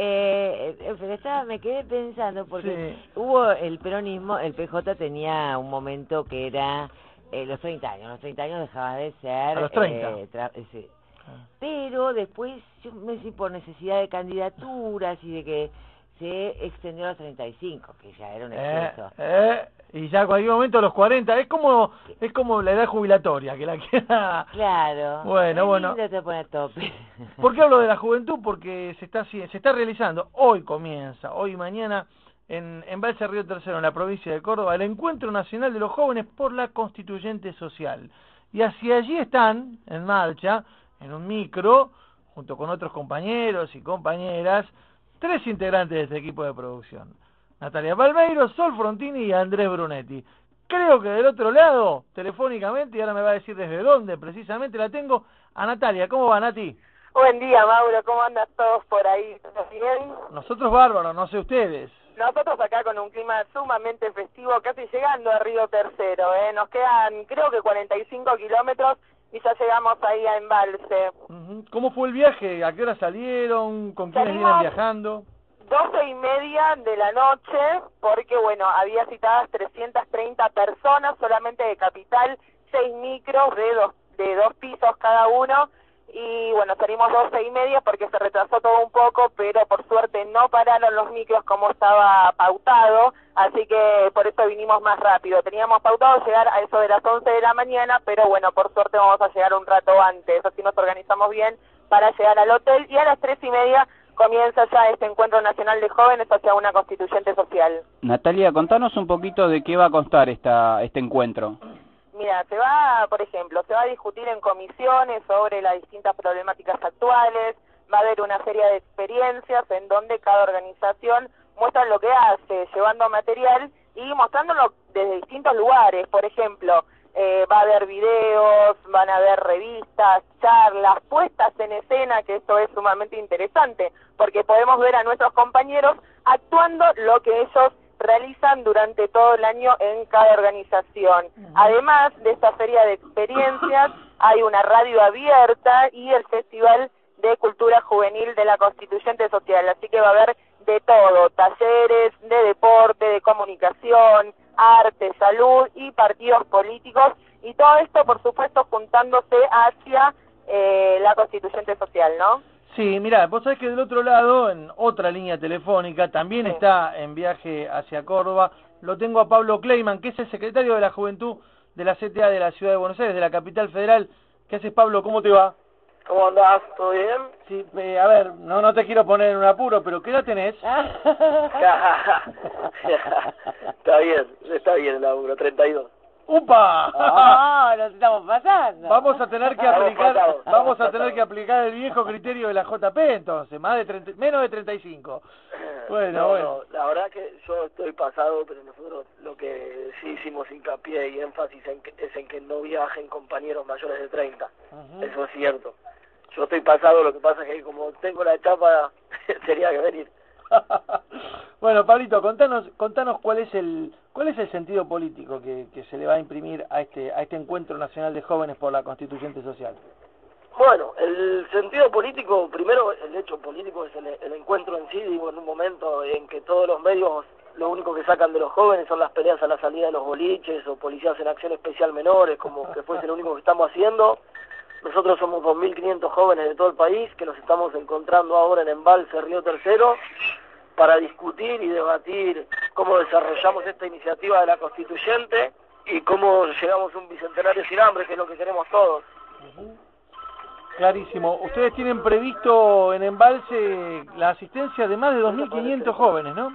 Eh, pero estaba, me quedé pensando porque sí. Hubo el peronismo, el P J tenía un momento que era eh, los treinta años, los treinta años dejaba de ser... A los treinta. Eh, tra- sí. ah. Pero después, yo me sé por necesidad de candidaturas y de que se extendió a los treinta y cinco, que ya era un exceso. Eh, eh, y ya en cualquier momento los cuarenta, es como es como la edad jubilatoria, que la queda... Claro. Bueno, bueno. Te pone a tope. ¿Por qué hablo de la juventud? Porque se está se está realizando, hoy comienza, hoy y mañana, en, en Embalse Río Tercero, en la provincia de Córdoba, el Encuentro Nacional de los Jóvenes por la Constituyente Social. Y hacia allí están, en marcha, en un micro, junto con otros compañeros y compañeras, tres integrantes de este equipo de producción. Natalia Palmeiro, Sol Frontini y Andrés Brunetti. Creo que del otro lado, telefónicamente, y ahora me va a decir desde dónde precisamente la tengo, a Natalia. ¿Cómo va, Nati? Buen día, Mauro. ¿Cómo andan todos por ahí? ¿Todo bien? Nosotros bárbaros, no sé ustedes. Nosotros acá con un clima sumamente festivo, casi llegando a Río Tercero, ¿eh? Nos quedan, creo que cuarenta y cinco kilómetros y ya llegamos ahí a Embalse. Uh-huh. ¿Cómo fue el viaje? ¿A qué hora salieron? ¿Con quiénes vienen viajando? doce y media de la noche, porque bueno, había citadas trescientas treinta personas solamente de Capital, seis micros de dos, de dos pisos cada uno, y bueno, salimos doce y media porque se retrasó todo un poco, pero por suerte no pararon los micros como estaba pautado, así que por eso vinimos más rápido. Teníamos pautado llegar a eso de las once de la mañana, pero bueno, por suerte vamos a llegar un rato antes, así nos organizamos bien para llegar al hotel, y a las tres y media comienza ya este Encuentro Nacional de Jóvenes hacia una constituyente social. Natalia, contanos un poquito de qué va a constar esta, este encuentro. Mira, se va, por ejemplo, se va a discutir en comisiones sobre las distintas problemáticas actuales, va a haber una serie de experiencias en donde cada organización muestra lo que hace, llevando material y mostrándolo desde distintos lugares. Por ejemplo, eh, va a haber videos, van a haber revistas, charlas, puestas en escena, que esto es sumamente interesante, porque podemos ver a nuestros compañeros actuando lo que ellos realizan durante todo el año en cada organización. Además de esta feria de experiencias, hay una radio abierta y el Festival de Cultura Juvenil de la Constituyente Social, así que va a haber de todo, talleres de deporte, de comunicación, arte, salud y partidos políticos, y todo esto, por supuesto, juntándose hacia eh, la constituyente social, ¿no? Sí, mirá, vos sabés que del otro lado, en otra línea telefónica, también sí. está en viaje hacia Córdoba, lo tengo a Pablo Kleiman, que es el secretario de la Juventud de la C T A de la Ciudad de Buenos Aires, de la capital federal. ¿Qué haces, Pablo? ¿Cómo te va? ¿Cómo andás? ¿Todo bien? Sí, eh, a ver, no no te quiero poner en un apuro, pero ¿qué edad tenés? Está bien, está bien el laburo, treinta y dos. ¡Upa! ¡Ah! ¡Nos estamos pasando! Vamos a tener que aplicar, vamos a tener que aplicar el viejo criterio de la J P, entonces, más de treinta, menos de treinta y cinco. Bueno, no, bueno. No, la verdad que yo estoy pasado, pero nosotros lo que sí hicimos hincapié y énfasis en que, es en que no viajen compañeros mayores de treinta. Uh-huh. Eso es cierto. Yo estoy pasado, lo que pasa es que como tengo la etapa, tenía que venir. Bueno, Pablito, contanos, contanos cuál es el cuál es el sentido político que, que se le va a imprimir a este a este encuentro nacional de jóvenes por la constituyente social. Bueno, el sentido político, primero el hecho político es el, el encuentro en sí, digo, en un momento en que todos los medios lo único que sacan de los jóvenes son las peleas a la salida de los boliches o policías en acción especial menores, como que fuese lo único que estamos haciendo. Nosotros somos dos mil quinientos jóvenes de todo el país que nos estamos encontrando ahora en Embalse Río Tercero para discutir y debatir cómo desarrollamos esta iniciativa de la Constituyente y cómo llegamos a un bicentenario sin hambre, que es lo que queremos todos. Uh-huh. Clarísimo. Ustedes tienen previsto en Embalse la asistencia de más de dos mil quinientos jóvenes, ¿no?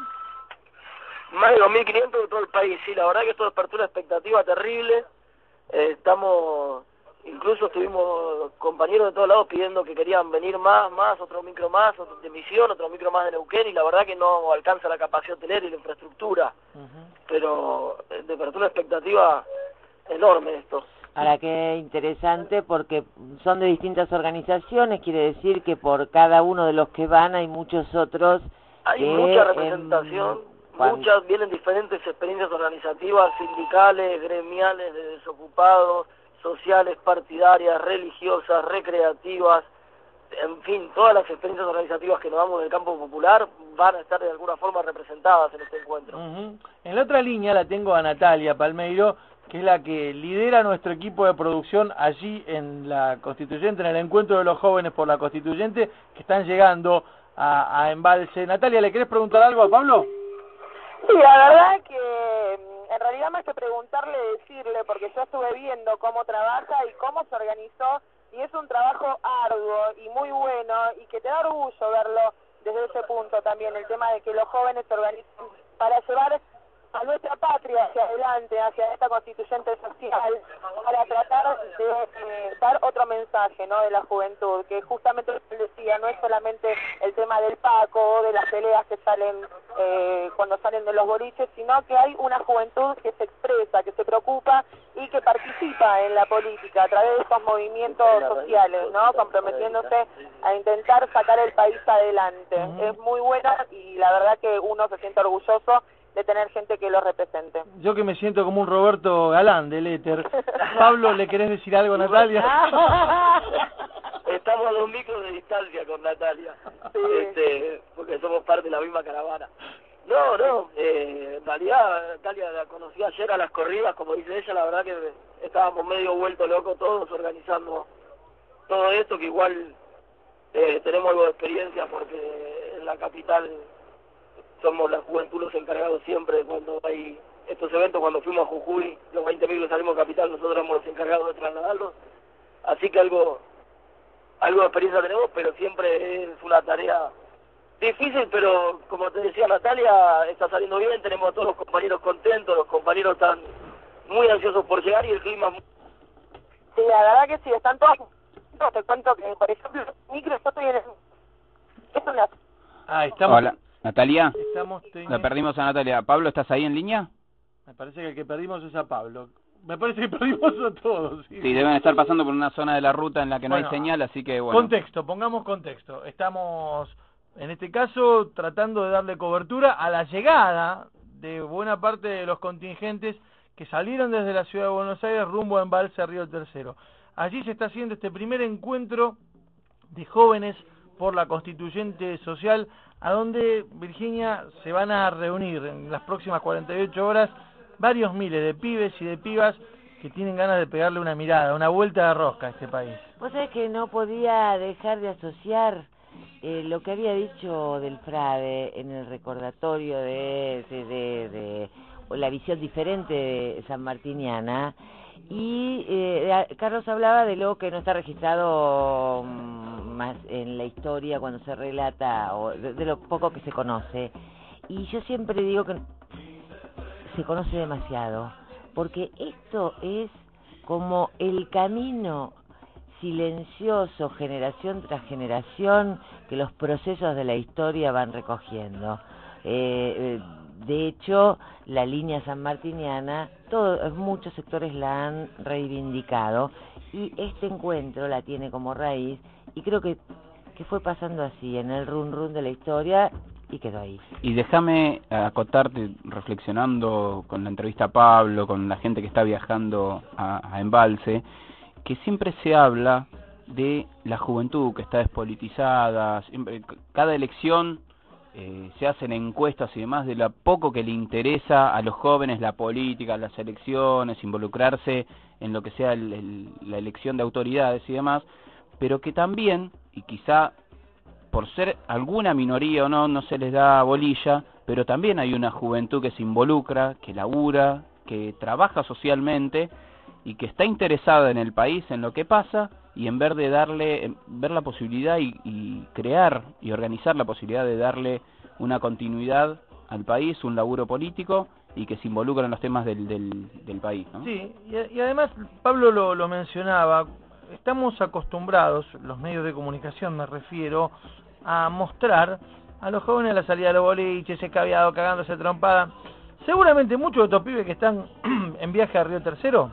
Más de dos mil quinientos de todo el país, sí. La verdad que esto despertó una expectativa terrible. Eh, estamos... Incluso estuvimos compañeros de todos lados pidiendo que querían venir más, más, otro micro más, otro de Misión, otro micro más de Neuquén, y la verdad que no alcanza la capacidad hotelera y la infraestructura. Uh-huh. Pero eh, despertó una expectativa enorme esto. Ahora, qué interesante, porque son de distintas organizaciones, quiere decir que por cada uno de los que van hay muchos otros. Hay que, mucha representación, eh, cuando... muchas vienen diferentes experiencias organizativas, sindicales, gremiales, de desocupados, sociales, partidarias, religiosas, recreativas, en fin, todas las experiencias organizativas que nos damos del campo popular van a estar de alguna forma representadas en este encuentro. Uh-huh. En la otra línea la tengo a Natalia Palmeiro, que es la que lidera nuestro equipo de producción allí en la Constituyente, en el encuentro de los jóvenes por la Constituyente, que están llegando a, a Embalse. Natalia, ¿le querés preguntar algo a Pablo? Sí, la verdad que en realidad más que preguntarle, decirle, porque yo estuve viendo cómo trabaja y cómo se organizó, y es un trabajo arduo y muy bueno, y que te da orgullo verlo desde ese punto también, el tema de que los jóvenes se organizan para llevar a nuestra patria hacia adelante, hacia esta constituyente social, para tratar de eh, dar otro mensaje, ¿no?, de la juventud, que justamente lo que decía, no es solamente el tema del Paco o de las peleas que salen eh, cuando salen de los boliches, sino que hay una juventud que se expresa, que se preocupa y que participa en la política a través de estos movimientos sociales, ¿no?, comprometiéndose a intentar sacar el país adelante. Uh-huh. Es muy buena y la verdad que uno se siente orgulloso de tener gente que lo represente. Yo que me siento como un Roberto Galán del éter. Pablo, ¿le querés decir algo a Natalia? Estamos a dos micros de distancia con Natalia, sí. este, porque somos parte de la misma caravana. No, no, eh, en realidad Natalia la conocí ayer a las corridas, como dice ella, la verdad que estábamos medio vueltos locos todos organizando todo esto, que igual eh, tenemos algo de experiencia porque en la capital somos la juventud los encargados siempre cuando hay estos eventos. Cuando fuimos a Jujuy, los veinte mil que salimos a Capital, nosotros somos los encargados de trasladarlos. Así que algo algo de experiencia tenemos, pero siempre es una tarea difícil, pero como te decía Natalia, está saliendo bien, tenemos a todos los compañeros contentos, los compañeros están muy ansiosos por llegar y el clima... Sí, la verdad que sí, están todos... Te cuento que, por ejemplo, micro, yo estoy en el... Es una... Ah, estamos... Hola. Natalia, Estamos la perdimos a Natalia. Pablo, ¿estás ahí en línea? Me parece que el que perdimos es a Pablo. Me parece que perdimos a todos. Sí, sí deben estar pasando por una zona de la ruta en la que no bueno, hay señal, así que bueno. Contexto, pongamos contexto. Estamos, en este caso, tratando de darle cobertura a la llegada de buena parte de los contingentes que salieron desde la ciudad de Buenos Aires rumbo a Embalse Río Tercero. Allí se está haciendo este primer encuentro de jóvenes por la constituyente social, a donde, Virginia, se van a reunir en las próximas cuarenta y ocho horas varios miles de pibes y de pibas que tienen ganas de pegarle una mirada, una vuelta de rosca a este país. Vos sabés que no podía dejar de asociar eh, lo que había dicho del Frade en el recordatorio de, de, de, de la visión diferente de sanmartiniana, y eh, Carlos hablaba de lo que no está registrado um, más en la historia cuando se relata, o de, de lo poco que se conoce, y yo siempre digo que se conoce demasiado, porque esto es como el camino silencioso, generación tras generación, que los procesos de la historia van recogiendo. Eh, de hecho, la línea sanmartiniana, todos, muchos sectores la han reivindicado, y este encuentro la tiene como raíz, y creo que, que fue pasando así, en el run run de la historia, y quedó ahí. Y déjame acotarte, reflexionando con la entrevista a Pablo, con la gente que está viajando a, a Embalse, que siempre se habla de la juventud que está despolitizada, siempre, cada elección eh, se hacen encuestas y demás de lo poco que le interesa a los jóvenes la política, las elecciones, involucrarse en lo que sea el, el, la elección de autoridades y demás, pero que también, y quizá por ser alguna minoría o no, no se les da bolilla, pero también hay una juventud que se involucra, que labura, que trabaja socialmente y que está interesada en el país, en lo que pasa, y en vez de darle, en ver la posibilidad y, y crear y organizar la posibilidad de darle una continuidad al país, un laburo político, y que se involucra en los temas del, del, del país, ¿no? Sí, y, y además Pablo lo, lo mencionaba, estamos acostumbrados, los medios de comunicación me refiero, a mostrar a los jóvenes a la salida de los boliches, ese caviado cagándose trompada. Seguramente muchos de estos pibes que están en viaje a Río Tercero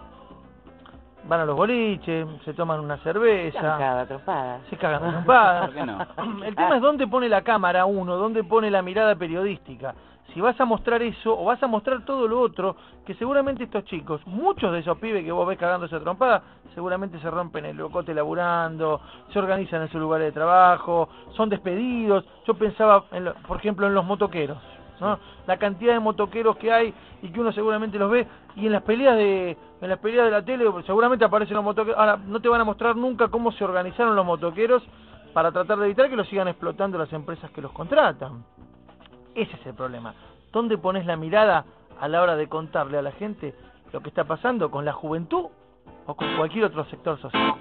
van a los boliches, se toman una cerveza, se cagan a trompadas. Se cagan a trompadas. ¿Por qué no? El tema es dónde pone la cámara uno, dónde pone la mirada periodística. Si vas a mostrar eso o vas a mostrar todo lo otro, que seguramente estos chicos, muchos de esos pibes que vos ves cagándose a trompada, seguramente se rompen el locote laburando, se organizan en su lugar de trabajo, son despedidos. Yo pensaba, en lo, por ejemplo, en los motoqueros, ¿no? La cantidad de motoqueros que hay y que uno seguramente los ve, y en las peleas de en las peleas de la tele seguramente aparecen los motoqueros. Ahora, no te van a mostrar nunca cómo se organizaron los motoqueros para tratar de evitar que los sigan explotando las empresas que los contratan. Ese es el problema. ¿Dónde pones la mirada a la hora de contarle a la gente lo que está pasando con la juventud o con cualquier otro sector social?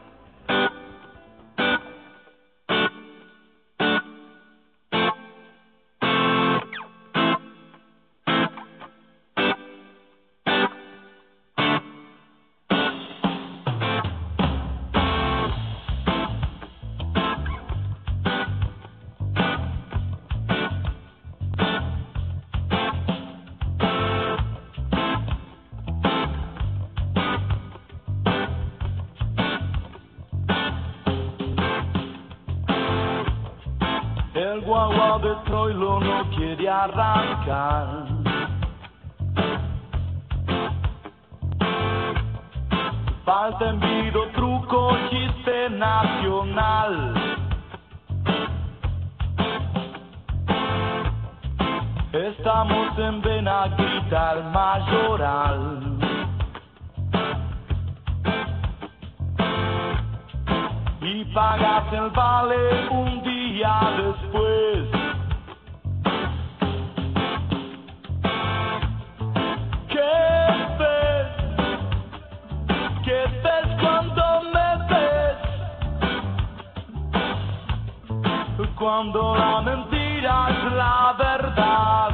El guagua de Troilo no quiere arrancar. Falta envido, truco, chiste nacional. Estamos en Benaguita, el Mayoral. Y pagas el vale un día después. ¿Qué ves? ¿Qué ves cuando me ves? Cuando la mentira es la verdad.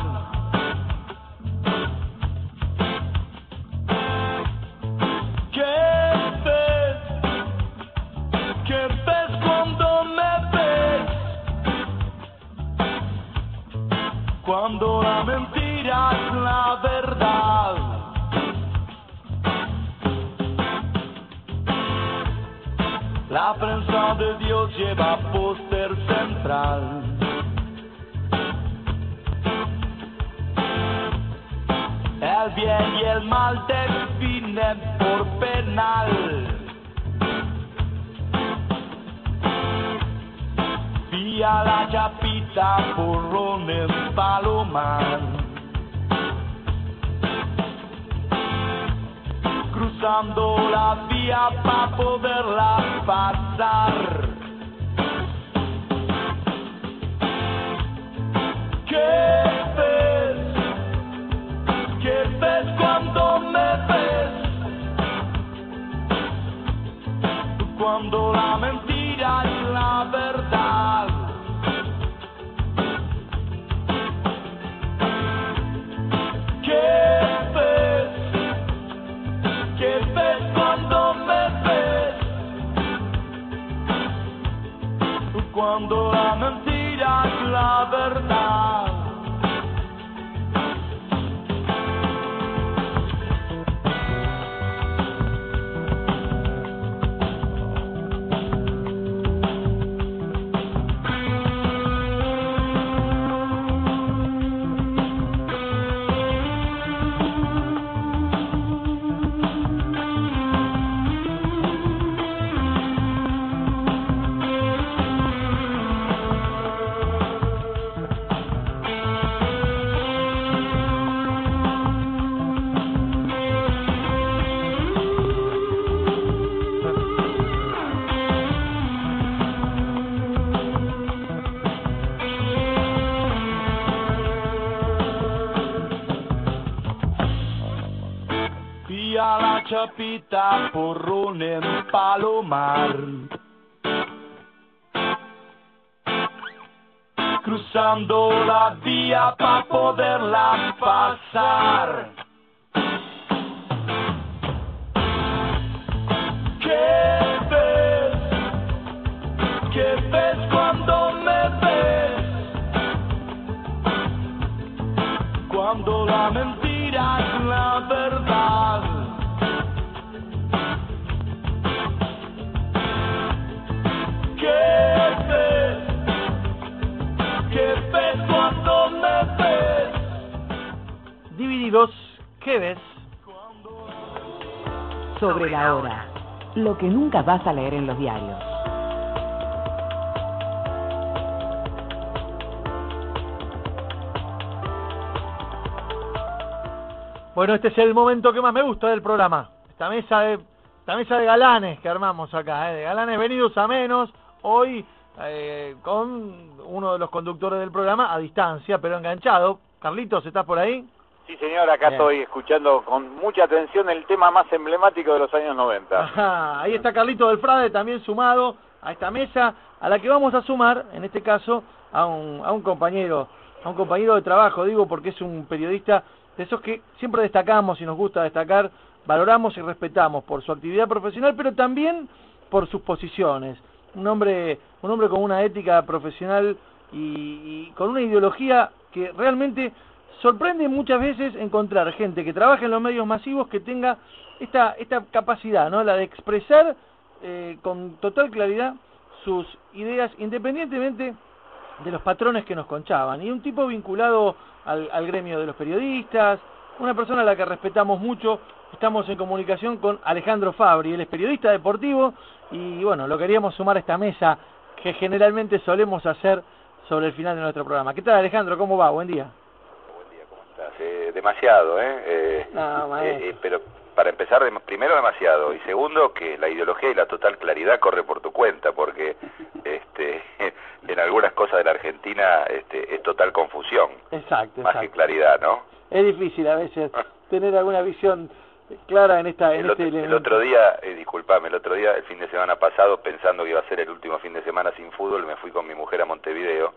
Cuando la mentira es la verdad. La prensa de Dios lleva póster central. El bien y el mal definen por penal. Vía la chapita, porrones, palomar. Cruz cruzando la vía para poderla pasar. ¿Qué ves? ¿Qué ves cuando me ves? Cuando la mentira es la verdad. ¿Qué ves? ¿Qué ves cuando me ves? Cuando la mentira es la verdad. Chapita, porrón en Palomar, cruzando la vía para poderla pasar. ¿Qué ves? ¿Qué ves cuando me ves? Cuando la mentira es la verdad. ¿Qué ves? ¿Qué ves cuando me ves? Divididos, ¿qué ves? Sobre la hora. Lo que nunca vas a leer en los diarios. Bueno, este es el momento que más me gusta del programa. Esta mesa de, esta mesa de galanes que armamos acá, ¿eh? De galanes venidos a menos. Hoy eh, con uno de los conductores del programa a distancia, pero enganchado. Carlitos, ¿estás por ahí? Sí, señor, acá Bien. Estoy escuchando con mucha atención el tema más emblemático de los años noventa. Ajá, ahí está Carlito del Frade también sumado a esta mesa, a la que vamos a sumar, en este caso, a un, a un compañero, a un compañero de trabajo, digo, porque es un periodista de esos que siempre destacamos y nos gusta destacar, valoramos y respetamos por su actividad profesional, pero también por sus posiciones. Un hombre, un hombre con una ética profesional y, y con una ideología que realmente sorprende muchas veces encontrar gente que trabaja en los medios masivos que tenga esta esta capacidad, ¿no? La de expresar eh, con total claridad sus ideas independientemente de los patrones que nos conchaban. Y un tipo vinculado al, al gremio de los periodistas, una persona a la que respetamos mucho. Estamos en comunicación con Alejandro Fabri, él es periodista deportivo y bueno, lo queríamos sumar a esta mesa que generalmente solemos hacer sobre el final de nuestro programa. ¿Qué tal, Alejandro? ¿Cómo va? Buen día. Buen día, ¿cómo estás? Eh, demasiado, ¿eh? eh, no, eh, eh pero para empezar, primero demasiado, y segundo, que la ideología y la total claridad corre por tu cuenta, porque este en algunas cosas de la Argentina este, es total confusión. Exacto, más exacto. que claridad, ¿no? Es difícil a veces tener alguna visión clara en esta en el, este otro, elemento. El otro día, eh, disculpame, el otro día, el fin de semana pasado, pensando que iba a ser el último fin de semana sin fútbol, me fui con mi mujer a Montevideo,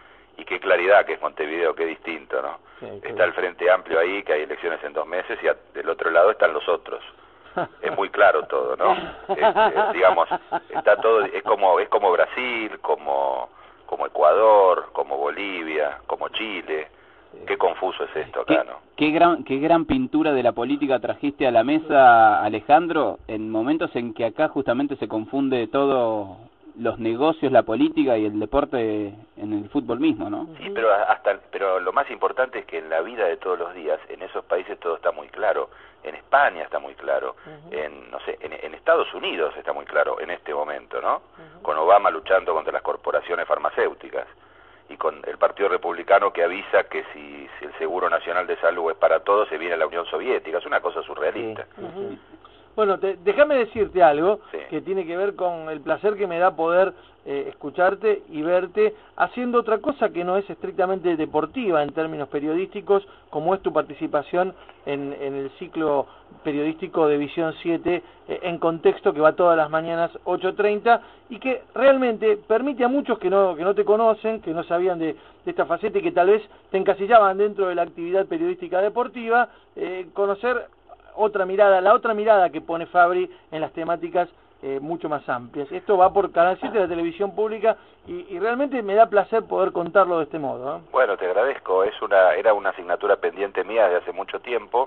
y qué claridad que es Montevideo, qué distinto, ¿no? Sí, está el Frente Amplio ahí, que hay elecciones en dos meses, y a, del otro lado están los otros. Es muy claro todo, ¿no? Es, es, digamos, está todo, es como es como Brasil, como como Ecuador, como Bolivia, como Chile. Qué confuso es esto acá, ¿no? Qué gran, qué gran pintura de la política trajiste a la mesa, Alejandro, en momentos en que acá justamente se confunde todo, los negocios, la política y el deporte en el fútbol mismo, ¿no? Sí, pero hasta, pero lo más importante es que en la vida de todos los días, en esos países todo está muy claro. En España está muy claro, uh-huh. en no sé, en, en Estados Unidos está muy claro en este momento, ¿no? Uh-huh. Con Obama luchando contra las corporaciones farmacéuticas y con el Partido Republicano que avisa que si, si el Seguro Nacional de Salud es para todos, se viene la Unión Soviética. Es una cosa surrealista. Sí. Uh-huh. Bueno, te, déjame decirte algo sí. que tiene que ver con el placer que me da poder eh, escucharte y verte haciendo otra cosa que no es estrictamente deportiva en términos periodísticos, como es tu participación en, en el ciclo periodístico de Visión siete eh, en contexto, que va todas las mañanas ocho treinta y que realmente permite a muchos que no, que no te conocen, que no sabían de, de esta faceta y que tal vez te encasillaban dentro de la actividad periodística deportiva, eh, conocer otra mirada, la otra mirada que pone Fabri en las temáticas eh, mucho más amplias. Esto va por Canal siete de la televisión pública y, y realmente me da placer poder contarlo de este modo, ¿eh? Bueno, te agradezco. Es una era una asignatura pendiente mía desde hace mucho tiempo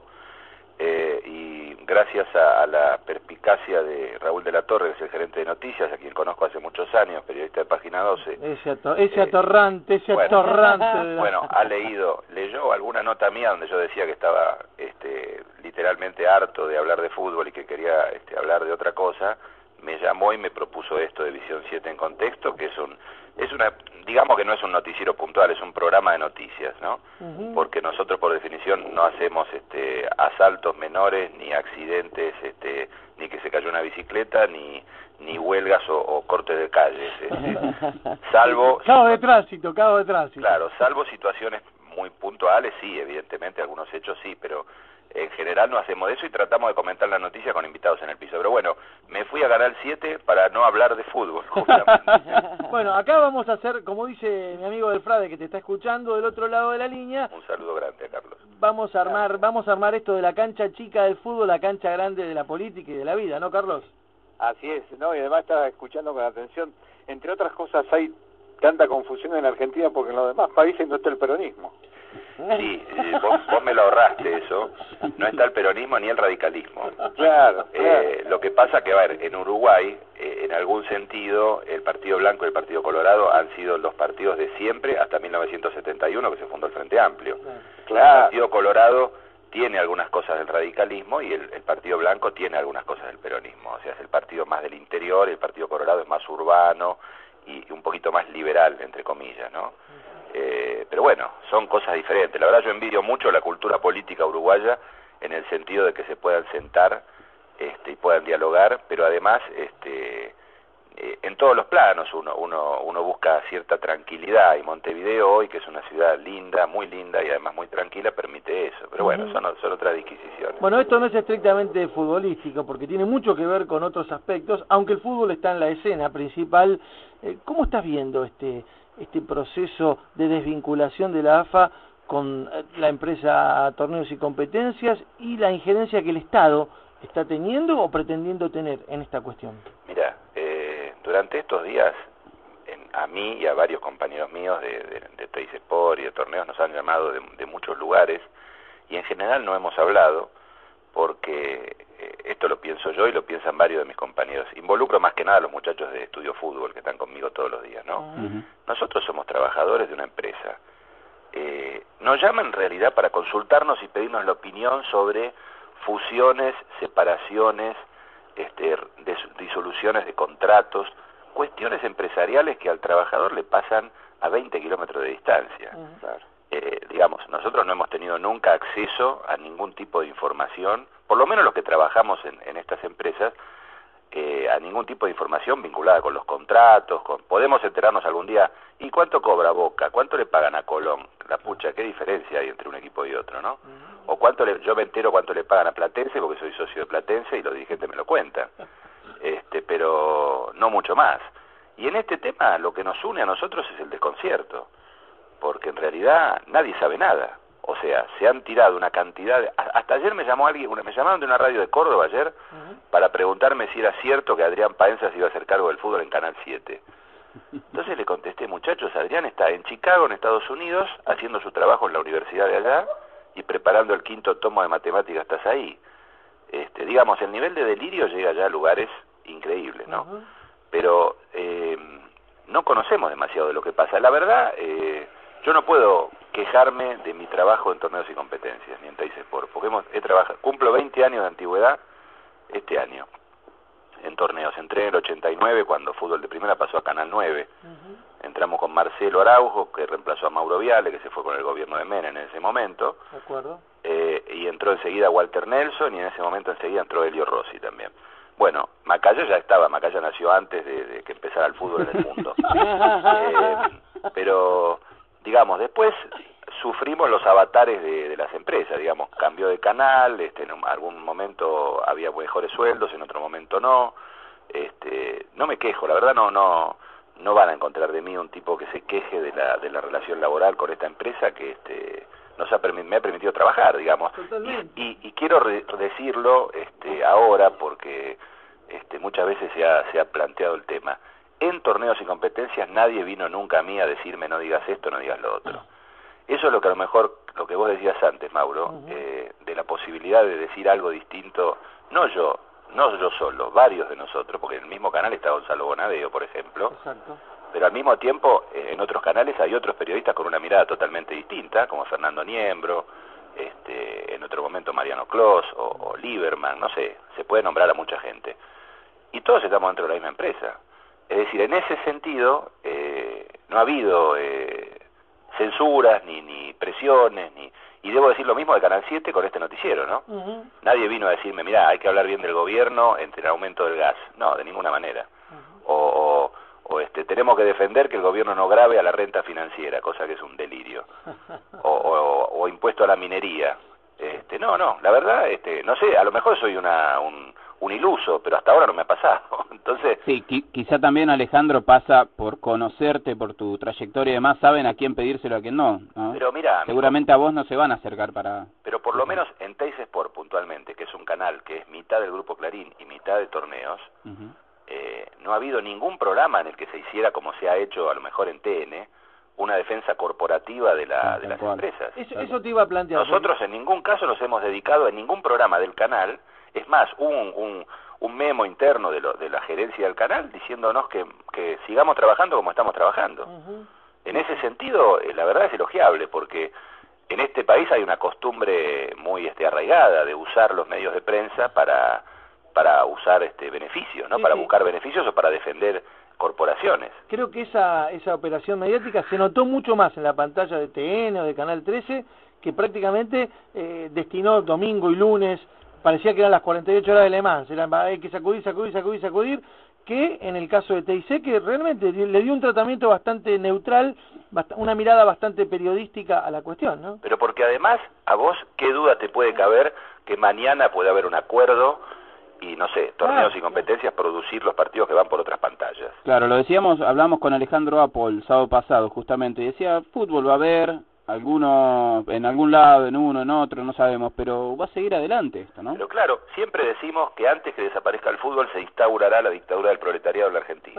eh, y gracias a, a la perspicacia de Raúl de la Torre, que es el gerente de noticias, a quien conozco hace muchos años, periodista de Página doce. Ese, ator ese eh, atorrante, ese bueno, atorrante. De la... Bueno, ha leído, leyó alguna nota mía donde yo decía que estaba este, literalmente harto de hablar de fútbol y que quería este, hablar de otra cosa. Me llamó y me propuso esto de Visión siete en contexto, que es un es una digamos que no es un noticiero puntual, es un programa de noticias, ¿no? Uh-huh. Porque nosotros por definición no hacemos este asaltos menores, ni accidentes, este ni que se cayó una bicicleta, ni ni huelgas o, o cortes de calles, este, salvo cabo de tránsito, cabo de tránsito. Claro, salvo situaciones muy puntuales, sí, evidentemente algunos hechos sí, pero en general no hacemos eso y tratamos de comentar la noticia con invitados en el piso. Pero bueno, me fui a Canal siete para no hablar de fútbol, justamente. Bueno, acá vamos a hacer, como dice mi amigo del Frade, que te está escuchando del otro lado de la línea. Un saludo grande, Carlos. Vamos a armar, vamos a armar esto de la cancha chica del fútbol, la cancha grande de la política y de la vida, ¿no, Carlos? Así es, ¿no? Y además estaba escuchando con atención. Entre otras cosas, hay tanta confusión en Argentina porque en los demás países no está el peronismo. Sí, eh, vos, vos me lo ahorraste eso. No está el peronismo ni el radicalismo. Claro, eh, claro. Lo que pasa que, a ver, en Uruguay, eh, en algún sentido, el Partido Blanco y el Partido Colorado han sido los partidos de siempre hasta mil novecientos setenta y uno, que se fundó el Frente Amplio. Claro. El Partido Colorado tiene algunas cosas del radicalismo y el, el Partido Blanco tiene algunas cosas del peronismo. O sea, es el partido más del interior, el Partido Colorado es más urbano y un poquito más liberal, entre comillas, ¿no? Eh, pero bueno, son cosas diferentes. La verdad yo envidio mucho la cultura política uruguaya en el sentido de que se puedan sentar este, y puedan dialogar, pero además este, eh, en todos los planos uno, uno, uno busca cierta tranquilidad y Montevideo hoy, que es una ciudad linda, muy linda y además muy tranquila, permite eso. Pero bueno, son, son otras disquisiciones. Bueno, esto no es estrictamente futbolístico porque tiene mucho que ver con otros aspectos, aunque el fútbol está en la escena principal. Eh, ¿Cómo estás viendo este... este proceso de desvinculación de la A F A con la empresa Torneos y Competencias y la injerencia que el Estado está teniendo o pretendiendo tener en esta cuestión? Mira, eh, durante estos días en, a mí y a varios compañeros míos de, de, de Teis Sport y de Torneos nos han llamado de, de muchos lugares y en general no hemos hablado porque eh, esto lo pienso yo y lo piensan varios de mis compañeros. Involucro más que nada a los muchachos de Estudio Fútbol que están conmigo todos los días, ¿no? Uh-huh. Nosotros somos trabajadores de una empresa. Eh, nos llaman en realidad para consultarnos y pedirnos la opinión sobre fusiones, separaciones, este, disoluciones de contratos, cuestiones empresariales que al trabajador le pasan a veinte kilómetros de distancia. Uh-huh. Claro. Eh, digamos, nosotros no hemos tenido nunca acceso a ningún tipo de información, por lo menos los que trabajamos en, en estas empresas, eh, a ningún tipo de información vinculada con los contratos, con, podemos enterarnos algún día, ¿y cuánto cobra Boca? ¿Cuánto le pagan a Colón? La pucha, ¿qué diferencia hay entre un equipo y otro, no? Uh-huh. O cuánto le, yo me entero cuánto le pagan a Platense, porque soy socio de Platense y los dirigentes me lo cuentan, este, pero no mucho más. Y en este tema lo que nos une a nosotros es el desconcierto, porque en realidad nadie sabe nada. O sea, se han tirado una cantidad de... Hasta ayer me llamó alguien, me llamaron de una radio de Córdoba ayer, uh-huh, para preguntarme si era cierto que Adrián Paenza se iba a hacer cargo del fútbol en Canal siete. Entonces le contesté, muchachos, Adrián está en Chicago, en Estados Unidos, haciendo su trabajo en la universidad de allá y preparando el quinto tomo de matemáticas, estás ahí. Este, digamos, el nivel de delirio llega ya a lugares increíbles, ¿no? Uh-huh. Pero eh, no conocemos demasiado de lo que pasa. La verdad... Eh, Yo no puedo quejarme de mi trabajo en Torneos y Competencias, ni en Teis Sport, porque hemos, he trabajado, cumplo veinte años de antigüedad este año en torneos. Entré en el ochenta y nueve cuando Fútbol de Primera pasó a Canal nueve. Uh-huh. Entramos con Marcelo Araujo, que reemplazó a Mauro Viale, que se fue con el gobierno de Menem en ese momento. De acuerdo. Eh, y entró enseguida Walter Nelson, y en ese momento enseguida entró Elio Rossi también. Bueno, Macaya ya estaba, Macaya nació antes de, de que empezara el fútbol en el mundo. eh, pero, digamos, después sufrimos los avatares de, de las empresas, digamos, cambió de canal, este, en algún momento había mejores sueldos, en otro momento no. Este, no me quejo, la verdad no no no van a encontrar de mí un tipo que se queje de la de la relación laboral con esta empresa que este nos ha me ha permitido trabajar, digamos. Y, y, y quiero re decirlo este ahora porque este muchas veces se ha se ha planteado el tema. En torneos y competencias nadie vino nunca a mí a decirme no digas esto, no digas lo otro. Eso es lo que a lo mejor, lo que vos decías antes, Mauro, uh-huh. eh, de la posibilidad de decir algo distinto, no yo, no yo solo, varios de nosotros, porque en el mismo canal está Gonzalo Bonadeo, por ejemplo. Exacto. Pero al mismo tiempo, eh, en otros canales hay otros periodistas con una mirada totalmente distinta, como Fernando Niembro, este, en otro momento Mariano Clos o, o Lieberman, no sé, se puede nombrar a mucha gente. Y todos estamos dentro de la misma empresa. Es decir, en ese sentido, eh, no ha habido eh, censuras, ni, ni presiones, ni... Y debo decir lo mismo de Canal siete con este noticiero, ¿no? Uh-huh. Nadie vino a decirme, mira, hay que hablar bien del gobierno entre el aumento del gas. No, de ninguna manera. Uh-huh. O, o, o este, tenemos que defender que el gobierno no grave a la renta financiera, cosa que es un delirio. O, o, o impuesto a la minería. Este, no, no, la verdad, este, no sé, a lo mejor soy una... un un iluso, pero hasta ahora no me ha pasado. Entonces, sí, qui quizá también, Alejandro, pasa por conocerte, por tu trayectoria y demás, saben a quién pedírselo, a quién no, ¿no? Pero mira, seguramente a vos no se van a acercar para... Pero por lo menos en Teis Sport puntualmente, que es un canal que es mitad del Grupo Clarín y mitad de torneos, uh-huh. eh, no ha habido ningún programa en el que se hiciera, como se ha hecho a lo mejor en T N, una defensa corporativa de, la, de las empresas. Eso, eso te iba a plantear. Nosotros en ningún caso nos hemos dedicado en ningún programa del canal. Es más, hubo un, un, un memo interno de, lo, de la gerencia del canal diciéndonos que, que sigamos trabajando como estamos trabajando. Uh-huh. En ese sentido, eh, la verdad es elogiable, porque en este país hay una costumbre muy este, arraigada de usar los medios de prensa para, para usar este beneficios, ¿no? Sí, para sí. buscar beneficios o para defender corporaciones. Creo que esa, esa operación mediática se notó mucho más en la pantalla de T N o de Canal trece, que prácticamente eh, destinó domingo y lunes, parecía que eran las cuarenta y ocho horas de Le Mans, eran, hay que sacudir, sacudir, sacudir, sacudir, que en el caso de T I C, que realmente le dio un tratamiento bastante neutral, bast una mirada bastante periodística a la cuestión, ¿no? Pero porque además, a vos, ¿qué duda te puede caber que mañana puede haber un acuerdo y, no sé, torneos ah, y competencias, claro. producir los partidos que van por otras pantallas? Claro, lo decíamos, hablamos con Alejandro Apo el sábado pasado, justamente, y decía, fútbol va a haber... alguno en algún lado, en uno, en otro, no sabemos, pero va a seguir adelante esto, ¿no? Pero claro, siempre decimos que antes que desaparezca el fútbol se instaurará la dictadura del proletariado en la Argentina.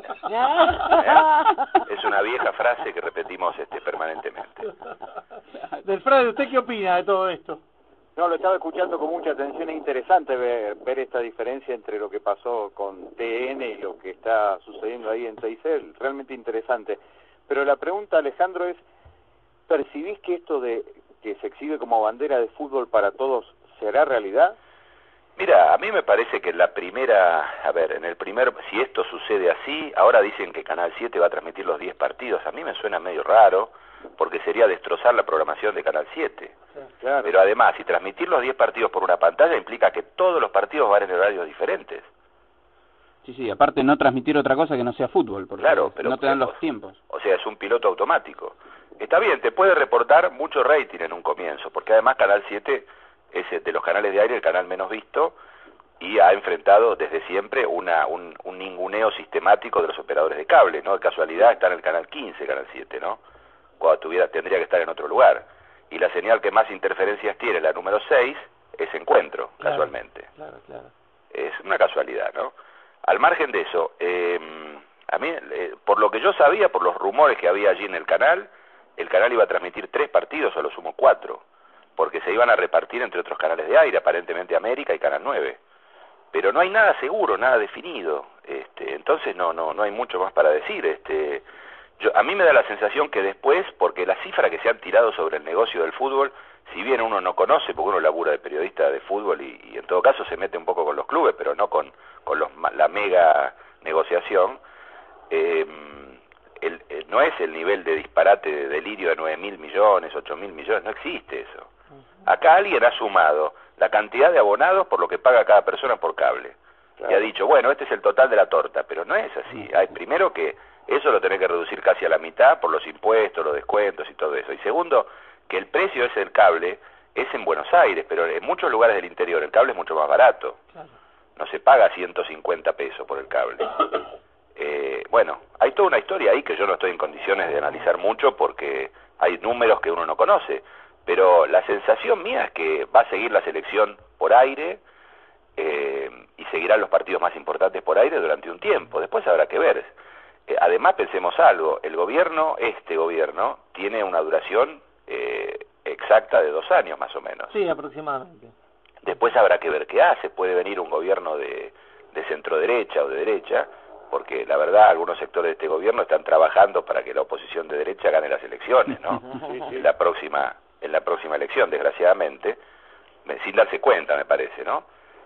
¿Eh? Es una vieja frase que repetimos este permanentemente. Del Frade, ¿usted qué opina de todo esto? No, lo estaba escuchando con mucha atención, es interesante ver, ver esta diferencia entre lo que pasó con T N y lo que está sucediendo ahí en T I C, realmente interesante. Pero la pregunta, Alejandro, es, ¿percibís que esto de que se exhibe como bandera de fútbol para todos será realidad? Mira, a mí me parece que la primera, a ver, en el primer, si esto sucede así, ahora dicen que Canal siete va a transmitir los diez partidos, a mí me suena medio raro, porque sería destrozar la programación de Canal siete. Sí, claro. Pero además, si transmitir los diez partidos por una pantalla implica que todos los partidos van en horarios diferentes. Sí, sí, aparte no transmitir otra cosa que no sea fútbol, porque claro, pero, no te dan los tiempos. O sea, es un piloto automático. Está bien, te puede reportar mucho rating en un comienzo, porque además Canal siete es de los canales de aire el canal menos visto y ha enfrentado desde siempre una, un, un ninguneo sistemático de los operadores de cable, ¿no? De casualidad está en el canal quince, Canal siete, ¿no? Cuando tuviera, tendría que estar en otro lugar. Y la señal que más interferencias tiene, la número seis, es Encuentro, claro, casualmente. Claro, claro. Es una casualidad, ¿no? Al margen de eso, eh, a mí, eh, por lo que yo sabía, por los rumores que había allí en el canal, el canal iba a transmitir tres partidos, o a lo sumo cuatro, porque se iban a repartir entre otros canales de aire, aparentemente América y Canal nueve. Pero no hay nada seguro, nada definido, este, entonces no no no hay mucho más para decir. Este, yo, a mí me da la sensación que después, porque las cifras que se han tirado sobre el negocio del fútbol, si bien uno no conoce, porque uno labura de periodista de fútbol y, y en todo caso se mete un poco con los clubes, pero no con, con los, la mega negociación, eh, El, el, no es el nivel de disparate de delirio de nueve mil millones, ocho mil millones, no existe eso. Acá alguien ha sumado la cantidad de abonados por lo que paga cada persona por cable. Claro. Y ha dicho, bueno, este es el total de la torta, pero no es así. Hay, primero que eso lo tenés que reducir casi a la mitad por los impuestos, los descuentos y todo eso. Y segundo, que el precio ese del cable es en Buenos Aires, pero en muchos lugares del interior el cable es mucho más barato. Claro. No se paga ciento cincuenta pesos por el cable. Eh, bueno, hay toda una historia ahí que yo no estoy en condiciones de analizar mucho porque hay números que uno no conoce, pero la sensación mía es que va a seguir la selección por aire eh, y seguirán los partidos más importantes por aire durante un tiempo. Después habrá que ver. Eh, además pensemos algo, el gobierno, este gobierno, tiene una duración eh, exacta de dos años más o menos. Sí, aproximadamente. Después habrá que ver qué hace, puede venir un gobierno de, de centro derecha o de derecha, porque la verdad algunos sectores de este gobierno están trabajando para que la oposición de derecha gane las elecciones, ¿no? Sí, sí. En la próxima, en la próxima elección, desgraciadamente, sin darse cuenta me parece, ¿no?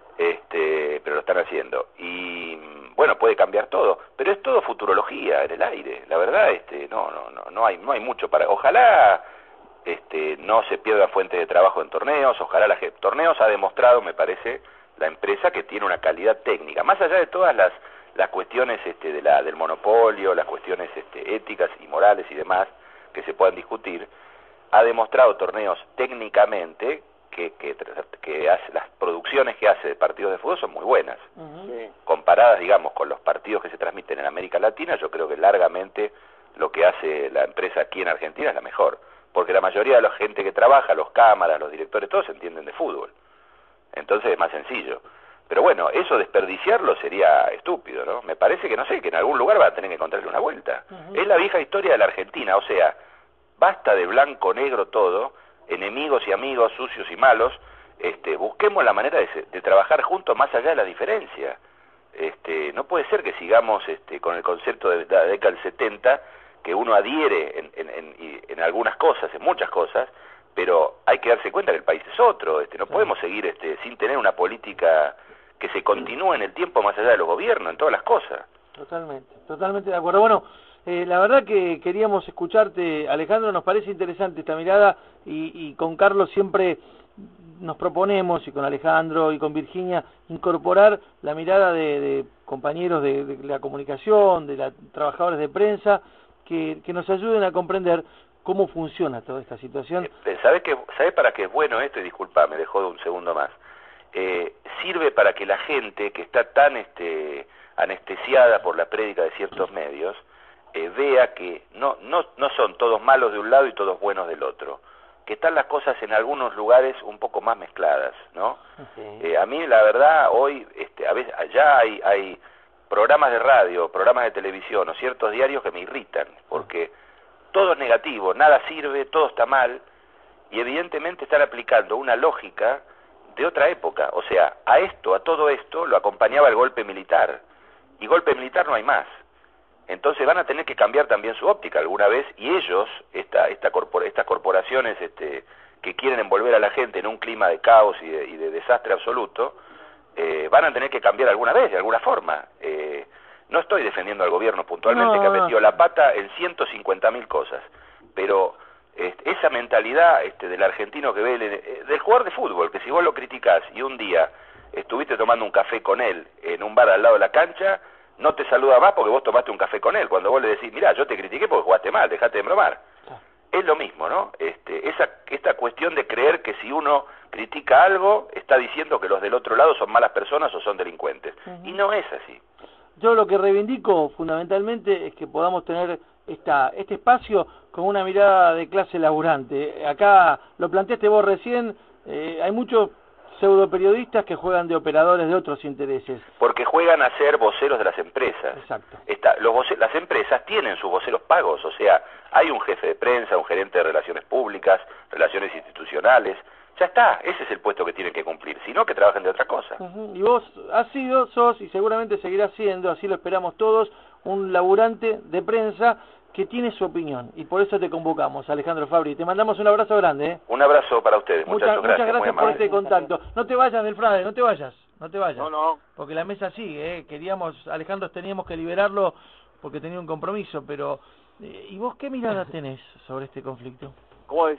Este, pero lo están haciendo. Y bueno, puede cambiar todo, pero es todo futurología en el aire, la verdad, este, no, no, no, no hay, no hay mucho para, ojalá este, no se pierdan fuentes de trabajo en torneos, ojalá la torneos ha demostrado, me parece, la empresa que tiene una calidad técnica, más allá de todas las las cuestiones este, de la, del monopolio, las cuestiones este, éticas y morales y demás que se puedan discutir, ha demostrado torneos técnicamente que, que, que hace, las producciones que hace de partidos de fútbol son muy buenas. Uh-huh. Sí. Comparadas, digamos, con los partidos que se transmiten en América Latina, yo creo que largamente lo que hace la empresa aquí en Argentina es la mejor, porque la mayoría de la gente que trabaja, los cámaras, los directores, todos entienden de fútbol. Entonces es más sencillo. Pero bueno, eso desperdiciarlo sería estúpido, ¿no? Me parece que, no sé, que en algún lugar va a tener que encontrarle una vuelta. Uh-huh. Es la vieja historia de la Argentina, o sea, basta de blanco, negro, todo, enemigos y amigos, sucios y malos, este, busquemos la manera de, de trabajar juntos más allá de la diferencia. Este, no puede ser que sigamos este, con el concepto de la década del setenta, que uno adhiere en, en, en, en algunas cosas, en muchas cosas, pero hay que darse cuenta que el país es otro, este, no sí. podemos seguir este, sin tener una política que se continúe en el tiempo más allá de los gobiernos, en todas las cosas. Totalmente, totalmente de acuerdo. Bueno, eh, la verdad que queríamos escucharte, Alejandro, nos parece interesante esta mirada y, y con Carlos siempre nos proponemos, y con Alejandro y con Virginia, incorporar la mirada de, de compañeros de, de la comunicación, de la, trabajadores de prensa, que, que nos ayuden a comprender cómo funciona toda esta situación. Eh, ¿Sabes que, ¿Sabes para qué es bueno esto? Y disculpa, me dejó de un segundo más. Eh, sirve para que la gente que está tan este, anestesiada por la prédica de ciertos medios eh, vea que no, no, no son todos malos de un lado y todos buenos del otro, que están las cosas en algunos lugares un poco más mezcladas, ¿no? Sí. Eh, a mí la verdad hoy, este, a veces allá hay, hay programas de radio, programas de televisión o ciertos diarios que me irritan, porque todo es negativo, nada sirve, todo está mal, y evidentemente están aplicando una lógica de otra época. O sea, a esto, a todo esto, lo acompañaba el golpe militar, y golpe militar no hay más. Entonces van a tener que cambiar también su óptica alguna vez, y ellos, esta, esta corpor estas corporaciones este, que quieren envolver a la gente en un clima de caos y de, y de desastre absoluto, eh, van a tener que cambiar alguna vez, de alguna forma. Eh, no estoy defendiendo al gobierno puntualmente, no, que ha metido no. la pata en ciento cincuenta mil cosas, pero este, esa mentalidad este, del argentino que ve, el, del jugador de fútbol, que si vos lo criticás y un día estuviste tomando un café con él en un bar al lado de la cancha, no te saluda más porque vos tomaste un café con él, cuando vos le decís, mirá, yo te critiqué porque jugaste mal, dejate de bromar. Es lo mismo, ¿no? Este, esa, esta cuestión de creer que si uno critica algo, está diciendo que los del otro lado son malas personas o son delincuentes. Uh-huh. Y no es así. Yo lo que reivindico fundamentalmente es que podamos tener esta, este espacio con una mirada de clase laburante. Acá lo planteaste vos recién, eh, hay muchos pseudoperiodistas que juegan de operadores de otros intereses. Porque juegan a ser voceros de las empresas. Exacto. Esta, los voce las empresas tienen sus voceros pagos, o sea, hay un jefe de prensa, un gerente de relaciones públicas, relaciones institucionales. Ya está, ese es el puesto que tienen que cumplir, sino que trabajen de otra cosa. Uh-huh. Y vos has sido, sos y seguramente seguirás siendo, así lo esperamos todos, un laburante de prensa que tiene su opinión, y por eso te convocamos, Alejandro Fabri. Te mandamos un abrazo grande. ¿eh? Un abrazo para ustedes, muchas, muchas gracias. Muchas gracias por este contacto. No te vayas del Frade, no te vayas, no te vayas. No, no. Porque la mesa sigue, ¿eh? Queríamos, Alejandro, teníamos que liberarlo porque tenía un compromiso, pero... Eh, ¿y vos qué mirada tenés sobre este conflicto? ¿Cómo decís?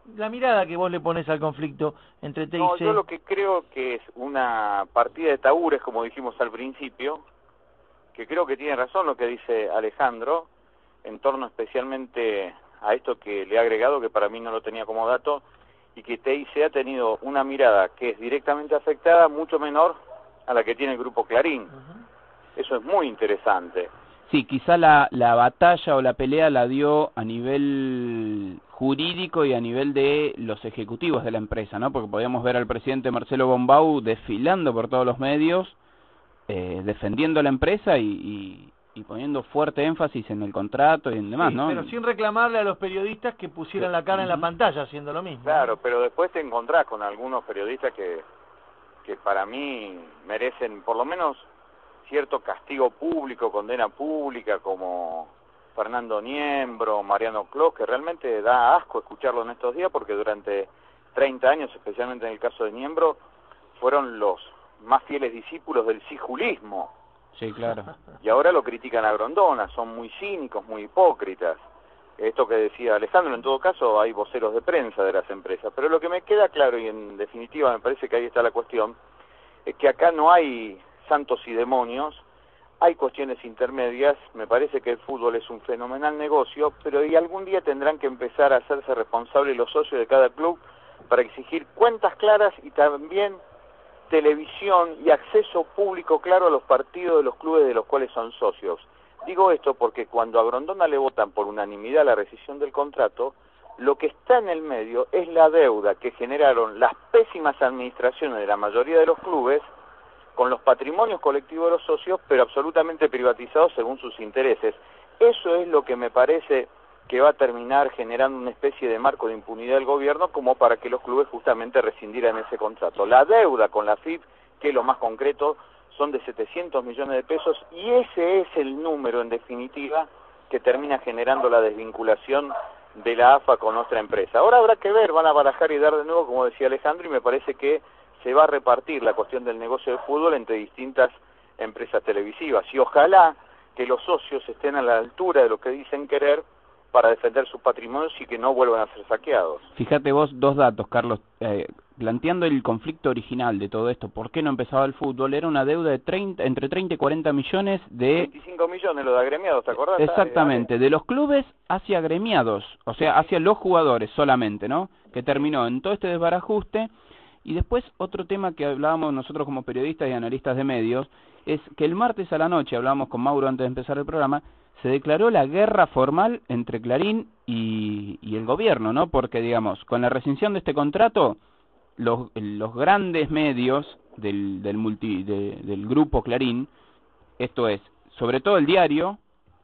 la mirada que vos le pones al conflicto entre T I C. No, yo lo que creo que es una partida de tabúres, como dijimos al principio, que creo que tiene razón lo que dice Alejandro, en torno especialmente a esto que le he agregado, que para mí no lo tenía como dato, y que T I C ha tenido una mirada que es directamente afectada, mucho menor a la que tiene el Grupo Clarín. Uh-huh. Eso es muy interesante. Sí, quizá la, la batalla o la pelea la dio a nivel jurídico y a nivel de los ejecutivos de la empresa, ¿no? Porque podíamos ver al presidente Marcelo Bombau desfilando por todos los medios, eh, defendiendo la empresa y, y, y poniendo fuerte énfasis en el contrato y en demás, sí, ¿no? Pero sin reclamarle a los periodistas que pusieran sí. la cara uh-huh. en la pantalla haciendo lo mismo. Claro, pero después te encontrás con algunos periodistas que, que para mí merecen por lo menos cierto castigo público, condena pública, como Fernando Niembro, Mariano Clos, que realmente da asco escucharlo en estos días, porque durante treinta años, especialmente en el caso de Niembro, fueron los más fieles discípulos del sijulismo. Sí, claro. Y ahora lo critican a Grondona, son muy cínicos, muy hipócritas. Esto que decía Alejandro, en todo caso hay voceros de prensa de las empresas, pero lo que me queda claro, y en definitiva me parece que ahí está la cuestión, es que acá no hay santos y demonios, hay cuestiones intermedias. Me parece que el fútbol es un fenomenal negocio, pero y algún día tendrán que empezar a hacerse responsables los socios de cada club para exigir cuentas claras y también televisión y acceso público claro a los partidos de los clubes de los cuales son socios. Digo esto porque cuando a Grondona le votan por unanimidad la rescisión del contrato, lo que está en el medio es la deuda que generaron las pésimas administraciones de la mayoría de los clubes con los patrimonios colectivos de los socios, pero absolutamente privatizados según sus intereses. Eso es lo que me parece que va a terminar generando una especie de marco de impunidad del gobierno como para que los clubes justamente rescindieran ese contrato. La deuda con la F I P, que es lo más concreto, son de setecientos millones de pesos, y ese es el número, en definitiva, que termina generando la desvinculación de la A F A con nuestra empresa. Ahora habrá que ver, van a barajar y dar de nuevo, como decía Alejandro, y me parece que se va a repartir la cuestión del negocio del fútbol entre distintas empresas televisivas, y ojalá que los socios estén a la altura de lo que dicen querer para defender sus patrimonios y que no vuelvan a ser saqueados. Fíjate vos, dos datos, Carlos, eh, planteando el conflicto original de todo esto, ¿por qué no empezaba el fútbol? Era una deuda de treinta, entre treinta y cuarenta millones de... veinticinco millones lo de agremiados, ¿te acordás? Exactamente, de los clubes hacia agremiados, o sea, hacia los jugadores solamente, ¿no? Que terminó en todo este desbarajuste. Y después otro tema que hablábamos nosotros como periodistas y analistas de medios, es que el martes a la noche, hablábamos con Mauro antes de empezar el programa, se declaró la guerra formal entre Clarín y, y el gobierno, ¿no? Porque, digamos, con la rescisión de este contrato, los, los grandes medios del, del, multi, de, del grupo Clarín, esto es, sobre todo el diario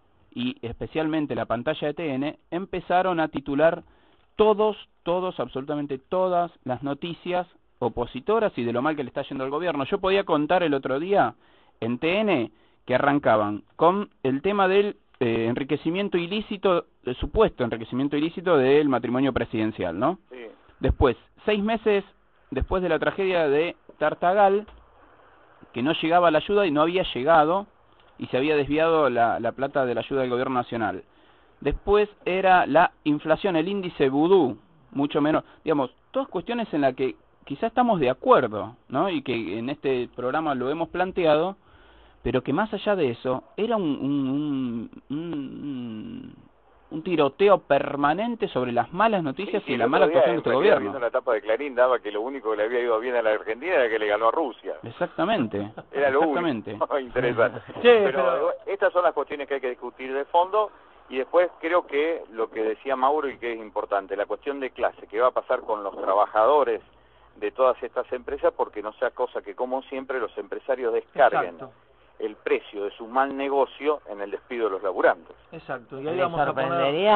y especialmente la pantalla de T N, empezaron a titular todos, todos, absolutamente todas las noticias opositoras y de lo mal que le está yendo al gobierno. Yo podía contar el otro día en T N que arrancaban con el tema del eh, enriquecimiento ilícito, el supuesto enriquecimiento ilícito del matrimonio presidencial, ¿no? Sí. Después, seis meses después de la tragedia de Tartagal, que no llegaba la ayuda y no había llegado, y se había desviado la, la plata de la ayuda del gobierno nacional. Después era la inflación, el índice vudú, mucho menos, digamos, todas cuestiones en las que quizá estamos de acuerdo, ¿no? Y que en este programa lo hemos planteado, pero que más allá de eso, era un, un, un, un, un tiroteo permanente sobre las malas noticias sí, sí, y la mala actuación de este gobierno. Viendo la etapa de Clarín daba que lo único que le había ido bien a la Argentina era que le ganó a Rusia. Exactamente. Era lo exactamente. único interesante. Sí, pero, pero estas son las cuestiones que hay que discutir de fondo. Y después creo que lo que decía Mauro y que es importante, la cuestión de clase, qué va a pasar con los trabajadores de todas estas empresas, porque no sea cosa que, como siempre, los empresarios descarguen Exacto. el precio de su mal negocio en el despido de los laburantes. Exacto. Y ahí ¿Le vamos sorprendería?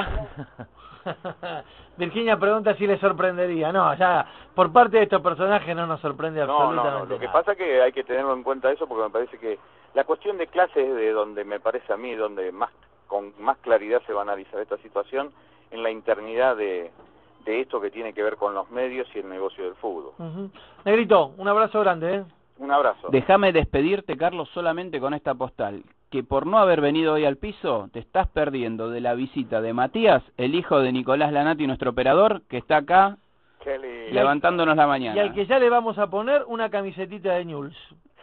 A poner... Virginia pregunta si le sorprendería. No, ya por parte de estos personajes no nos sorprende No, absolutamente no, no. Lo que nada. pasa es que hay que tenerlo en cuenta eso, porque me parece que la cuestión de clase es de donde me parece a mí, donde más con más claridad se va a analizar esta situación, en la internidad de, de esto que tiene que ver con los medios y el negocio del fútbol. Uh-huh. Negrito, un abrazo grande, ¿eh? Un abrazo. Déjame despedirte, Carlos, solamente con esta postal. que por no haber venido hoy al piso, te estás perdiendo de la visita de Matías, el hijo de Nicolás Lanati, nuestro operador, que está acá levantándonos la mañana. Y al que ya le vamos a poner una camisetita de Newell's.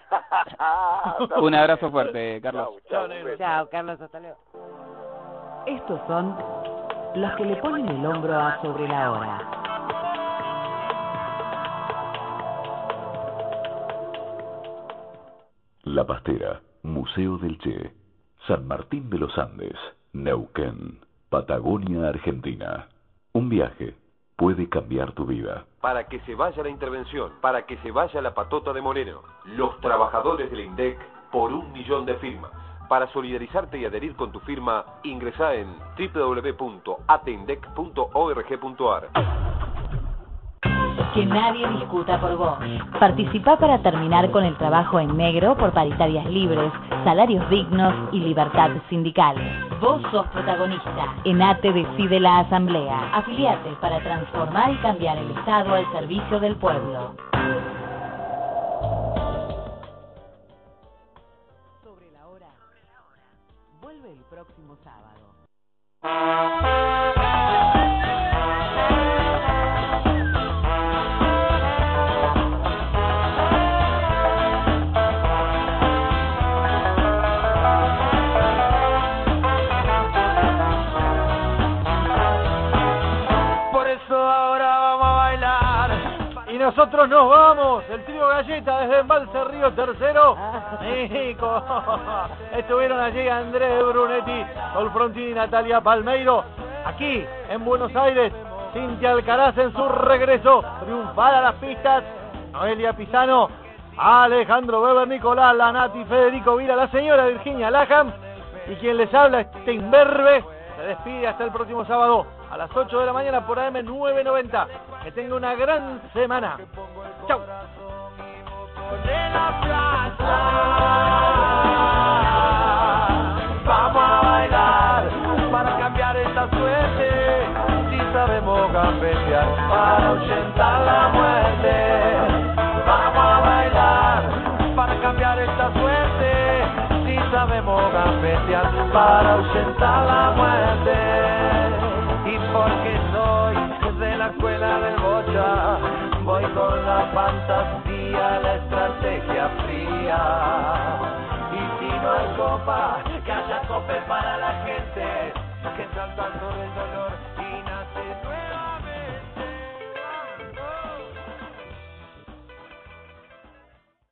Un abrazo fuerte, Carlos. Chao, chao, chao, Carlos, hasta luego. Estos son los que le ponen el hombro a Sobre la Hora. La Pastera, Museo del Che, San Martín de los Andes, Neuquén, Patagonia, Argentina. Un viaje puede cambiar tu vida. Para que se vaya la intervención, para que se vaya la patota de Moreno, los trabajadores del INDEC por un millón de firmas. Para solidarizarte y adherir con tu firma, ingresá en w w w punto atendec punto org punto ar. Que nadie discuta por vos. Participá para terminar con el trabajo en negro por paritarias libres, salarios dignos y libertad sindical. Vos sos protagonista. ENATE decide la asamblea. Afiliate para transformar y cambiar el Estado al servicio del pueblo. Sobre la Hora vuelve el próximo sábado. Nosotros nos vamos, el trío Galleta desde Embalse Río Tercero. Nico. Estuvieron allí Andrés Brunetti, Solfrontini y Natalia Palmeiro. Aquí en Buenos Aires, Cintia Alcaraz en su regreso triunfal a las pistas. Noelia Pisano, Alejandro Weber, Nicolás Lanati, Federico Vila, la señora Virginia Laham. Y quien les habla, este imberbe, se despide hasta el próximo sábado a las ocho de la mañana por A M nueve noventa. Que tenga una gran semana. Chau. Vamos a bailar para cambiar esta suerte. Si sabemos gambetear para ahuyentar la muerte. Vamos a bailar para cambiar esta suerte. Si sabemos gambetear para ahuyentar la muerte. Y porque soy de la escuela del bocha, voy con la fantasía, la estrategia fría. Y si no hay copa, que haya cope para la gente, que salta sobre el dolor y nace nueva.